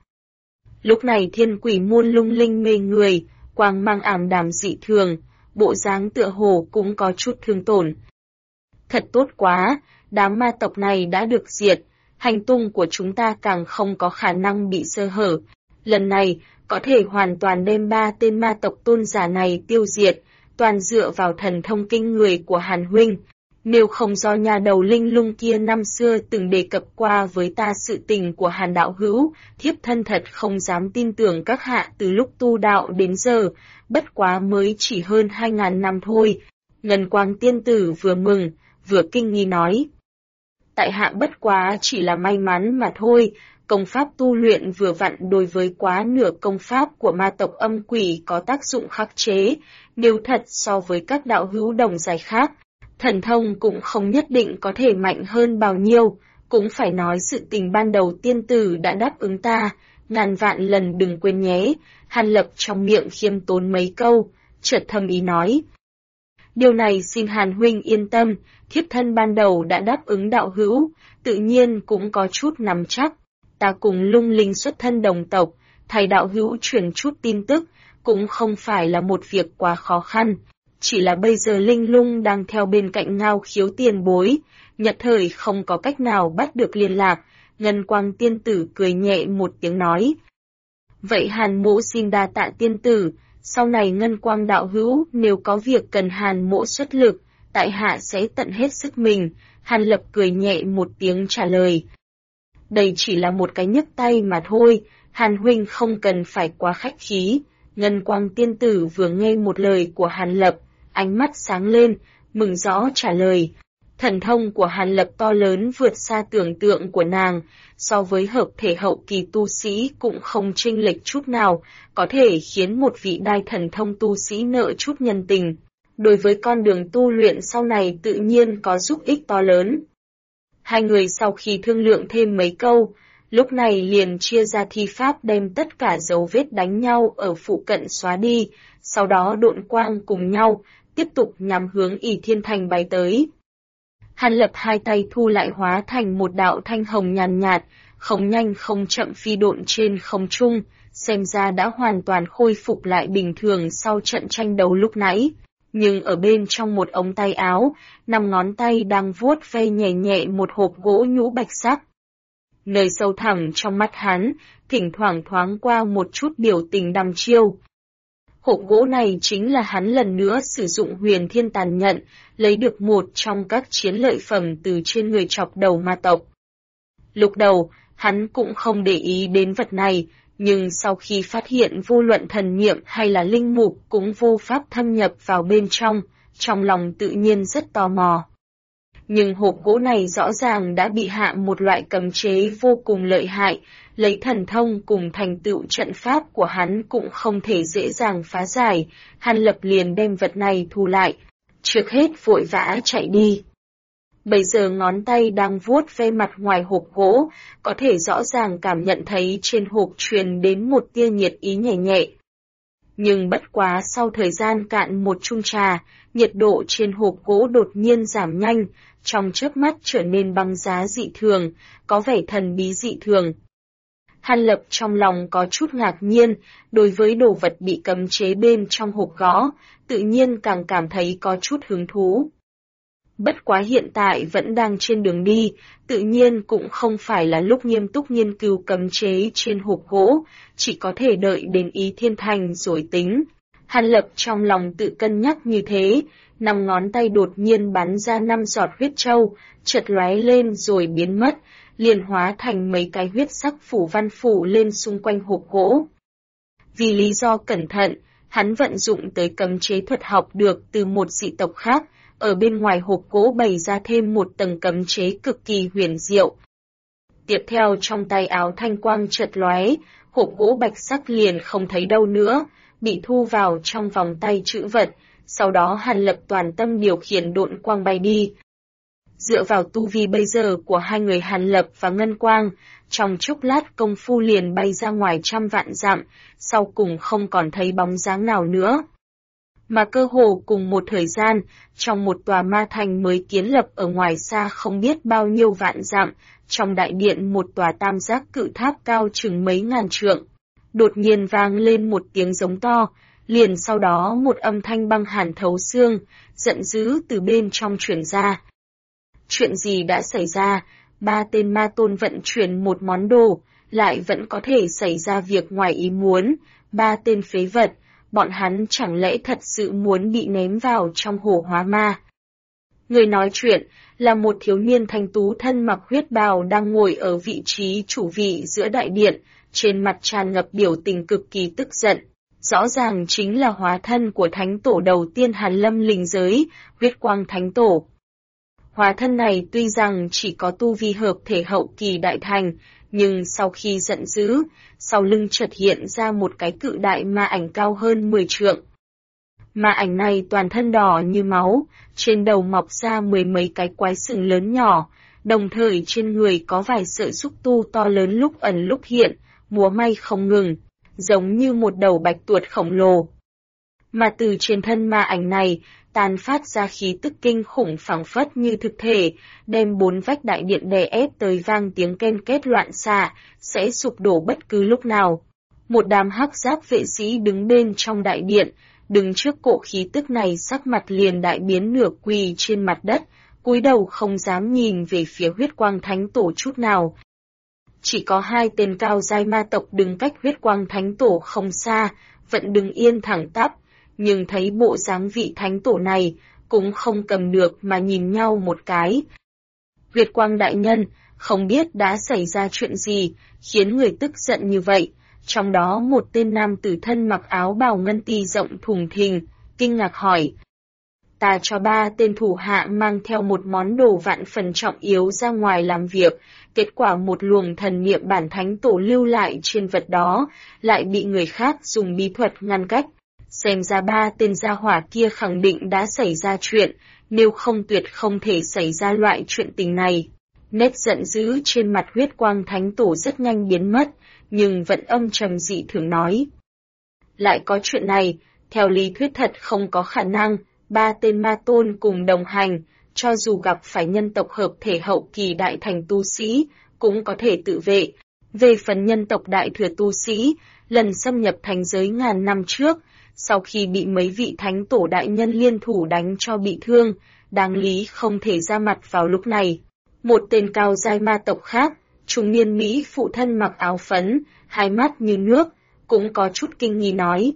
Lúc này thiên quỷ môn lung linh mê người, quang mang ảm đạm dị thường, bộ dáng tựa hồ cũng có chút thương tổn. Thật tốt quá, đám ma tộc này đã được diệt, hành tung của chúng ta càng không có khả năng bị sơ hở. Lần này, có thể hoàn toàn đem 3 tên ma tộc tôn giả này tiêu diệt, toàn dựa vào thần thông kinh người của Hàn huynh. Nếu không do nhà đầu linh lung kia năm xưa từng đề cập qua với ta sự tình của Hàn đạo hữu, thiếp thân thật không dám tin tưởng các hạ từ lúc tu đạo đến giờ, bất quá mới chỉ hơn 2.000 năm thôi. Ngân quang tiên tử vừa mừng, vừa kinh nghi nói. Tại hạ bất quá chỉ là may mắn mà thôi, công pháp tu luyện vừa vặn đối với quá nửa công pháp của ma tộc âm quỷ có tác dụng khắc chế, nếu thật so với các đạo hữu đồng giải khác, thần thông cũng không nhất định có thể mạnh hơn bao nhiêu, cũng phải nói sự tình ban đầu tiên tử đã đáp ứng ta, ngàn vạn lần đừng quên nhé. Hàn Lập trong miệng khiêm tốn mấy câu, chợt thầm ý nói. Điều này xin Hàn huynh yên tâm, thiếp thân ban đầu đã đáp ứng đạo hữu, tự nhiên cũng có chút nắm chắc. Ta cùng lung linh xuất thân đồng tộc, thầy đạo hữu truyền chút tin tức, cũng không phải là một việc quá khó khăn. Chỉ là bây giờ linh lung đang theo bên cạnh Ngao Khiếu tiền bối, nhất thời không có cách nào bắt được liên lạc. Ngân quang tiên tử cười nhẹ một tiếng nói. Vậy Hàn mỗ xin đa tạ tiên tử, sau này Ngân quang đạo hữu nếu có việc cần Hàn mỗ xuất lực, tại hạ sẽ tận hết sức mình. Hàn Lập cười nhẹ một tiếng trả lời. Đây chỉ là một cái nhấc tay mà thôi, Hàn huynh không cần phải quá khách khí. Ngân quang tiên tử vừa nghe một lời của Hàn Lập, ánh mắt sáng lên, mừng rõ trả lời. Thần thông của Hàn Lập to lớn vượt xa tưởng tượng của nàng, so với hợp thể hậu kỳ tu sĩ cũng không chênh lệch chút nào, có thể khiến một vị đai thần thông tu sĩ nợ chút nhân tình. Đối với con đường tu luyện sau này tự nhiên có giúp ích to lớn. Hai người sau khi thương lượng thêm mấy câu, lúc này liền chia ra thi pháp đem tất cả dấu vết đánh nhau ở phụ cận xóa đi, sau đó độn quang cùng nhau, tiếp tục nhắm hướng ỷ thiên thành bay tới. Hàn Lập hai tay thu lại hóa thành một đạo thanh hồng nhàn nhạt, không nhanh không chậm phi độn trên không trung, xem ra đã hoàn toàn khôi phục lại bình thường sau trận tranh đấu lúc nãy. Nhưng ở bên trong một ống tay áo, 5 ngón tay đang vuốt ve nhẹ nhẹ một hộp gỗ nhũ bạch sắc. Nơi sâu thẳm trong mắt hắn, thỉnh thoảng thoáng qua một chút biểu tình đăm chiêu. Hộp gỗ này chính là hắn lần nữa sử dụng huyền thiên tàn nhận, lấy được một trong các chiến lợi phẩm từ trên người chọc đầu ma tộc. Lúc đầu, hắn cũng không để ý đến vật này, nhưng sau khi phát hiện vô luận thần niệm hay là linh mục cũng vô pháp thâm nhập vào bên trong lòng tự nhiên rất tò mò. Nhưng hộp gỗ này rõ ràng đã bị hạ một loại cấm chế vô cùng lợi hại, lấy thần thông cùng thành tựu trận pháp của hắn cũng không thể dễ dàng phá giải. Hàn Lập liền đem vật này thu lại, trước hết vội vã chạy đi. Bây giờ ngón tay đang vuốt ve mặt ngoài hộp gỗ, có thể rõ ràng cảm nhận thấy trên hộp truyền đến một tia nhiệt ý nhẹ nhẹ. Nhưng bất quá sau thời gian cạn một chung trà, nhiệt độ trên hộp gỗ đột nhiên giảm nhanh, trong chớp mắt trở nên băng giá dị thường, có vẻ thần bí dị thường. Hàn Lập trong lòng có chút ngạc nhiên, đối với đồ vật bị cấm chế bên trong hộp gỗ, tự nhiên càng cảm thấy có chút hứng thú. Bất quá hiện tại vẫn đang trên đường đi, tự nhiên cũng không phải là lúc nghiêm túc nghiên cứu cấm chế trên hộp gỗ, chỉ có thể đợi đến Ý Thiên Thành rồi tính. Hàn Lập trong lòng tự cân nhắc như thế, 5 ngón tay đột nhiên bắn ra 5 giọt huyết châu, chợt lóe lên rồi biến mất, liền hóa thành mấy cái huyết sắc phủ văn phủ lên xung quanh hộp gỗ. Vì lý do cẩn thận, hắn vận dụng tới cấm chế thuật học được từ một dị tộc khác, ở bên ngoài hộp gỗ bày ra thêm một tầng cấm chế cực kỳ huyền diệu. Tiếp theo trong tay áo thanh quang chợt lóe, hộp gỗ bạch sắc liền không thấy đâu nữa, bị thu vào trong vòng tay trữ vật, sau đó Hàn Lập toàn tâm điều khiển độn quang bay đi. Dựa vào tu vi bây giờ của hai người Hàn Lập và Ngân Quang, trong chốc lát công phu liền bay ra ngoài trăm vạn dặm, sau cùng không còn thấy bóng dáng nào nữa. Mà cơ hồ cùng một thời gian, trong một tòa ma thành mới kiến lập ở ngoài xa không biết bao nhiêu vạn dặm, trong đại điện một tòa tam giác cự tháp cao chừng mấy ngàn trượng. Đột nhiên vang lên một tiếng giống to, liền sau đó một âm thanh băng hàn thấu xương, giận dữ từ bên trong truyền ra. Chuyện gì đã xảy ra? 3 tên ma tôn vận chuyển một món đồ, lại vẫn có thể xảy ra việc ngoài ý muốn. 3 tên phế vật, bọn hắn chẳng lẽ thật sự muốn bị ném vào trong hồ hóa ma? Người nói chuyện là một thiếu niên thanh tú thân mặc huyết bào đang ngồi ở vị trí chủ vị giữa đại điện, trên mặt tràn ngập biểu tình cực kỳ tức giận. Rõ ràng chính là hóa thân của thánh tổ đầu tiên Hàn Lâm linh giới, huyết quang thánh tổ. Hóa thân này tuy rằng chỉ có tu vi hợp thể hậu kỳ đại thành, nhưng sau khi giận dữ, sau lưng chợt hiện ra một cái cự đại ma ảnh cao hơn 10 trượng. Ma ảnh này toàn thân đỏ như máu, trên đầu mọc ra 10 mấy cái quái sừng lớn nhỏ, đồng thời trên người có vài sợi xúc tu to lớn lúc ẩn lúc hiện, múa may không ngừng, giống như một đầu bạch tuộc khổng lồ. Mà từ trên thân ma ảnh này, tàn phát ra khí tức kinh khủng phảng phất như thực thể, đem 4 vách đại điện đè ép tới vang tiếng ken két loạn xạ, sẽ sụp đổ bất cứ lúc nào. Một đám hắc giáp vệ sĩ đứng bên trong đại điện, đứng trước cỗ khí tức này sắc mặt liền đại biến nửa quỳ trên mặt đất, cúi đầu không dám nhìn về phía huyết quang thánh tổ chút nào. Chỉ có 2 tên cao giai ma tộc đứng cách huyết quang thánh tổ không xa, vẫn đứng yên thẳng tắp, nhưng thấy bộ dáng vị thánh tổ này, cũng không cầm được mà nhìn nhau một cái. Huyết quang đại nhân, không biết đã xảy ra chuyện gì, khiến người tức giận như vậy. Trong đó một tên nam tử thân mặc áo bào ngân ti rộng thùng thình, kinh ngạc hỏi. Ta cho 3 tên thủ hạ mang theo một món đồ vạn phần trọng yếu ra ngoài làm việc, kết quả một luồng thần niệm bản thánh tổ lưu lại trên vật đó, lại bị người khác dùng bí thuật ngăn cách. Xem ra 3 tên gia hỏa kia khẳng định đã xảy ra chuyện, nếu không tuyệt không thể xảy ra loại chuyện tình này. Nét giận dữ trên mặt huyết quang thánh tổ rất nhanh biến mất, nhưng vẫn âm trầm dị thường nói. Lại có chuyện này, theo lý thuyết thật không có khả năng, 3 tên ma tôn cùng đồng hành, cho dù gặp phải nhân tộc hợp thể hậu kỳ đại thành tu sĩ, cũng có thể tự vệ. Về phần nhân tộc đại thừa tu sĩ, lần xâm nhập thành giới ngàn năm trước, sau khi bị mấy vị thánh tổ đại nhân liên thủ đánh cho bị thương, đáng lý không thể ra mặt vào lúc này. Một tên cao giai ma tộc khác, trung niên Mỹ phụ thân mặc áo phấn, hai mắt như nước, cũng có chút kinh nghi nói.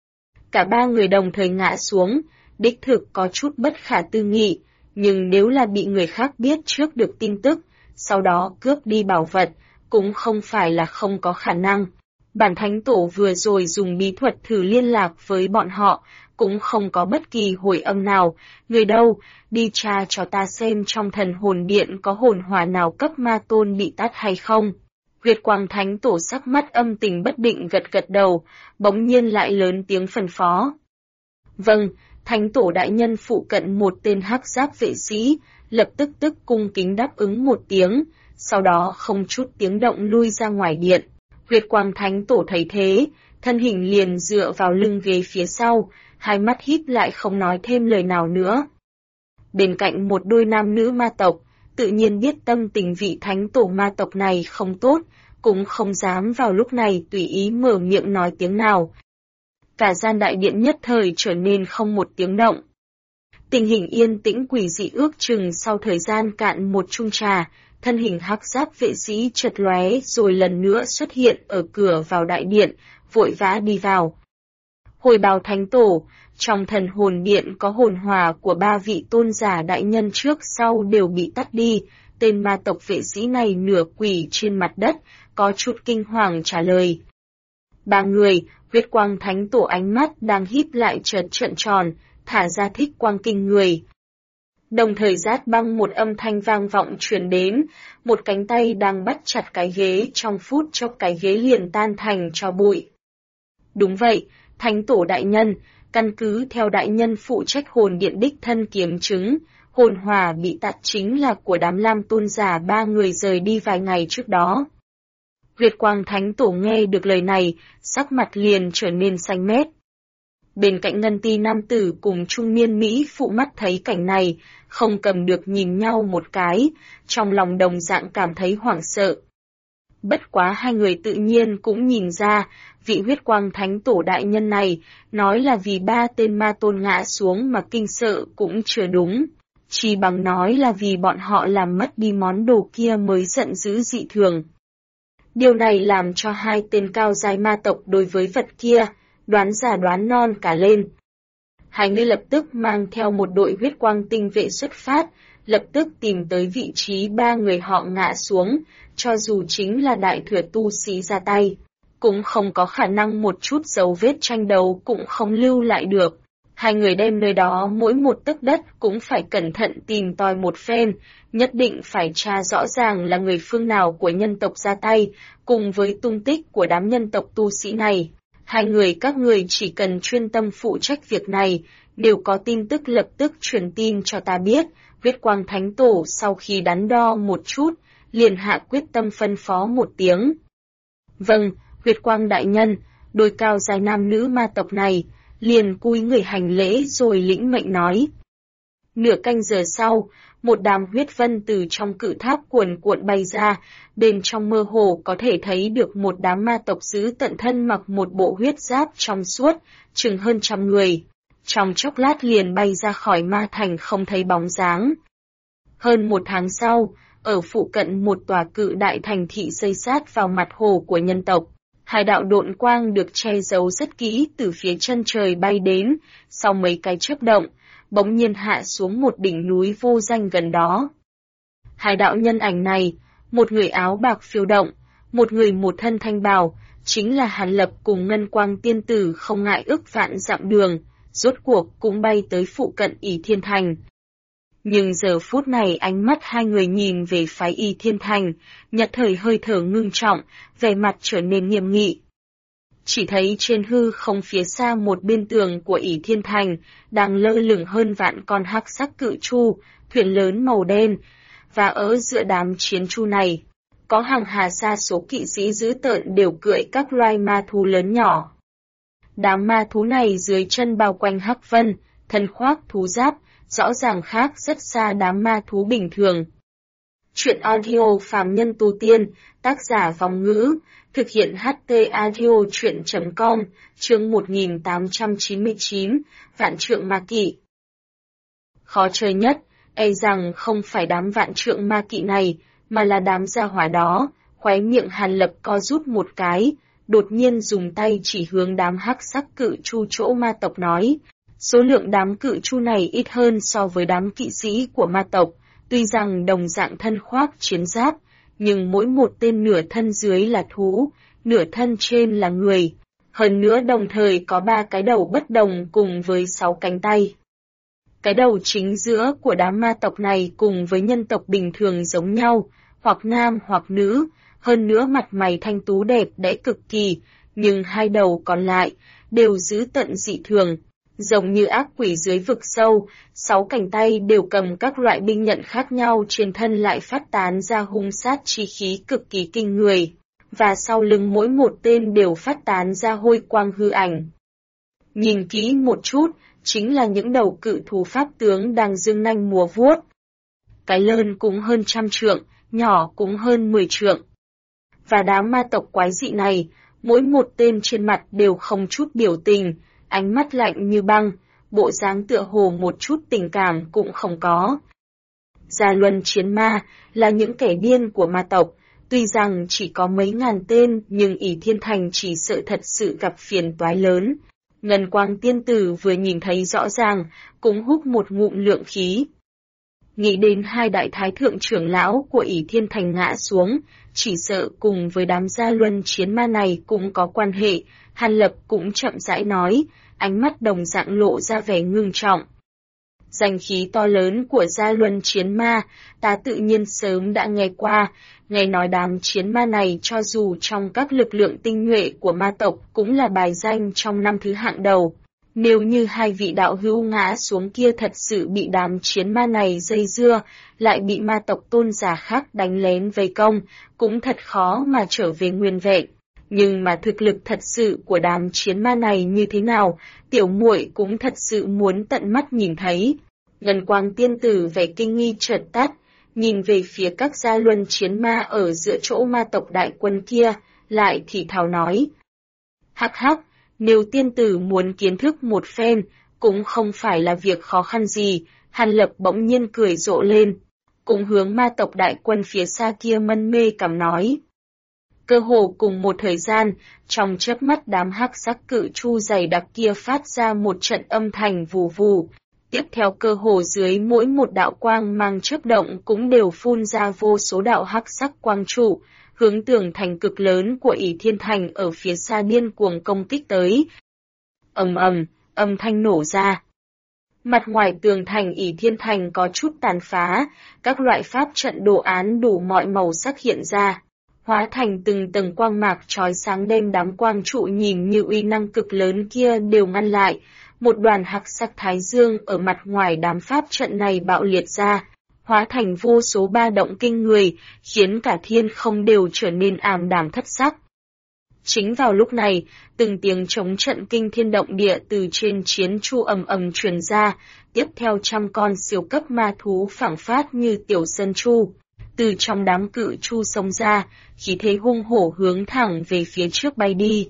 Cả 3 người đồng thời ngã xuống, đích thực có chút bất khả tư nghị, nhưng nếu là bị người khác biết trước được tin tức, sau đó cướp đi bảo vật, cũng không phải là không có khả năng. Bản thánh tổ vừa rồi dùng bí thuật thử liên lạc với bọn họ, cũng không có bất kỳ hồi âm nào. Người đâu, đi tra cho ta xem trong thần hồn điện có hồn hỏa nào cấp ma tôn bị tắt hay không. Huyết quang thánh tổ sắc mắt âm tình bất định gật gật đầu, bỗng nhiên lại lớn tiếng phân phó. Vâng, thánh tổ đại nhân phụ cận một tên hắc giáp vệ sĩ, lập tức cung kính đáp ứng một tiếng, sau đó không chút tiếng động lui ra ngoài điện. Huyết Quang Thánh Tổ thấy thế, thân hình liền dựa vào lưng ghế phía sau, hai mắt híp lại không nói thêm lời nào nữa. Bên cạnh một đôi nam nữ ma tộc, tự nhiên biết tâm tình vị thánh tổ ma tộc này không tốt, cũng không dám vào lúc này tùy ý mở miệng nói tiếng nào. Cả gian đại điện nhất thời trở nên không một tiếng động. Tình hình yên tĩnh quỷ dị ước chừng sau thời gian cạn một chung trà, thân hình hắc giáp vệ sĩ chợt lóe rồi lần nữa xuất hiện ở cửa vào đại điện, vội vã đi vào. Hồi báo thánh tổ, trong thần hồn điện có hồn hòa của 3 vị tôn giả đại nhân trước sau đều bị tắt đi, tên ma tộc vệ sĩ này nửa quỳ trên mặt đất, có chút kinh hoàng trả lời. 3 người, Huyết Quang Thánh Tổ ánh mắt đang híp lại chợt trợn tròn, thả ra thích quang kinh người. Đồng thời rát băng một âm thanh vang vọng truyền đến, một cánh tay đang bắt chặt cái ghế, trong phút chốc cái ghế liền tan thành tro bụi. Đúng vậy, Thánh Tổ đại nhân, căn cứ theo đại nhân phụ trách hồn điện đích thân kiểm chứng, hồn hòa bị tắt chính là của đám Lam tôn giả 3 người rời đi vài ngày trước đó. Huyết Quang Thánh Tổ nghe được lời này, sắc mặt liền trở nên xanh mét. Bên cạnh ngân ti nam tử cùng trung niên Mỹ phụ mắt thấy cảnh này, không cầm được nhìn nhau một cái, trong lòng đồng dạng cảm thấy hoảng sợ. Bất quá hai người tự nhiên cũng nhìn ra, vị Huyết Quang Thánh Tổ đại nhân này, nói là vì 3 tên ma tôn ngã xuống mà kinh sợ cũng chưa đúng. Chỉ bằng nói là vì bọn họ làm mất đi món đồ kia mới giận dữ dị thường. Điều này làm cho 2 tên cao giai ma tộc đối với vật kia, đoán già đoán non cả lên. Hai người lập tức mang theo một đội huyết quang tinh vệ xuất phát, lập tức tìm tới vị trí 3 người họ ngã xuống, cho dù chính là đại thừa tu sĩ ra tay, cũng không có khả năng một chút dấu vết tranh đấu cũng không lưu lại được. Hai người đem nơi đó mỗi một tấc đất cũng phải cẩn thận tìm tòi một phen, nhất định phải tra rõ ràng là người phương nào của nhân tộc ra tay, cùng với tung tích của đám nhân tộc tu sĩ này. Hai người các người chỉ cần chuyên tâm phụ trách việc này, đều có tin tức lập tức truyền tin cho ta biết. Huyết Quang Thánh Tổ sau khi đắn đo một chút, liền hạ quyết tâm phân phó một tiếng. Vâng, Huyết Quang đại nhân, đôi cao dài nam nữ ma tộc này, liền cúi người hành lễ rồi lĩnh mệnh nói. Nửa canh giờ sau, một đám huyết vân từ trong cự tháp cuồn cuộn bay ra, bên trong mơ hồ có thể thấy được một đám ma tộc giữ tận thân mặc một bộ huyết giáp trong suốt, chừng hơn 100 người. Trong chốc lát liền bay ra khỏi ma thành không thấy bóng dáng. Hơn 1 tháng sau, ở phụ cận một tòa cự đại thành thị xây sát vào mặt hồ của nhân tộc, 2 đạo độn quang được che giấu rất kỹ từ phía chân trời bay đến, sau mấy cái chớp động, bỗng nhiên hạ xuống một đỉnh núi vô danh gần đó. 2 đạo nhân ảnh này, một người áo bạc phiêu động, một người một thân thanh bào, chính là Hàn Lập cùng Ngân Quang tiên tử không ngại ước vạn dặm đường, rốt cuộc cũng bay tới phụ cận Ỷ Thiên Thành. Nhưng giờ phút này ánh mắt hai người nhìn về phái Ỷ Thiên Thành, nhất thời hơi thở ngưng trọng, vẻ mặt trở nên nghiêm nghị. Chỉ thấy trên hư không phía xa một bên tường của Ỷ Thiên Thành, đang lơ lửng hơn vạn con hắc sắc cự chu, thuyền lớn màu đen, và ở giữa đám chiến chu này, có hàng hà sa số kỵ sĩ dữ tợn đều cưỡi các loài ma thú lớn nhỏ. Đám ma thú này dưới chân bao quanh hắc vân, thân khoác thú giáp, rõ ràng khác rất xa đám ma thú bình thường. Chuyện audio phàm nhân tu tiên, tác giả Vong Ngữ, thực hiện HT audio chuyện.com, chương 1899, Vạn Trượng Ma Kỵ. Khó chơi nhất, rằng không phải đám vạn trượng ma kỵ này, mà là đám gia hỏa đó. Khóe miệng Hàn Lập co rút một cái, đột nhiên dùng tay chỉ hướng đám hắc sắc cự chu chỗ ma tộc nói. Số lượng đám cự chu này ít hơn so với đám kỵ sĩ của ma tộc, tuy rằng đồng dạng thân khoác chiến giáp, nhưng mỗi một tên nửa thân dưới là thú, nửa thân trên là người. Hơn nữa đồng thời có 3 cái đầu bất đồng cùng với 6 cánh tay. Cái đầu chính giữa của đám ma tộc này cùng với nhân tộc bình thường giống nhau, hoặc nam hoặc nữ, hơn nữa mặt mày thanh tú đẹp đẽ cực kỳ, nhưng 2 đầu còn lại đều giữ tận dị thường, Giống như ác quỷ dưới vực sâu, 6 cánh tay đều cầm các loại binh nhận khác nhau, trên thân lại phát tán ra hung sát chi khí cực kỳ kinh người, và sau lưng mỗi một tên đều phát tán ra hôi quang hư ảnh. Nhìn kỹ một chút, chính là những đầu cự thú pháp tướng đang dương nanh múa vuốt. Cái lớn cũng hơn 100 trượng, nhỏ cũng hơn 10 trượng. Và đám ma tộc quái dị này, mỗi một tên trên mặt đều không chút biểu tình, ánh mắt lạnh như băng, bộ dáng tựa hồ một chút tình cảm cũng không có. Gia Luân chiến ma là những kẻ điên của ma tộc, tuy rằng chỉ có mấy ngàn tên nhưng ỷ Thiên Thành chỉ sợ thật sự gặp phiền toái lớn. Ngân Quang tiên tử vừa nhìn thấy rõ ràng, cũng hút một ngụm lượng khí. Nghĩ đến 2 đại thái thượng trưởng lão của ỷ Thiên Thành ngã xuống, chỉ sợ cùng với đám Gia Luân chiến ma này cũng có quan hệ, Hàn Lập cũng chậm rãi nói, ánh mắt đồng dạng lộ ra vẻ ngưng trọng. Danh khí to lớn của Gia Luân chiến ma, ta tự nhiên sớm đã nghe qua, nghe nói đám chiến ma này cho dù trong các lực lượng tinh nhuệ của ma tộc cũng là bài danh trong 5 thứ hạng đầu. Nếu như 2 vị đạo hữu ngã xuống kia thật sự bị đám chiến ma này dây dưa, lại bị ma tộc tôn giả khác đánh lén vây công, cũng thật khó mà trở về nguyên vẹn. Nhưng mà thực lực thật sự của đám chiến ma này như thế nào, tiểu muội cũng thật sự muốn tận mắt nhìn thấy. Ngân Quang tiên tử vẻ kinh nghi chợt tắt, nhìn về phía các Gia Luân chiến ma ở giữa chỗ ma tộc đại quân kia, lại thì thào nói. Hắc hắc, nếu tiên tử muốn kiến thức một phen, cũng không phải là việc khó khăn gì, Hàn Lập bỗng nhiên cười rộ lên, cũng hướng ma tộc đại quân phía xa kia mân mê cảm nói. Cơ hồ cùng một thời gian, trong chớp mắt đám hắc sắc cự chu dày đặc kia phát ra một trận âm thanh vù vù. Tiếp theo cơ hồ dưới mỗi một đạo quang mang chớp động cũng đều phun ra vô số đạo hắc sắc quang trụ, hướng tường thành cực lớn của ỷ Thiên Thành ở phía xa điên cuồng công kích tới. Ầm ầm, âm thanh nổ ra. Mặt ngoài tường thành ỷ Thiên Thành có chút tàn phá, các loại pháp trận đồ án đủ mọi màu sắc hiện ra, hóa thành từng tầng quang mạc chói sáng đem đám quang trụ nhìn như uy năng cực lớn kia đều ngăn lại. Một đoàn hắc sắc thái dương ở mặt ngoài đám pháp trận này bạo liệt ra, hóa thành vô số ba động kinh người, khiến cả thiên không đều trở nên ảm đạm thất sắc. Chính vào lúc này, từng tiếng chống trận kinh thiên động địa từ trên chiến chu ầm ầm truyền ra, tiếp theo 100 con siêu cấp ma thú phảng phát như tiểu sơn chu, từ trong đám cự chu xông ra, khí thế hung hổ hướng thẳng về phía trước bay đi.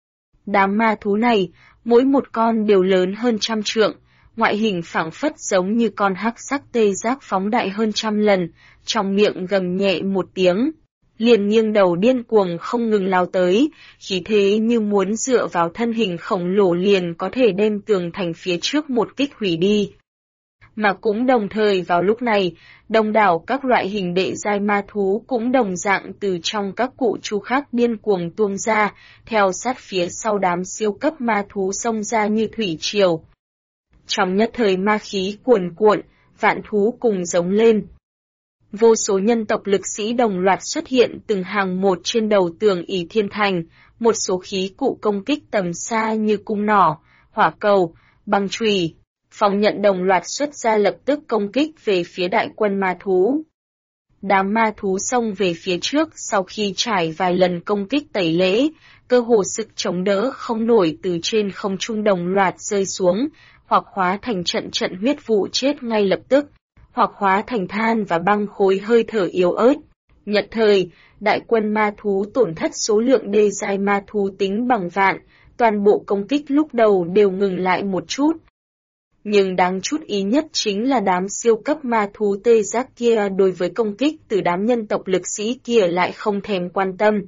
Đám ma thú này, mỗi một con đều lớn hơn 100 trượng, ngoại hình phảng phất giống như con hắc sắc tê giác phóng đại hơn 100 lần, trong miệng gầm nhẹ một tiếng, liền nghiêng đầu điên cuồng không ngừng lao tới, khí thế như muốn dựa vào thân hình khổng lồ liền có thể đem tường thành phía trước một kích hủy đi. Mà cũng đồng thời vào lúc này, đông đảo các loại hình đệ giai ma thú cũng đồng dạng từ trong các cụ chu khác điên cuồng tuôn ra, theo sát phía sau đám siêu cấp ma thú xông ra như thủy triều. Trong nhất thời ma khí cuồn cuộn, vạn thú cùng giống lên. Vô số nhân tộc lực sĩ đồng loạt xuất hiện từng hàng một trên đầu tường ỷ Thiên Thành, một số khí cụ công kích tầm xa như cung nỏ, hỏa cầu, băng chùy, phòng nhận đồng loạt xuất ra lập tức công kích về phía đại quân ma thú. Đám ma thú xông về phía trước sau khi trải vài lần công kích tẩy lễ, cơ hồ sức chống đỡ không nổi từ trên không trung đồng loạt rơi xuống, hoặc hóa thành trận trận huyết vụ chết ngay lập tức, hoặc hóa thành than và băng khối hơi thở yếu ớt. Nhật thời, đại quân ma thú tổn thất số lượng đê giai ma thú tính bằng vạn, toàn bộ công kích lúc đầu đều ngừng lại một chút. Nhưng đáng chút ý nhất chính là đám siêu cấp ma thú tê giác kia đối với công kích từ đám nhân tộc lực sĩ kia lại không thèm quan tâm.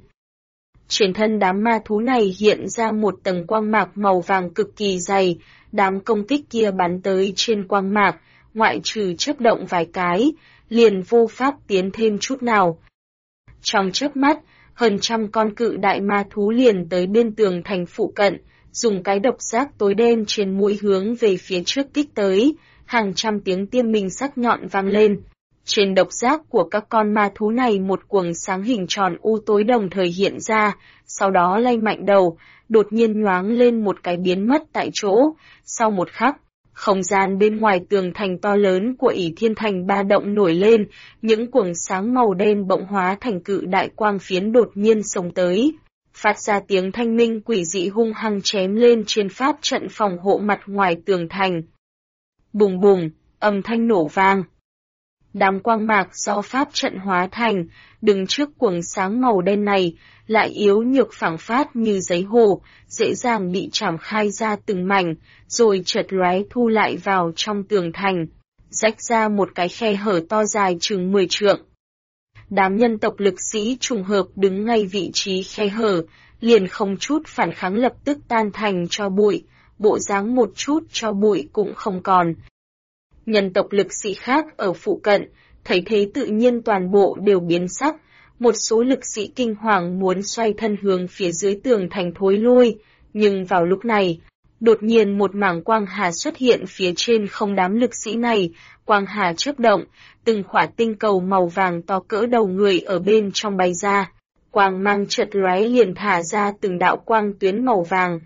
Trên thân đám ma thú này hiện ra một tầng quang mạc màu vàng cực kỳ dày, đám công kích kia bắn tới trên quang mạc, ngoại trừ chớp động vài cái, liền vô pháp tiến thêm chút nào. Trong chớp mắt, hơn 100 con cự đại ma thú liền tới bên tường thành phụ cận, dùng cái độc giác tối đen trên mũi hướng về phía trước kích tới, hàng trăm tiếng tiêm minh sắc nhọn vang lên. Trên độc giác của các con ma thú này một quầng sáng hình tròn u tối đồng thời hiện ra, sau đó lay mạnh đầu, đột nhiên nhoáng lên một cái biến mất tại chỗ. Sau một khắc, không gian bên ngoài tường thành to lớn của ỷ thiên thành ba động nổi lên, những quầng sáng màu đen bỗng hóa thành cự đại quang phiến đột nhiên xông tới, phát ra tiếng thanh minh quỷ dị hung hăng chém lên trên pháp trận phòng hộ mặt ngoài tường thành. Bùng bùng, âm thanh nổ vang. Đám quang mạc do pháp trận hóa thành, đứng trước quầng sáng màu đen này, lại yếu nhược phảng phát như giấy hồ, dễ dàng bị chảm khai ra từng mảnh, rồi chợt lóe thu lại vào trong tường thành, rách ra một cái khe hở to dài chừng 10 trượng. Đám nhân tộc lực sĩ trùng hợp đứng ngay vị trí khe hở, liền không chút phản kháng lập tức tan thành tro bụi, bộ dáng một chút tro bụi cũng không còn. Nhân tộc lực sĩ khác ở phụ cận, thấy thế tự nhiên toàn bộ đều biến sắc, một số lực sĩ kinh hoàng muốn xoay thân hướng phía dưới tường thành thối lui, nhưng vào lúc này, đột nhiên một mảng quang hà xuất hiện phía trên không đám lực sĩ này, quang hà chớp động, từng khỏa tinh cầu màu vàng to cỡ đầu người ở bên trong bay ra, quang mang chợt lóe liền thả ra từng đạo quang tuyến màu vàng.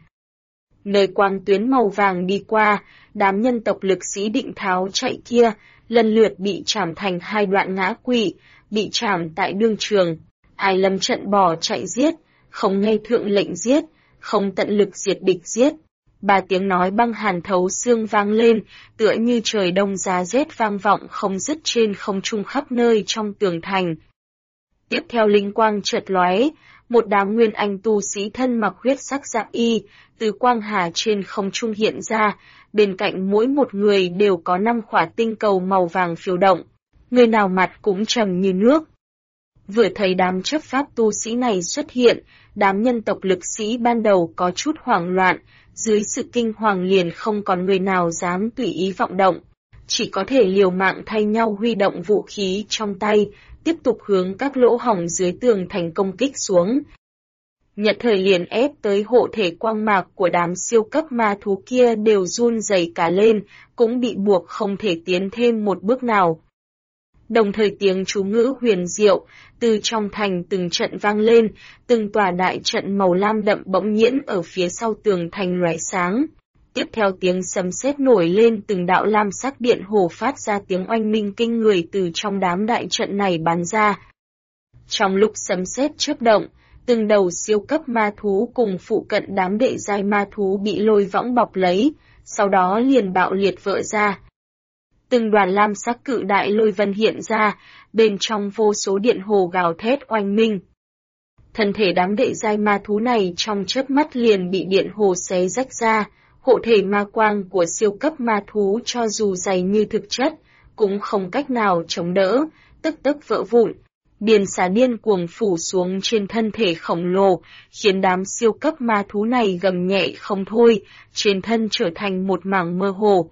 Nơi quang tuyến màu vàng đi qua, đám nhân tộc lực sĩ định tháo chạy kia, lần lượt bị chảm thành hai đoạn ngã quỵ, bị chảm tại đương trường. Ai lâm trận bỏ chạy giết, không nghe thượng lệnh giết, không tận lực diệt địch giết. Ba tiếng nói băng hàn thấu xương vang lên, tựa như trời đông giá rét vang vọng không dứt trên không trung khắp nơi trong tường thành. Tiếp theo linh quang chợt lóe, một đám nguyên anh tu sĩ thân mặc huyết sắc dạ y, từ quang hà trên không trung hiện ra, bên cạnh mỗi một người đều có 5 khỏa tinh cầu màu vàng phiêu động, người nào mặt cũng trầm như nước. Vừa thấy đám chấp pháp tu sĩ này xuất hiện, đám nhân tộc lực sĩ ban đầu có chút hoảng loạn, dưới sự kinh hoàng liền không còn người nào dám tùy ý vọng động, chỉ có thể liều mạng thay nhau huy động vũ khí trong tay, tiếp tục hướng các lỗ hổng dưới tường thành công kích xuống. Nhật thời liền ép tới hộ thể quang mạc của đám siêu cấp ma thú kia đều run rẩy cả lên, cũng bị buộc không thể tiến thêm một bước nào. Đồng thời tiếng chú ngữ huyền diệu, từ trong thành từng trận vang lên, từng tòa đại trận màu lam đậm bỗng nhiễn ở phía sau tường thành lóe sáng. Tiếp theo tiếng sấm sét nổi lên, từng đạo lam sắc điện hồ phát ra tiếng oanh minh kinh người từ trong đám đại trận này bắn ra. Trong lúc sấm sét chớp động, từng đầu siêu cấp ma thú cùng phụ cận đám đệ giai ma thú bị lôi võng bọc lấy, sau đó liền bạo liệt vỡ ra. Từng đoàn lam sắc cự đại lôi vân hiện ra, bên trong vô số điện hồ gào thét oanh minh. Thân thể đám đệ giai ma thú này trong chớp mắt liền bị điện hồ xé rách ra, hộ thể ma quang của siêu cấp ma thú cho dù dày như thực chất, cũng không cách nào chống đỡ, tức tức vỡ vụn. Điền xà điên cuồng phủ xuống trên thân thể khổng lồ, khiến đám siêu cấp ma thú này gầm nhẹ không thôi, trên thân trở thành một mảng mơ hồ.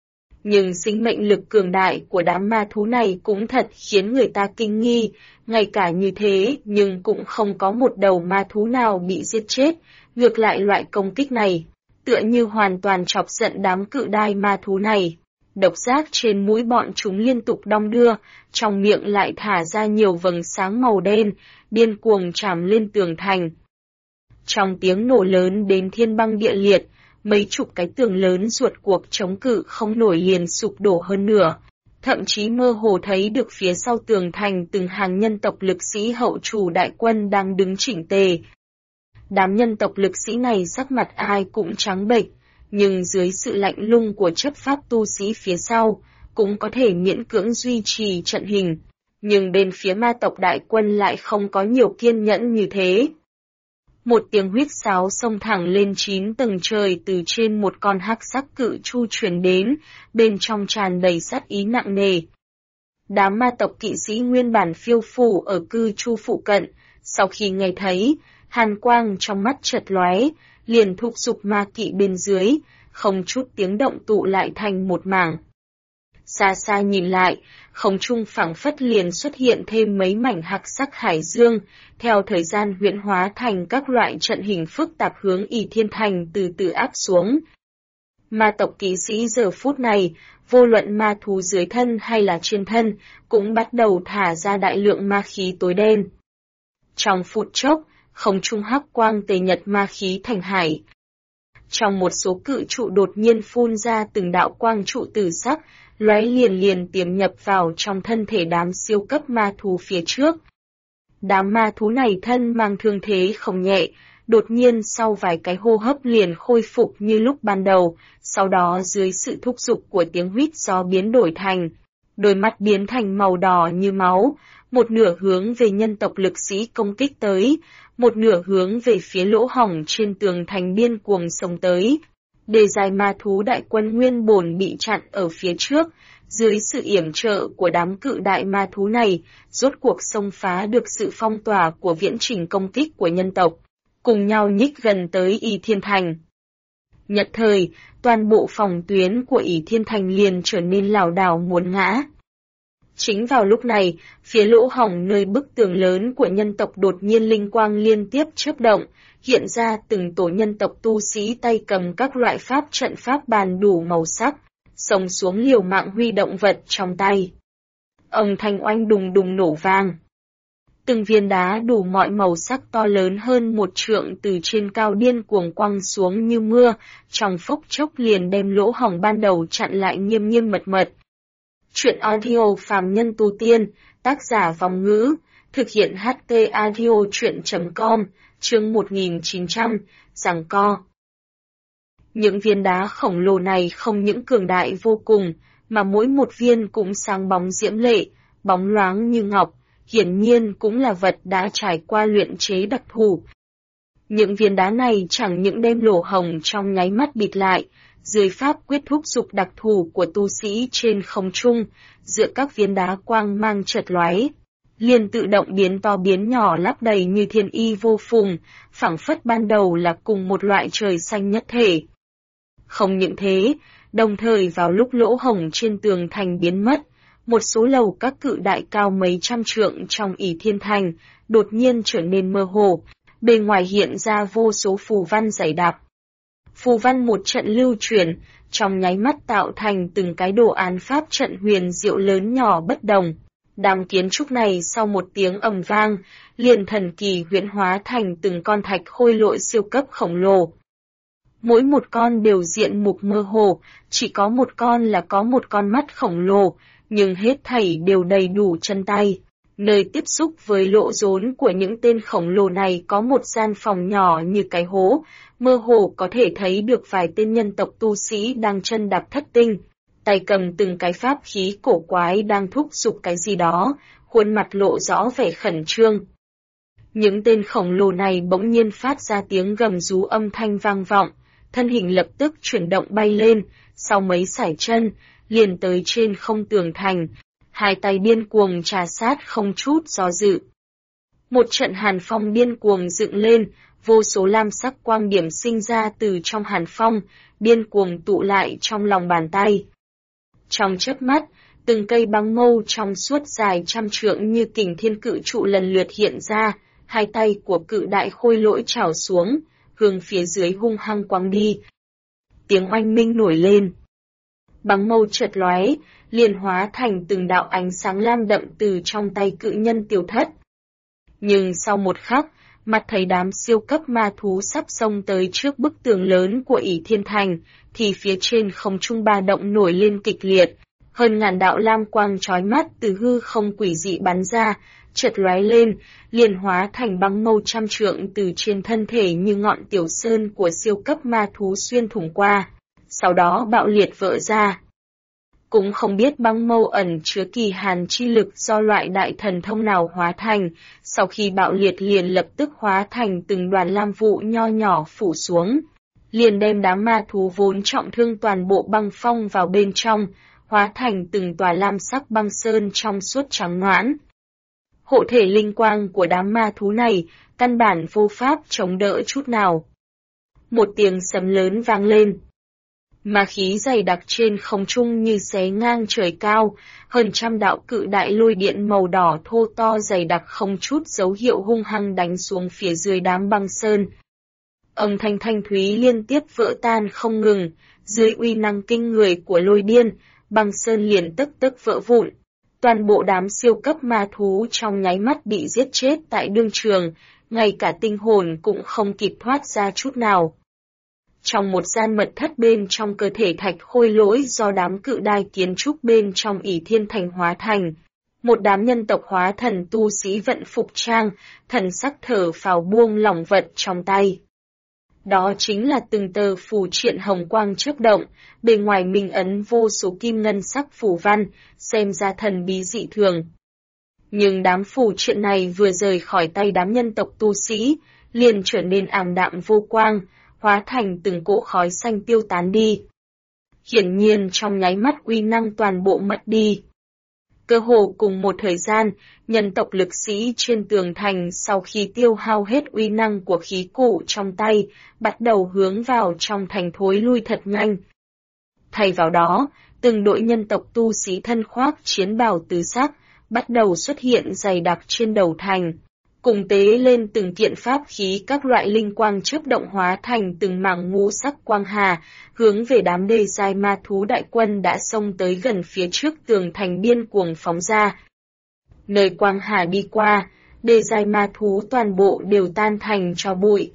Nhưng sinh mệnh lực cường đại của đám ma thú này cũng thật khiến người ta kinh nghi, ngay cả như thế nhưng cũng không có một đầu ma thú nào bị giết chết, ngược lại loại công kích này, tựa như hoàn toàn chọc giận đám cự đai ma thú này. Độc giác trên mũi bọn chúng liên tục đong đưa, trong miệng lại thả ra nhiều vầng sáng màu đen, điên cuồng chạm lên tường thành. Trong tiếng nổ lớn đến thiên băng địa liệt, mấy chục cái tường lớn ruột cuộc chống cự không nổi liền sụp đổ hơn nửa, thậm chí mơ hồ thấy được phía sau tường thành từng hàng nhân tộc lực sĩ hậu chủ đại quân đang đứng chỉnh tề. Đám nhân tộc lực sĩ này sắc mặt ai cũng trắng bệch, nhưng dưới sự lạnh lùng của chấp pháp tu sĩ phía sau, cũng có thể miễn cưỡng duy trì trận hình. Nhưng bên phía ma tộc đại quân lại không có nhiều kiên nhẫn như thế. Một tiếng huýt sáo xông thẳng lên 9 tầng trời từ trên một con hắc sắc cự chu truyền đến, bên trong tràn đầy sát ý nặng nề. Đám ma tộc kỵ sĩ nguyên bản phiêu phù ở cư chu phụ cận, sau khi nghe thấy, hàn quang trong mắt chợt lóe, liền thúc giục ma kỵ bên dưới, không chút tiếng động tụ lại thành một mảng. Xa xa nhìn lại, không trung phảng phất liền xuất hiện thêm mấy mảnh hắc sắc hải dương, theo thời gian huyễn hóa thành các loại trận hình phức tạp hướng ỷ thiên thành từ từ áp xuống. Ma tộc kỵ sĩ giờ phút này, vô luận ma thú dưới thân hay là trên thân, cũng bắt đầu thả ra đại lượng ma khí tối đen. Trong phút chốc, không trung hắc quang tề nhật ma khí thành hải. Trong một số cự trụ đột nhiên phun ra từng đạo quang trụ tử sắc, lóe liền tiềm nhập vào trong thân thể đám siêu cấp ma thú phía trước. Đám ma thú này thân mang thương thế không nhẹ, đột nhiên sau vài cái hô hấp liền khôi phục như lúc ban đầu, sau đó dưới sự thúc giục của tiếng huýt gió biến đổi thành, đôi mắt biến thành màu đỏ như máu, một nửa hướng về nhân tộc lực sĩ công kích tới, một nửa hướng về phía lỗ hổng trên tường thành điên cuồng xông tới. Đề dài ma thú đại quân nguyên bổn bị chặn ở phía trước, dưới sự yểm trợ của đám cự đại ma thú này, rốt cuộc xông phá được sự phong tỏa của viễn trình công kích của nhân tộc, cùng nhau nhích gần tới Ỷ Thiên Thành. Nhất thời, toàn bộ phòng tuyến của Ỷ Thiên Thành liền trở nên lảo đảo muốn ngã. Chính vào lúc này, phía lỗ hổng nơi bức tường lớn của nhân tộc đột nhiên linh quang liên tiếp chớp động, hiện ra từng tổ nhân tộc tu sĩ tay cầm các loại pháp trận pháp bàn đủ màu sắc, xông xuống liều mạng huy động vật trong tay. Âm thanh oanh đùng đùng nổ vang. Từng viên đá đủ mọi màu sắc to lớn hơn 1 trượng từ trên cao điên cuồng quăng xuống như mưa, trong phốc chốc liền đem lỗ hổng ban đầu chặn lại nghiêm mật. Chuyện audio phàm nhân tu tiên, tác giả Vong Ngữ, thực hiện HT audio chuyện.com, chương 1900, giằng co. Những viên đá khổng lồ này không những cường đại vô cùng, mà mỗi một viên cũng sáng bóng diễm lệ, bóng loáng như ngọc, hiển nhiên cũng là vật đã trải qua luyện chế đặc thù. Những viên đá này chẳng những đem lỗ hổng trong nháy mắt bịt lại, dưới pháp quyết thúc dục đặc thù của tu sĩ trên không trung, giữa các viên đá quang mang chợt lóe, liền tự động biến to biến nhỏ lắp đầy như thiên y vô phùng, phảng phất ban đầu là cùng một loại trời xanh nhất thể. Không những thế, đồng thời vào lúc lỗ hổng trên tường thành biến mất, một số lầu các cự đại cao mấy trăm trượng trong Ỷ Thiên Thành đột nhiên trở nên mơ hồ, bề ngoài hiện ra vô số phù văn dày đặc. Phù văn một trận lưu chuyển, trong nháy mắt tạo thành từng cái đồ án pháp trận huyền diệu lớn nhỏ bất đồng. Đám kiến trúc này sau một tiếng ầm vang, liền thần kỳ huyễn hóa thành từng con thạch khôi lỗi siêu cấp khổng lồ. Mỗi một con đều diện mục mơ hồ, chỉ có một con là có một con mắt khổng lồ, nhưng hết thảy đều đầy đủ chân tay. Nơi tiếp xúc với lỗ rốn của những tên khổng lồ này có một gian phòng nhỏ như cái hố, mơ hồ có thể thấy được vài tên nhân tộc tu sĩ đang chân đạp thất tinh, tay cầm từng cái pháp khí cổ quái đang thúc giục cái gì đó, khuôn mặt lộ rõ vẻ khẩn trương. Những tên khổng lồ này bỗng nhiên phát ra tiếng gầm rú âm thanh vang vọng, thân hình lập tức chuyển động bay lên, sau mấy sải chân, liền tới trên không tường thành, hai tay điên cuồng trà sát không chút do dự. Một trận hàn phong điên cuồng dựng lên, vô số lam sắc quang điểm sinh ra từ trong hàn phong, điên cuồng tụ lại trong lòng bàn tay. Trong chớp mắt, từng cây băng mâu trong suốt dài trăm trượng như kình thiên cự trụ lần lượt hiện ra, hai tay của cự đại khôi lỗi trảo xuống, hướng phía dưới hung hăng quăng đi. Tiếng oanh minh nổi lên. Băng mâu chợt lóe, liền hóa thành từng đạo ánh sáng lam đậm từ trong tay cự nhân tiêu thất. Nhưng sau một khắc, mắt thấy đám siêu cấp ma thú sắp xông tới trước bức tường lớn của Ỷ Thiên Thành, thì phía trên không trung ba động nổi lên kịch liệt, hơn ngàn đạo lam quang chói mắt từ hư không quỷ dị bắn ra, chợt lóe lên, liền hóa thành băng mâu trăm trượng từ trên thân thể như ngọn tiểu sơn của siêu cấp ma thú xuyên thủng qua, sau đó bạo liệt vỡ ra. Cũng không biết băng mâu ẩn chứa kỳ hàn chi lực do loại đại thần thông nào hóa thành, sau khi bạo liệt liền lập tức hóa thành từng đoàn lam vụ nho nhỏ phủ xuống, liền đem đám ma thú vốn trọng thương toàn bộ băng phong vào bên trong, hóa thành từng tòa lam sắc băng sơn trong suốt trắng nõn. Hộ thể linh quang của đám ma thú này, căn bản vô pháp chống đỡ chút nào. Một tiếng sấm lớn vang lên. Ma khí dày đặc trên không trung như xé ngang trời cao, hơn trăm đạo cự đại lôi điện màu đỏ thô to dày đặc không chút dấu hiệu hung hăng đánh xuống phía dưới đám băng sơn. Âm thanh thanh thúy liên tiếp vỡ tan không ngừng, dưới uy năng kinh người của lôi điên, băng sơn liền tức tức vỡ vụn. Toàn bộ đám siêu cấp ma thú trong nháy mắt bị giết chết tại đương trường, ngay cả tinh hồn cũng không kịp thoát ra chút nào. Trong một gian mật thất bên trong cơ thể thạch khôi lỗi do đám cự đai kiến trúc bên trong ỷ thiên thành hóa thành, một đám nhân tộc hóa thần tu sĩ vận phục trang, thần sắc thở phào buông lỏng vật trong tay. Đó chính là từng tờ phù triện hồng quang chớp động, bề ngoài minh ấn vô số kim ngân sắc phù văn, xem ra thần bí dị thường. Nhưng đám phù triện này vừa rời khỏi tay đám nhân tộc tu sĩ, liền trở nên ảm đạm vô quang, hóa thành từng cỗ khói xanh tiêu tán đi. Hiển nhiên trong nháy mắt uy năng toàn bộ mất đi. Cơ hồ cùng một thời gian, nhân tộc lực sĩ trên tường thành sau khi tiêu hao hết uy năng của khí cụ trong tay, bắt đầu hướng vào trong thành thối lui thật nhanh. Thay vào đó, từng đội nhân tộc tu sĩ thân khoác chiến bào tứ sắc, bắt đầu xuất hiện dày đặc trên đầu thành, cùng tế lên từng kiện pháp khí các loại linh quang chớp động hóa thành từng mảng ngũ sắc quang hà, hướng về đám đê giai ma thú đại quân đã xông tới gần phía trước tường thành điên cuồng phóng ra. Nơi quang hà đi qua, đê giai ma thú toàn bộ đều tan thành tro bụi.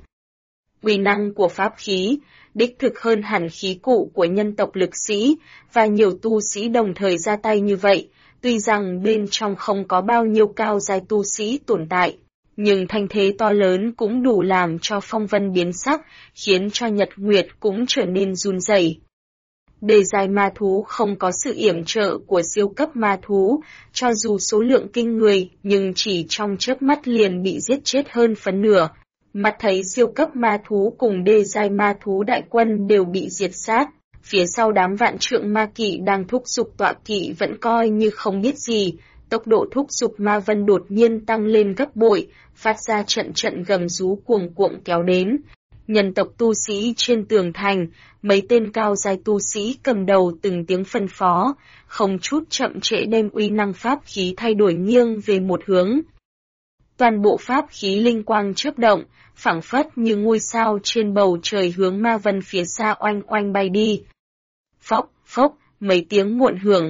Uy năng của pháp khí, đích thực hơn hẳn khí cụ của nhân tộc lực sĩ, và nhiều tu sĩ đồng thời ra tay như vậy, tuy rằng bên trong không có bao nhiêu cao giai tu sĩ tồn tại, nhưng thanh thế to lớn cũng đủ làm cho phong vân biến sắc, khiến cho nhật nguyệt cũng trở nên run rẩy. Đề giai ma thú không có sự yểm trợ của siêu cấp ma thú, cho dù số lượng kinh người, nhưng chỉ trong chớp mắt liền bị giết chết hơn phần nửa. Mắt thấy siêu cấp ma thú cùng đê giai ma thú đại quân đều bị diệt sát, phía sau đám vạn trượng ma kỵ đang thúc giục tọa kỵ vẫn coi như không biết gì, tốc độ thúc giục ma vân đột nhiên tăng lên gấp bội, phát ra trận trận gầm rú cuồng cuộn kéo đến. Nhân tộc tu sĩ trên tường thành, mấy tên cao giai tu sĩ cầm đầu từng tiếng phân phó, không chút chậm trễ đem uy năng pháp khí thay đổi nghiêng về một hướng. Toàn bộ pháp khí linh quang chớp động, phảng phất như ngôi sao trên bầu trời hướng ma vân phía xa oanh oanh bay đi. Phốc, phốc, mấy tiếng muộn hưởng.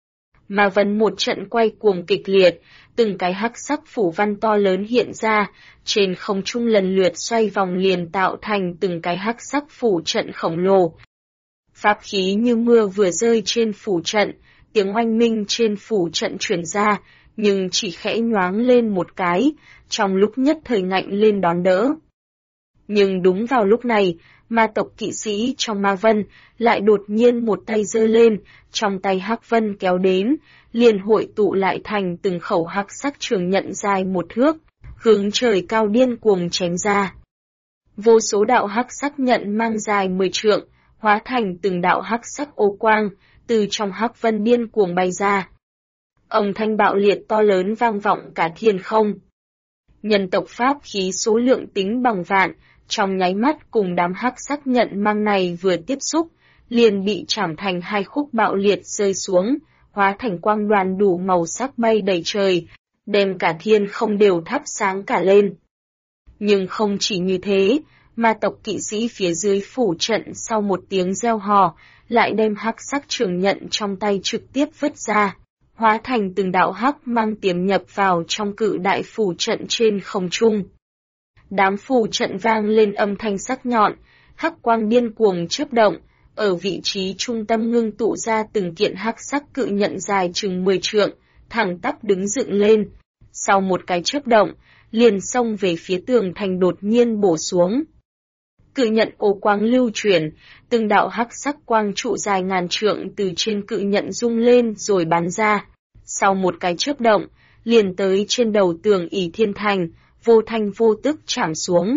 Ma vân một trận quay cuồng kịch liệt, từng cái hắc sắc phủ văn to lớn hiện ra, trên không trung lần lượt xoay vòng liền tạo thành từng cái hắc sắc phủ trận khổng lồ. Pháp khí như mưa vừa rơi trên phủ trận, tiếng oanh minh trên phủ trận truyền ra, nhưng chỉ khẽ nhoáng lên một cái, trong lúc nhất thời ngạnh lên đón đỡ. Nhưng đúng vào lúc này, ma tộc kỵ sĩ trong ma vân lại đột nhiên một tay giơ lên, trong tay hắc vân kéo đến, liền hội tụ lại thành từng khẩu hắc sắc trường nhận dài một thước, hướng trời cao điên cuồng chém ra. Vô số đạo hắc sắc nhận mang dài 10 trượng, hóa thành từng đạo hắc sắc ô quang, từ trong hắc vân điên cuồng bay ra. Âm thanh bạo liệt to lớn vang vọng cả thiên không. Nhân tộc pháp khí số lượng tính bằng vạn, trong nháy mắt cùng đám hắc sắc nhận mang này vừa tiếp xúc, liền bị chảm thành hai khúc bạo liệt rơi xuống, hóa thành quang đoàn đủ màu sắc bay đầy trời, đem cả thiên không đều thắp sáng cả lên. Nhưng không chỉ như thế, ma tộc kỵ sĩ phía dưới phủ trận sau một tiếng reo hò, lại đem hắc sắc trường nhận trong tay trực tiếp vứt ra, hóa thành từng đạo hắc mang tiềm nhập vào trong cự đại phủ trận trên không trung. Đám phủ trận vang lên âm thanh sắc nhọn, hắc quang điên cuồng chớp động, ở vị trí trung tâm ngưng tụ ra từng kiện hắc sắc cự nhận dài chừng 10 trượng, thẳng tắp đứng dựng lên. Sau một cái chớp động, liền xông về phía tường thành đột nhiên bổ xuống. Cự nhận ô quang lưu chuyển, từng đạo hắc sắc quang trụ dài ngàn trượng từ trên cự nhận rung lên rồi bắn ra. Sau một cái chớp động, liền tới trên đầu tường ỷ thiên thành, vô thanh vô tức chạm xuống.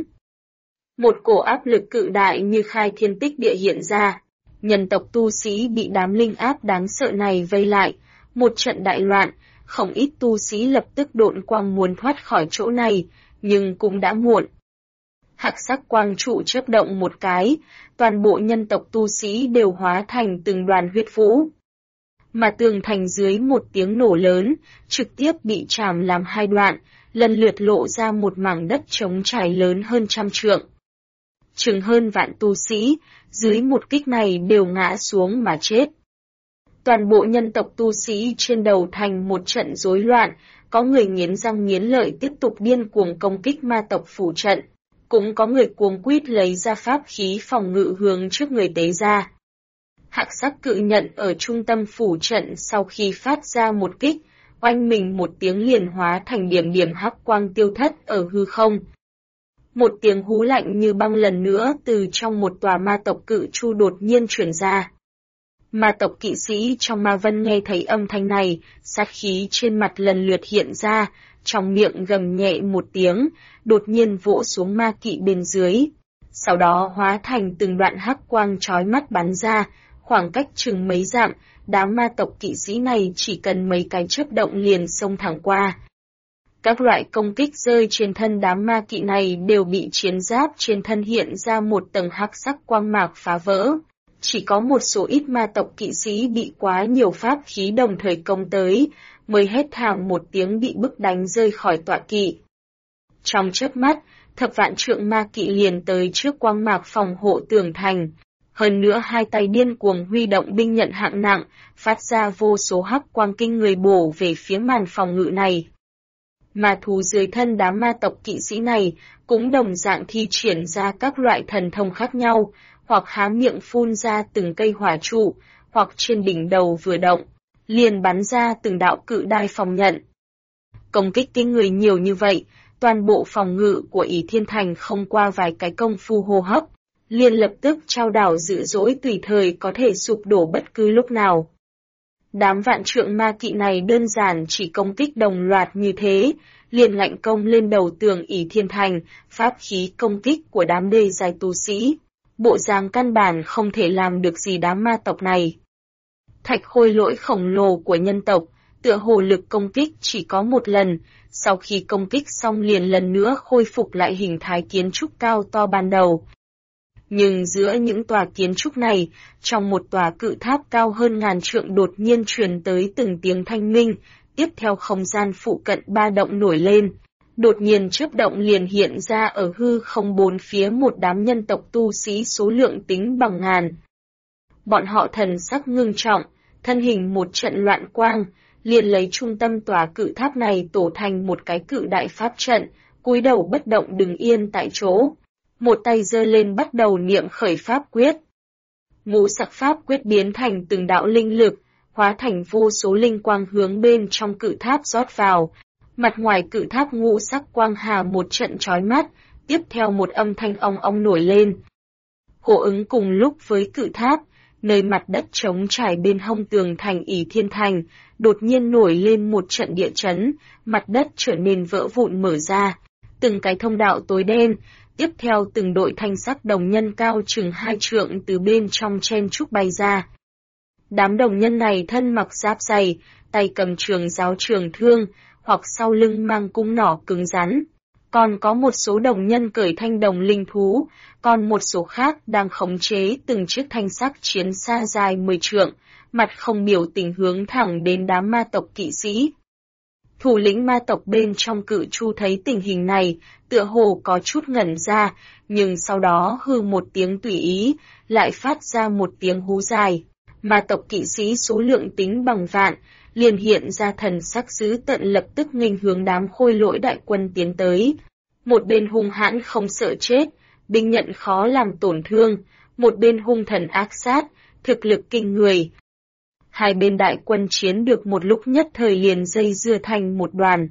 Một cổ áp lực cự đại như khai thiên tích địa hiện ra. Nhân tộc tu sĩ bị đám linh áp đáng sợ này vây lại, một trận đại loạn, không ít tu sĩ lập tức độn quang muốn thoát khỏi chỗ này, nhưng cũng đã muộn. Hắc sắc quang trụ chớp động một cái, toàn bộ nhân tộc tu sĩ đều hóa thành từng đoàn huyết vũ. Mà tường thành dưới một tiếng nổ lớn, trực tiếp bị chảm làm hai đoạn, lần lượt lộ ra một mảng đất trống trải lớn hơn 100 trượng. chừng hơn vạn tu sĩ, dưới một kích này đều ngã xuống mà chết. Toàn bộ nhân tộc tu sĩ trên đầu thành một trận rối loạn, có người nghiến răng nghiến lợi tiếp tục điên cuồng công kích ma tộc phủ trận, cũng có người cuống quýt lấy ra pháp khí phòng ngự hướng trước người tế ra. Hắc sắc cự nhận ở trung tâm phủ trận sau khi phát ra một kích, oanh mình một tiếng liền hóa thành điểm điểm hắc quang tiêu thất ở hư không. Một tiếng hú lạnh như băng lần nữa từ trong một tòa ma tộc cự chu đột nhiên truyền ra. Ma tộc kỵ sĩ trong ma vân nghe thấy âm thanh này, sát khí trên mặt lần lượt hiện ra, trong miệng gầm nhẹ một tiếng, đột nhiên vỗ xuống ma kỵ bên dưới. Sau đó hóa thành từng đoạn hắc quang chói mắt bắn ra, khoảng cách chừng mấy dặm, đám ma tộc kỵ sĩ này chỉ cần mấy cái chớp động liền xông thẳng qua. Các loại công kích rơi trên thân đám ma kỵ này đều bị chiến giáp trên thân hiện ra một tầng hắc sắc quang mạc phá vỡ. Chỉ có một số ít ma tộc kỵ sĩ bị quá nhiều pháp khí đồng thời công tới, mới hét thảm một tiếng bị bức đánh rơi khỏi tọa kỵ. Trong chớp mắt, thập vạn trượng ma kỵ liền tới trước quang mạc phòng hộ tường thành. Hơn nữa hai tay điên cuồng huy động binh nhận hạng nặng, phát ra vô số hắc quang kinh người bổ về phía màn phòng ngự này. Ma thú dưới thân đám ma tộc kỵ sĩ này cũng đồng dạng thi triển ra các loại thần thông khác nhau, hoặc há miệng phun ra từng cây hỏa trụ, hoặc trên đỉnh đầu vừa động, liền bắn ra từng đạo cự đai phòng nhận. Công kích kinh người nhiều như vậy, toàn bộ phòng ngự của Ỷ Thiên Thành không qua vài cái công phu hô hấp, liền lập tức trao đảo dữ dỗi tùy thời có thể sụp đổ bất cứ lúc nào. Đám vạn trượng ma kỵ này đơn giản chỉ công kích đồng loạt như thế, liền ngạnh công lên đầu tường Ỷ Thiên Thành, pháp khí công kích của đám đê giai tu sĩ. Bộ dáng căn bản không thể làm được gì đám ma tộc này. Thạch khôi lỗi khổng lồ của nhân tộc, tựa hồ lực công kích chỉ có một lần, sau khi công kích xong liền lần nữa khôi phục lại hình thái kiến trúc cao to ban đầu. Nhưng giữa những tòa kiến trúc này, trong một tòa cự tháp cao hơn ngàn trượng đột nhiên truyền tới từng tiếng thanh minh, tiếp theo không gian phụ cận ba động nổi lên. Đột nhiên chớp động liền hiện ra ở hư không bốn phía một đám nhân tộc tu sĩ số lượng tính bằng ngàn. Bọn họ thần sắc ngưng trọng, thân hình một trận loạn quang, liền lấy trung tâm tòa cự tháp này tổ thành một cái cự đại pháp trận, cúi đầu bất động đứng yên tại chỗ. Một tay giơ lên bắt đầu niệm khởi pháp quyết. Ngũ sắc pháp quyết biến thành từng đạo linh lực, hóa thành vô số linh quang hướng bên trong cự tháp rót vào. Mặt ngoài cự tháp ngũ sắc quang hà một trận chói mắt, tiếp theo một âm thanh ong ong nổi lên. Hô ứng cùng lúc với cự tháp, nơi mặt đất trống trải bên hông tường thành Ỷ Thiên Thành, đột nhiên nổi lên một trận địa chấn, mặt đất trở nên vỡ vụn mở ra. Từng cái thông đạo tối đen, tiếp theo từng đội thanh sắc đồng nhân cao chừng 2 trượng từ bên trong chen trúc bay ra. Đám đồng nhân này thân mặc giáp dày, tay cầm trường giáo trường thương, hoặc sau lưng mang cung nỏ cứng rắn. Còn có một số đồng nhân cởi thanh đồng linh thú, còn một số khác đang khống chế từng chiếc thanh sắc chiến xa dài 10 trượng, mặt không biểu tình hướng thẳng đến đám ma tộc kỵ sĩ. Thủ lĩnh ma tộc bên trong cự chu thấy tình hình này, tựa hồ có chút ngẩn ra, nhưng sau đó hừ một tiếng tùy ý, lại phát ra một tiếng hú dài. Ma tộc kỵ sĩ số lượng tính bằng vạn, liền hiện ra thần sắc dữ tận lập tức nghênh hướng đám khôi lỗi đại quân tiến tới. Một bên hung hãn không sợ chết, binh nhận khó làm tổn thương, một bên hung thần ác sát, thực lực kinh người. Hai bên đại quân chiến được một lúc nhất thời liền dây dưa thành một đoàn.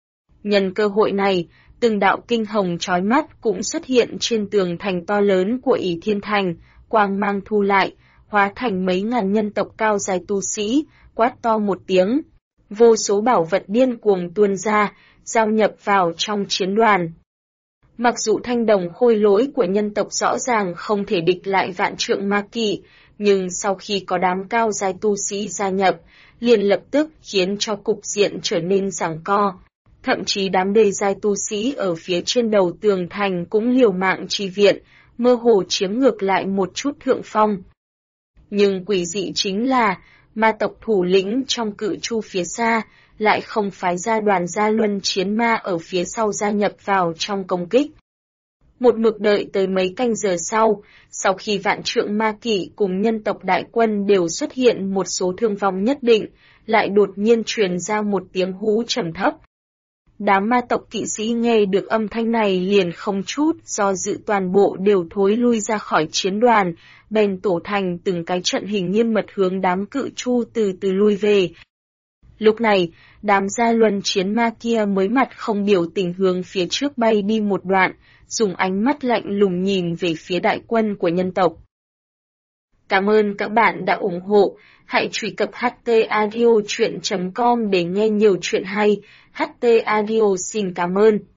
Nhân cơ hội này, từng đạo kinh hồng chói mắt cũng xuất hiện trên tường thành to lớn của Ỷ Thiên Thành, quang mang thu lại, hóa thành mấy ngàn nhân tộc cao dài tu sĩ, quát to một tiếng. Vô số bảo vật điên cuồng tuôn ra, giao nhập vào trong chiến đoàn. Mặc dù thanh đồng khôi lỗi của nhân tộc rõ ràng không thể địch lại vạn trượng ma kỵ, nhưng sau khi có đám cao dài tu sĩ gia nhập, liền lập tức khiến cho cục diện trở nên giằng co. Thậm chí đám đề giai tu sĩ ở phía trên đầu tường thành cũng liều mạng chi viện, mơ hồ chiếm ngược lại một chút thượng phong. Nhưng quỷ dị chính là, ma tộc thủ lĩnh trong cự chu phía xa, lại không phái ra đoàn gia luân chiến ma ở phía sau gia nhập vào trong công kích. Một mực đợi tới mấy canh giờ sau khi vạn trượng ma kỷ cùng nhân tộc đại quân đều xuất hiện một số thương vong nhất định, lại đột nhiên truyền ra một tiếng hú trầm thấp. Đám ma tộc kỵ sĩ nghe được âm thanh này liền không chút do dự, toàn bộ đều thối lui ra khỏi chiến đoàn, bèn tổ thành từng cái trận hình nghiêm mật hướng đám cự chu từ từ lui về. Lúc này, đám gia luân chiến ma kia mới mặt không biểu tình hướng phía trước bay đi một đoạn, dùng ánh mắt lạnh lùng nhìn về phía đại quân của nhân tộc. Cảm ơn các bạn đã ủng hộ, hãy truy cập htaudio.com để nghe nhiều chuyện hay. HT Audio xin cảm ơn.